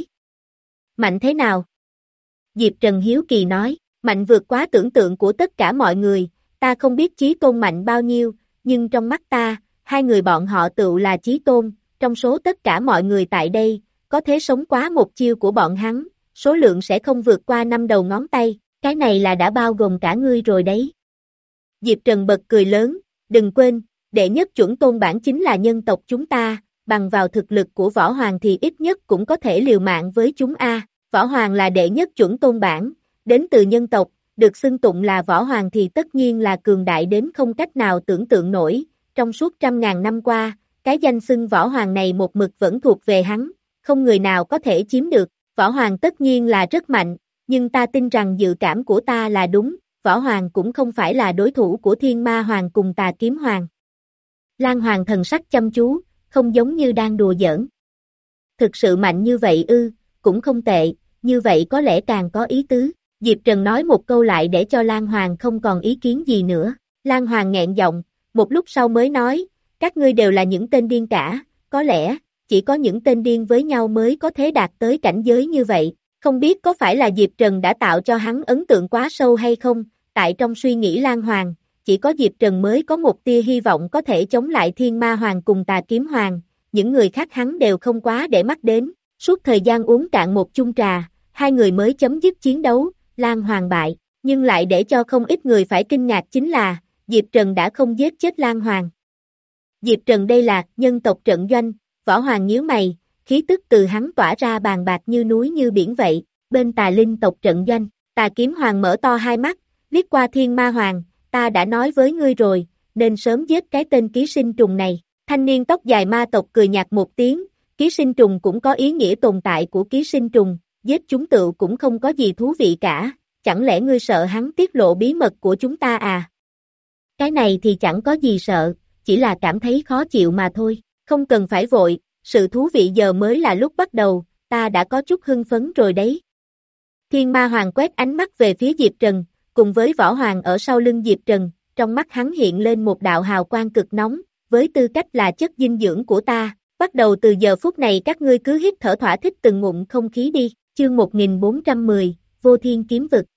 Mạnh thế nào? Diệp Trần hiếu kỳ nói, mạnh vượt quá tưởng tượng của tất cả mọi người, ta không biết chí tôn mạnh bao nhiêu, nhưng trong mắt ta, hai người bọn họ tựu là chí tôn, trong số tất cả mọi người tại đây, có thể sống quá một chiêu của bọn hắn, số lượng sẽ không vượt qua năm đầu ngón tay, cái này là đã bao gồm cả ngươi rồi đấy. Diệp Trần bật cười lớn, đừng quên, đệ nhất chuẩn tôn bản chính là nhân tộc chúng ta, bằng vào thực lực của Võ Hoàng thì ít nhất cũng có thể liều mạng với chúng a. Võ Hoàng là đệ nhất chuẩn tôn bản, đến từ nhân tộc, được xưng tụng là Võ Hoàng thì tất nhiên là cường đại đến không cách nào tưởng tượng nổi, trong suốt trăm ngàn năm qua, cái danh xưng Võ Hoàng này một mực vẫn thuộc về hắn, không người nào có thể chiếm được, Võ Hoàng tất nhiên là rất mạnh, nhưng ta tin rằng dự cảm của ta là đúng, Võ Hoàng cũng không phải là đối thủ của Thiên Ma Hoàng cùng Tà Kiếm Hoàng. Lan Hoàng thần sắc chăm chú, không giống như đang đùa giỡn. Thực sự mạnh như vậy ư, cũng không tệ, như vậy có lẽ càng có ý tứ. Diệp Trần nói một câu lại để cho Lan Hoàng không còn ý kiến gì nữa. Lan Hoàng nghẹn giọng, một lúc sau mới nói, các ngươi đều là những tên điên cả, có lẽ, chỉ có những tên điên với nhau mới có thể đạt tới cảnh giới như vậy. Không biết có phải là Diệp Trần đã tạo cho hắn ấn tượng quá sâu hay không, tại trong suy nghĩ Lan Hoàng, chỉ có Diệp Trần mới có một tia hy vọng có thể chống lại Thiên Ma Hoàng cùng Tà Kiếm Hoàng, những người khác hắn đều không quá để mắt đến. Suốt thời gian uống cạn một chung trà, hai người mới chấm dứt chiến đấu, Lan Hoàng bại, nhưng lại để cho không ít người phải kinh ngạc chính là, Diệp Trần đã không giết chết Lan Hoàng. Diệp Trần đây là nhân tộc trận doanh, Võ Hoàng nhíu mày, khí tức từ hắn tỏa ra bàn bạc như núi như biển vậy, bên Tà Linh tộc trận doanh, Tà Kiếm Hoàng mở to hai mắt, liếc qua Thiên Ma Hoàng, ta đã nói với ngươi rồi, nên sớm giết cái tên ký sinh trùng này. Thanh niên tóc dài ma tộc cười nhạt một tiếng, ký sinh trùng cũng có ý nghĩa tồn tại của ký sinh trùng, giết chúng tựu cũng không có gì thú vị cả, chẳng lẽ ngươi sợ hắn tiết lộ bí mật của chúng ta à? Cái này thì chẳng có gì sợ, chỉ là cảm thấy khó chịu mà thôi, không cần phải vội, sự thú vị giờ mới là lúc bắt đầu, ta đã có chút hưng phấn rồi đấy. Thiên Ma Hoàng quét ánh mắt về phía Diệp Trần, cùng với Võ Hoàng ở sau lưng Diệp Trần, trong mắt hắn hiện lên một đạo hào quang cực nóng, với tư cách là chất dinh dưỡng của ta, bắt đầu từ giờ phút này các ngươi cứ hít thở thỏa thích từng ngụm không khí đi, chương một nghìn bốn trăm mười, Vô Thiên Kiếm Vực.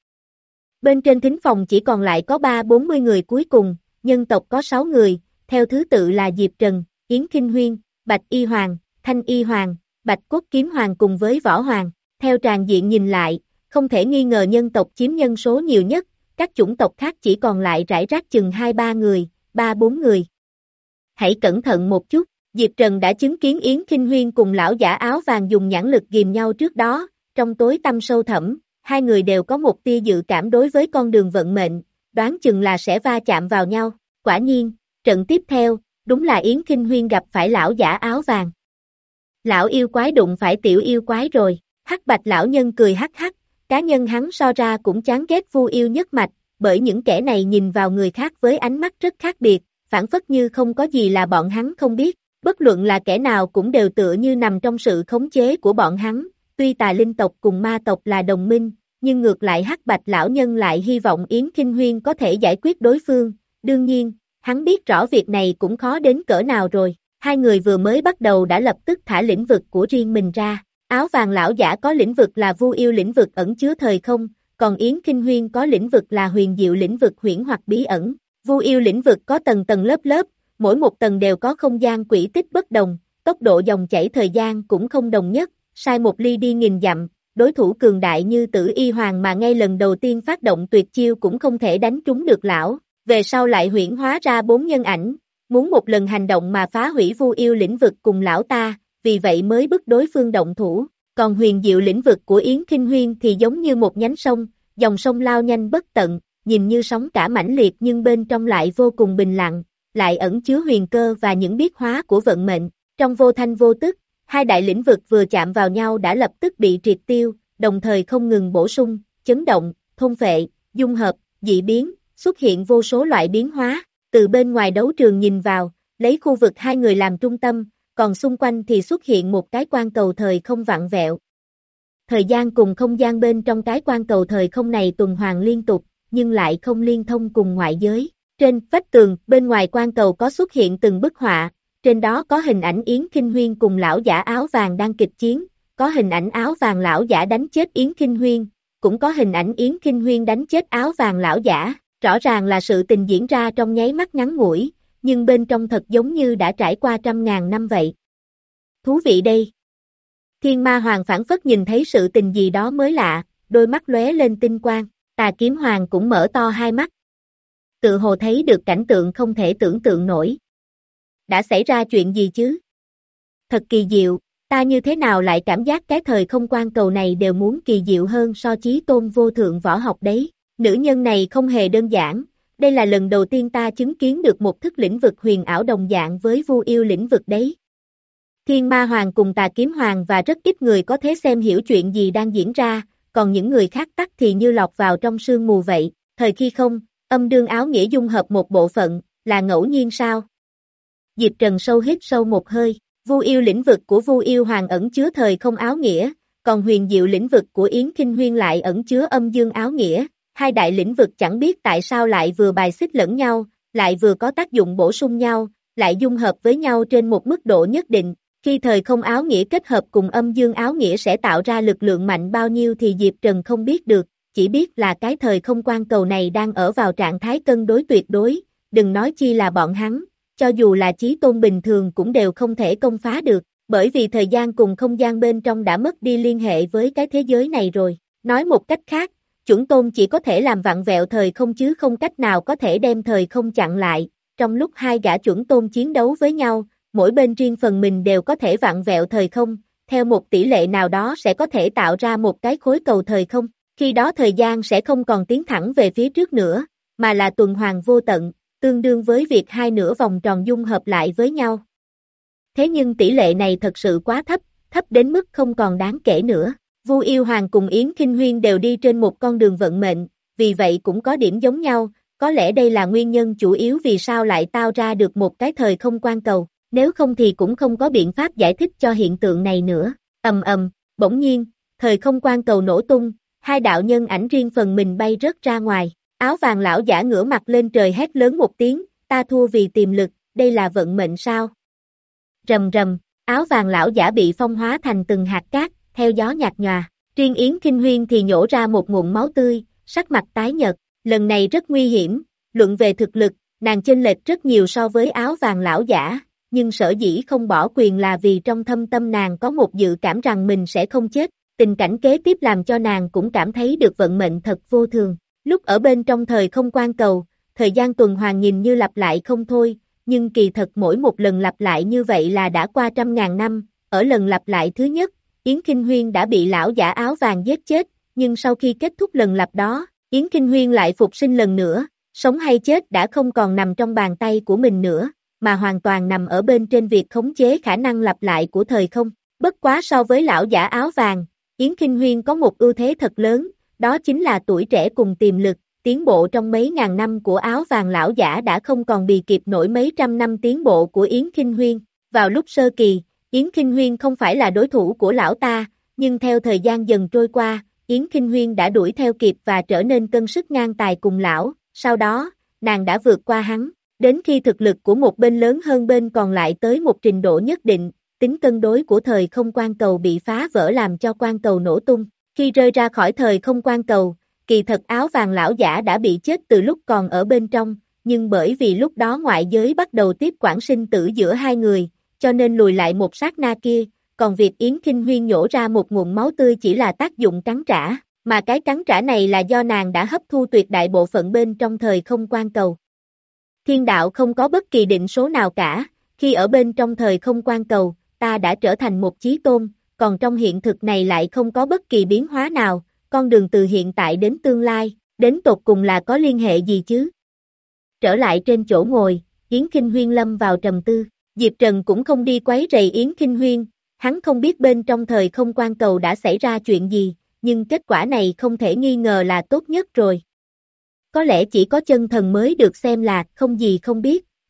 Bên trên thính phòng chỉ còn lại có ba bốn mươi người cuối cùng, nhân tộc có sáu người, theo thứ tự là Diệp Trần, Yến Kinh Huyên, Bạch Y Hoàng, Thanh Y Hoàng, Bạch Cốt Kiếm Hoàng cùng với Võ Hoàng. Theo tràng diện nhìn lại, không thể nghi ngờ nhân tộc chiếm nhân số nhiều nhất, các chủng tộc khác chỉ còn lại rải rác chừng hai ba người, ba bốn người. Hãy cẩn thận một chút, Diệp Trần đã chứng kiến Yến Kinh Huyên cùng lão giả áo vàng dùng nhãn lực ghìm nhau trước đó, trong tối tăm sâu thẳm, hai người đều có một tia dự cảm đối với con đường vận mệnh, đoán chừng là sẽ va chạm vào nhau. Quả nhiên, trận tiếp theo, đúng là Yến Kinh Huyên gặp phải lão giả áo vàng. Lão yêu quái đụng phải tiểu yêu quái rồi, Hắc Bạch lão nhân cười hắc hắc, cá nhân hắn so ra cũng chán ghét Vu yêu nhất mạch, bởi những kẻ này nhìn vào người khác với ánh mắt rất khác biệt, phản phất như không có gì là bọn hắn không biết, bất luận là kẻ nào cũng đều tựa như nằm trong sự khống chế của bọn hắn, tuy Tà Linh tộc cùng ma tộc là đồng minh, nhưng ngược lại Hắc Bạch lão nhân lại hy vọng Yến Kinh Huyên có thể giải quyết đối phương, đương nhiên, hắn biết rõ việc này cũng khó đến cỡ nào rồi, hai người vừa mới bắt đầu đã lập tức thả lĩnh vực của riêng mình ra, áo vàng lão giả có lĩnh vực là Vu yêu lĩnh vực ẩn chứa thời không, còn Yến Kinh Huyên có lĩnh vực là huyền diệu lĩnh vực huyễn hoặc bí ẩn, Vu yêu lĩnh vực có tầng tầng lớp lớp, mỗi một tầng đều có không gian quỹ tích bất đồng, tốc độ dòng chảy thời gian cũng không đồng nhất, sai một ly đi nghìn dặm, đối thủ cường đại như Tử Y Hoàng mà ngay lần đầu tiên phát động tuyệt chiêu cũng không thể đánh trúng được lão, về sau lại huyễn hóa ra bốn nhân ảnh, muốn một lần hành động mà phá hủy Vu yêu lĩnh vực cùng lão ta, vì vậy mới bức đối phương động thủ, còn huyền diệu lĩnh vực của Yến Kinh Huyên thì giống như một nhánh sông, dòng sông lao nhanh bất tận, nhìn như sóng cả mãnh liệt nhưng bên trong lại vô cùng bình lặng, lại ẩn chứa huyền cơ và những biến hóa của vận mệnh, trong vô thanh vô tức, hai đại lĩnh vực vừa chạm vào nhau đã lập tức bị triệt tiêu, đồng thời không ngừng bổ sung, chấn động, thôn phệ, dung hợp, dị biến, xuất hiện vô số loại biến hóa, từ bên ngoài đấu trường nhìn vào, lấy khu vực hai người làm trung tâm, còn xung quanh thì xuất hiện một cái quan cầu thời không vặn vẹo. Thời gian cùng không gian bên trong cái quan cầu thời không này tuần hoàn liên tục, nhưng lại không liên thông cùng ngoại giới. Trên vách tường, bên ngoài quan cầu có xuất hiện từng bức họa, trên đó có hình ảnh Yến Kinh Huyên cùng lão giả áo vàng đang kịch chiến, có hình ảnh áo vàng lão giả đánh chết Yến Kinh Huyên, cũng có hình ảnh Yến Kinh Huyên đánh chết áo vàng lão giả, rõ ràng là sự tình diễn ra trong nháy mắt ngắn ngủi, nhưng bên trong thật giống như đã trải qua trăm ngàn năm vậy. Thú vị đây. Thiên Ma Hoàng phảng phất nhìn thấy sự tình gì đó mới lạ, đôi mắt lóe lên tinh quang, Tà Kiếm Hoàng cũng mở to hai mắt. Tự hồ thấy được cảnh tượng không thể tưởng tượng nổi. Đã xảy ra chuyện gì chứ? Thật kỳ diệu, ta như thế nào lại cảm giác cái thời không quan cầu này đều muốn kỳ diệu hơn so chí tôn vô thượng võ học đấy. Nữ nhân này không hề đơn giản, đây là lần đầu tiên ta chứng kiến được một thức lĩnh vực huyền ảo đồng dạng với Vu Yêu lĩnh vực đấy. Thiên Ma Hoàng cùng Tà Kiếm Hoàng và rất ít người có thể xem hiểu chuyện gì đang diễn ra, còn những người khác tắc thì như lọt vào trong sương mù vậy. Thời khi không, âm dương áo nghĩa dung hợp một bộ phận, là ngẫu nhiên sao? Diệp Trần sâu hít sâu một hơi, Vu Yêu lĩnh vực của Vu Yêu Hoàng ẩn chứa thời không áo nghĩa, còn huyền diệu lĩnh vực của Yến Kinh Huyên lại ẩn chứa âm dương áo nghĩa. Hai đại lĩnh vực chẳng biết tại sao lại vừa bài xích lẫn nhau, lại vừa có tác dụng bổ sung nhau, lại dung hợp với nhau trên một mức độ nhất định. Khi thời không áo nghĩa kết hợp cùng âm dương áo nghĩa sẽ tạo ra lực lượng mạnh bao nhiêu thì Diệp Trần không biết được, chỉ biết là cái thời không quan cầu này đang ở vào trạng thái cân đối tuyệt đối, đừng nói chi là bọn hắn, cho dù là chí tôn bình thường cũng đều không thể công phá được, bởi vì thời gian cùng không gian bên trong đã mất đi liên hệ với cái thế giới này rồi. Nói một cách khác, chuẩn tôn chỉ có thể làm vặn vẹo thời không chứ không cách nào có thể đem thời không chặn lại. Trong lúc hai gã chuẩn tôn chiến đấu với nhau, mỗi bên riêng phần mình đều có thể vặn vẹo thời không, theo một tỷ lệ nào đó sẽ có thể tạo ra một cái khối cầu thời không, khi đó thời gian sẽ không còn tiến thẳng về phía trước nữa, mà là tuần hoàn vô tận, tương đương với việc hai nửa vòng tròn dung hợp lại với nhau. Thế nhưng tỷ lệ này thật sự quá thấp, thấp đến mức không còn đáng kể nữa. Vu Yêu Hoàng cùng Yến Kinh Huyên đều đi trên một con đường vận mệnh, vì vậy cũng có điểm giống nhau, có lẽ đây là nguyên nhân chủ yếu vì sao lại tạo ra được một cái thời không quan cầu, nếu không thì cũng không có biện pháp giải thích cho hiện tượng này nữa. Ầm ầm, bỗng nhiên, thời không quan cầu nổ tung, hai đạo nhân ảnh riêng phần mình bay rớt ra ngoài, áo vàng lão giả ngửa mặt lên trời hét lớn một tiếng, ta thua vì tiềm lực, đây là vận mệnh sao? Rầm rầm, áo vàng lão giả bị phong hóa thành từng hạt cát, theo gió nhạt nhòa, riêng Yến Kinh Huyên thì nhổ ra một nguồn máu tươi, sắc mặt tái nhợt, lần này rất nguy hiểm, luận về thực lực, nàng chênh lệch rất nhiều so với áo vàng lão giả, nhưng sở dĩ không bỏ quyền là vì trong thâm tâm nàng có một dự cảm rằng mình sẽ không chết, tình cảnh kế tiếp làm cho nàng cũng cảm thấy được vận mệnh thật vô thường. Lúc ở bên trong thời không quan cầu, thời gian tuần hoàn nhìn như lặp lại không thôi, nhưng kỳ thật mỗi một lần lặp lại như vậy là đã qua trăm ngàn năm, ở lần lặp lại thứ nhất, Yến Kinh Huyên đã bị lão giả áo vàng giết chết, nhưng sau khi kết thúc lần lặp đó, Yến Kinh Huyên lại phục sinh lần nữa, sống hay chết đã không còn nằm trong bàn tay của mình nữa, mà hoàn toàn nằm ở bên trên việc khống chế khả năng lặp lại của thời không. Bất quá so với lão giả áo vàng, Yến Kinh Huyên có một ưu thế thật lớn, đó chính là tuổi trẻ cùng tiềm lực, tiến bộ trong mấy ngàn năm của áo vàng lão giả đã không còn bì kịp nổi mấy trăm năm tiến bộ của Yến Kinh Huyên. Vào lúc sơ kỳ, Yến Kinh Huyên không phải là đối thủ của lão ta, nhưng theo thời gian dần trôi qua, Yến Kinh Huyên đã đuổi theo kịp và trở nên cân sức ngang tài cùng lão, sau đó, nàng đã vượt qua hắn, đến khi thực lực của một bên lớn hơn bên còn lại tới một trình độ nhất định, tính cân đối của thời không quan cầu bị phá vỡ làm cho quan cầu nổ tung, khi rơi ra khỏi thời không quan cầu, kỳ thật áo vàng lão giả đã bị chết từ lúc còn ở bên trong, nhưng bởi vì lúc đó ngoại giới bắt đầu tiếp quản sinh tử giữa hai người, cho nên lùi lại một sát na kia, còn việc Yến Kinh Huyên nhổ ra một nguồn máu tươi chỉ là tác dụng cắn trả, mà cái cắn trả này là do nàng đã hấp thu tuyệt đại bộ phận bên trong thời không quan cầu. Thiên đạo không có bất kỳ định số nào cả, khi ở bên trong thời không quan cầu, ta đã trở thành một chí tôn, còn trong hiện thực này lại không có bất kỳ biến hóa nào, con đường từ hiện tại đến tương lai, đến tột cùng là có liên hệ gì chứ? Trở lại trên chỗ ngồi, Yến Kinh Huyên lâm vào trầm tư, Diệp Trần cũng không đi quấy rầy Yến Kinh Huyên, hắn không biết bên trong thời không quan cầu đã xảy ra chuyện gì, nhưng kết quả này không thể nghi ngờ là tốt nhất rồi. Có lẽ chỉ có chân thần mới được xem là không gì không biết,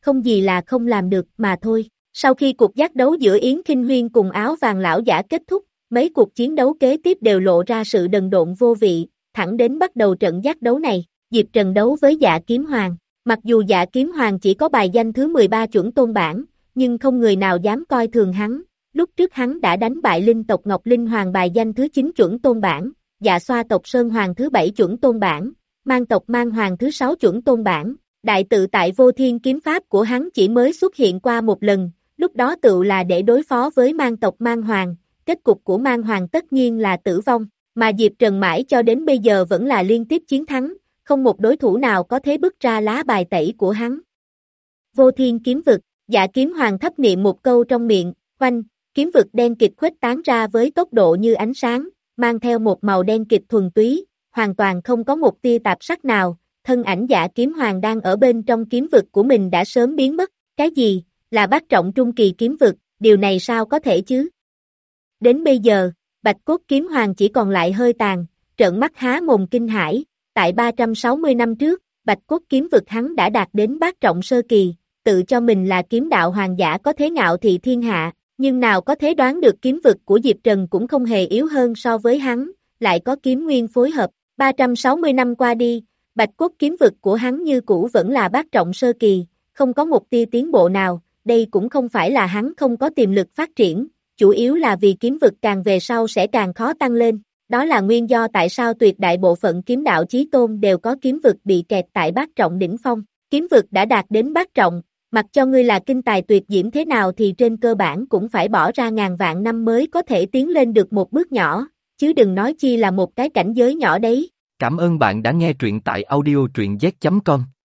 không gì là không làm được mà thôi. Sau khi cuộc giác đấu giữa Yến Kinh Huyên cùng áo vàng lão giả kết thúc, mấy cuộc chiến đấu kế tiếp đều lộ ra sự đần độn vô vị, thẳng đến bắt đầu trận giác đấu này, Diệp Trần đấu với Dạ Kiếm Hoàng. Mặc dù Dạ Kiếm Hoàng chỉ có bài danh thứ mười ba chuẩn tôn bảng, nhưng không người nào dám coi thường hắn. Lúc trước hắn đã đánh bại linh tộc Ngọc Linh Hoàng bài danh thứ chín chuẩn tôn bảng, Dạ Xoa tộc Sơn Hoàng thứ bảy chuẩn tôn bảng, Mang tộc Mang Hoàng thứ sáu chuẩn tôn bảng. Đại tự tại vô thiên kiếm pháp của hắn chỉ mới xuất hiện qua một lần, lúc đó tự là để đối phó với Mang tộc Mang Hoàng, kết cục của Mang Hoàng tất nhiên là tử vong, mà Diệp Trần mãi cho đến bây giờ vẫn là liên tiếp chiến thắng, không một đối thủ nào có thể bước ra lá bài tẩy của hắn. Vô thiên kiếm vực, Dạ Kiếm Hoàng thấp niệm một câu trong miệng, oanh, kiếm vực đen kịt khuếch tán ra với tốc độ như ánh sáng, mang theo một màu đen kịt thuần túy, hoàn toàn không có một tia tạp sắc nào, thân ảnh Dạ Kiếm Hoàng đang ở bên trong kiếm vực của mình đã sớm biến mất, cái gì, là bát trọng trung kỳ kiếm vực, điều này sao có thể chứ? Đến bây giờ, Bạch Cốt Kiếm Hoàng chỉ còn lại hơi tàn, trợn mắt há mồm kinh hãi, tại ba trăm sáu mươi năm trước, Bạch Cốt Kiếm vực hắn đã đạt đến bát trọng sơ kỳ, tự cho mình là kiếm đạo hoàng giả có thế ngạo thị thiên hạ, nhưng nào có thể đoán được kiếm vực của Diệp Trần cũng không hề yếu hơn so với hắn, lại có kiếm nguyên phối hợp, ba trăm sáu mươi năm qua đi, Bạch Cốt Kiếm vực của hắn như cũ vẫn là bát trọng sơ kỳ, không có một tia tiến bộ nào, đây cũng không phải là hắn không có tiềm lực phát triển, chủ yếu là vì kiếm vực càng về sau sẽ càng khó tăng lên, đó là nguyên do tại sao tuyệt đại bộ phận kiếm đạo chí tôn đều có kiếm vực bị kẹt tại bát trọng đỉnh phong, kiếm vực đã đạt đến bát trọng, mặc cho ngươi là kinh tài tuyệt diễm thế nào thì trên cơ bản cũng phải bỏ ra ngàn vạn năm mới có thể tiến lên được một bước nhỏ, chứ đừng nói chi là một cái cảnh giới nhỏ đấy. Cảm ơn bạn đã nghe truyện tại audio truyện z chấm com.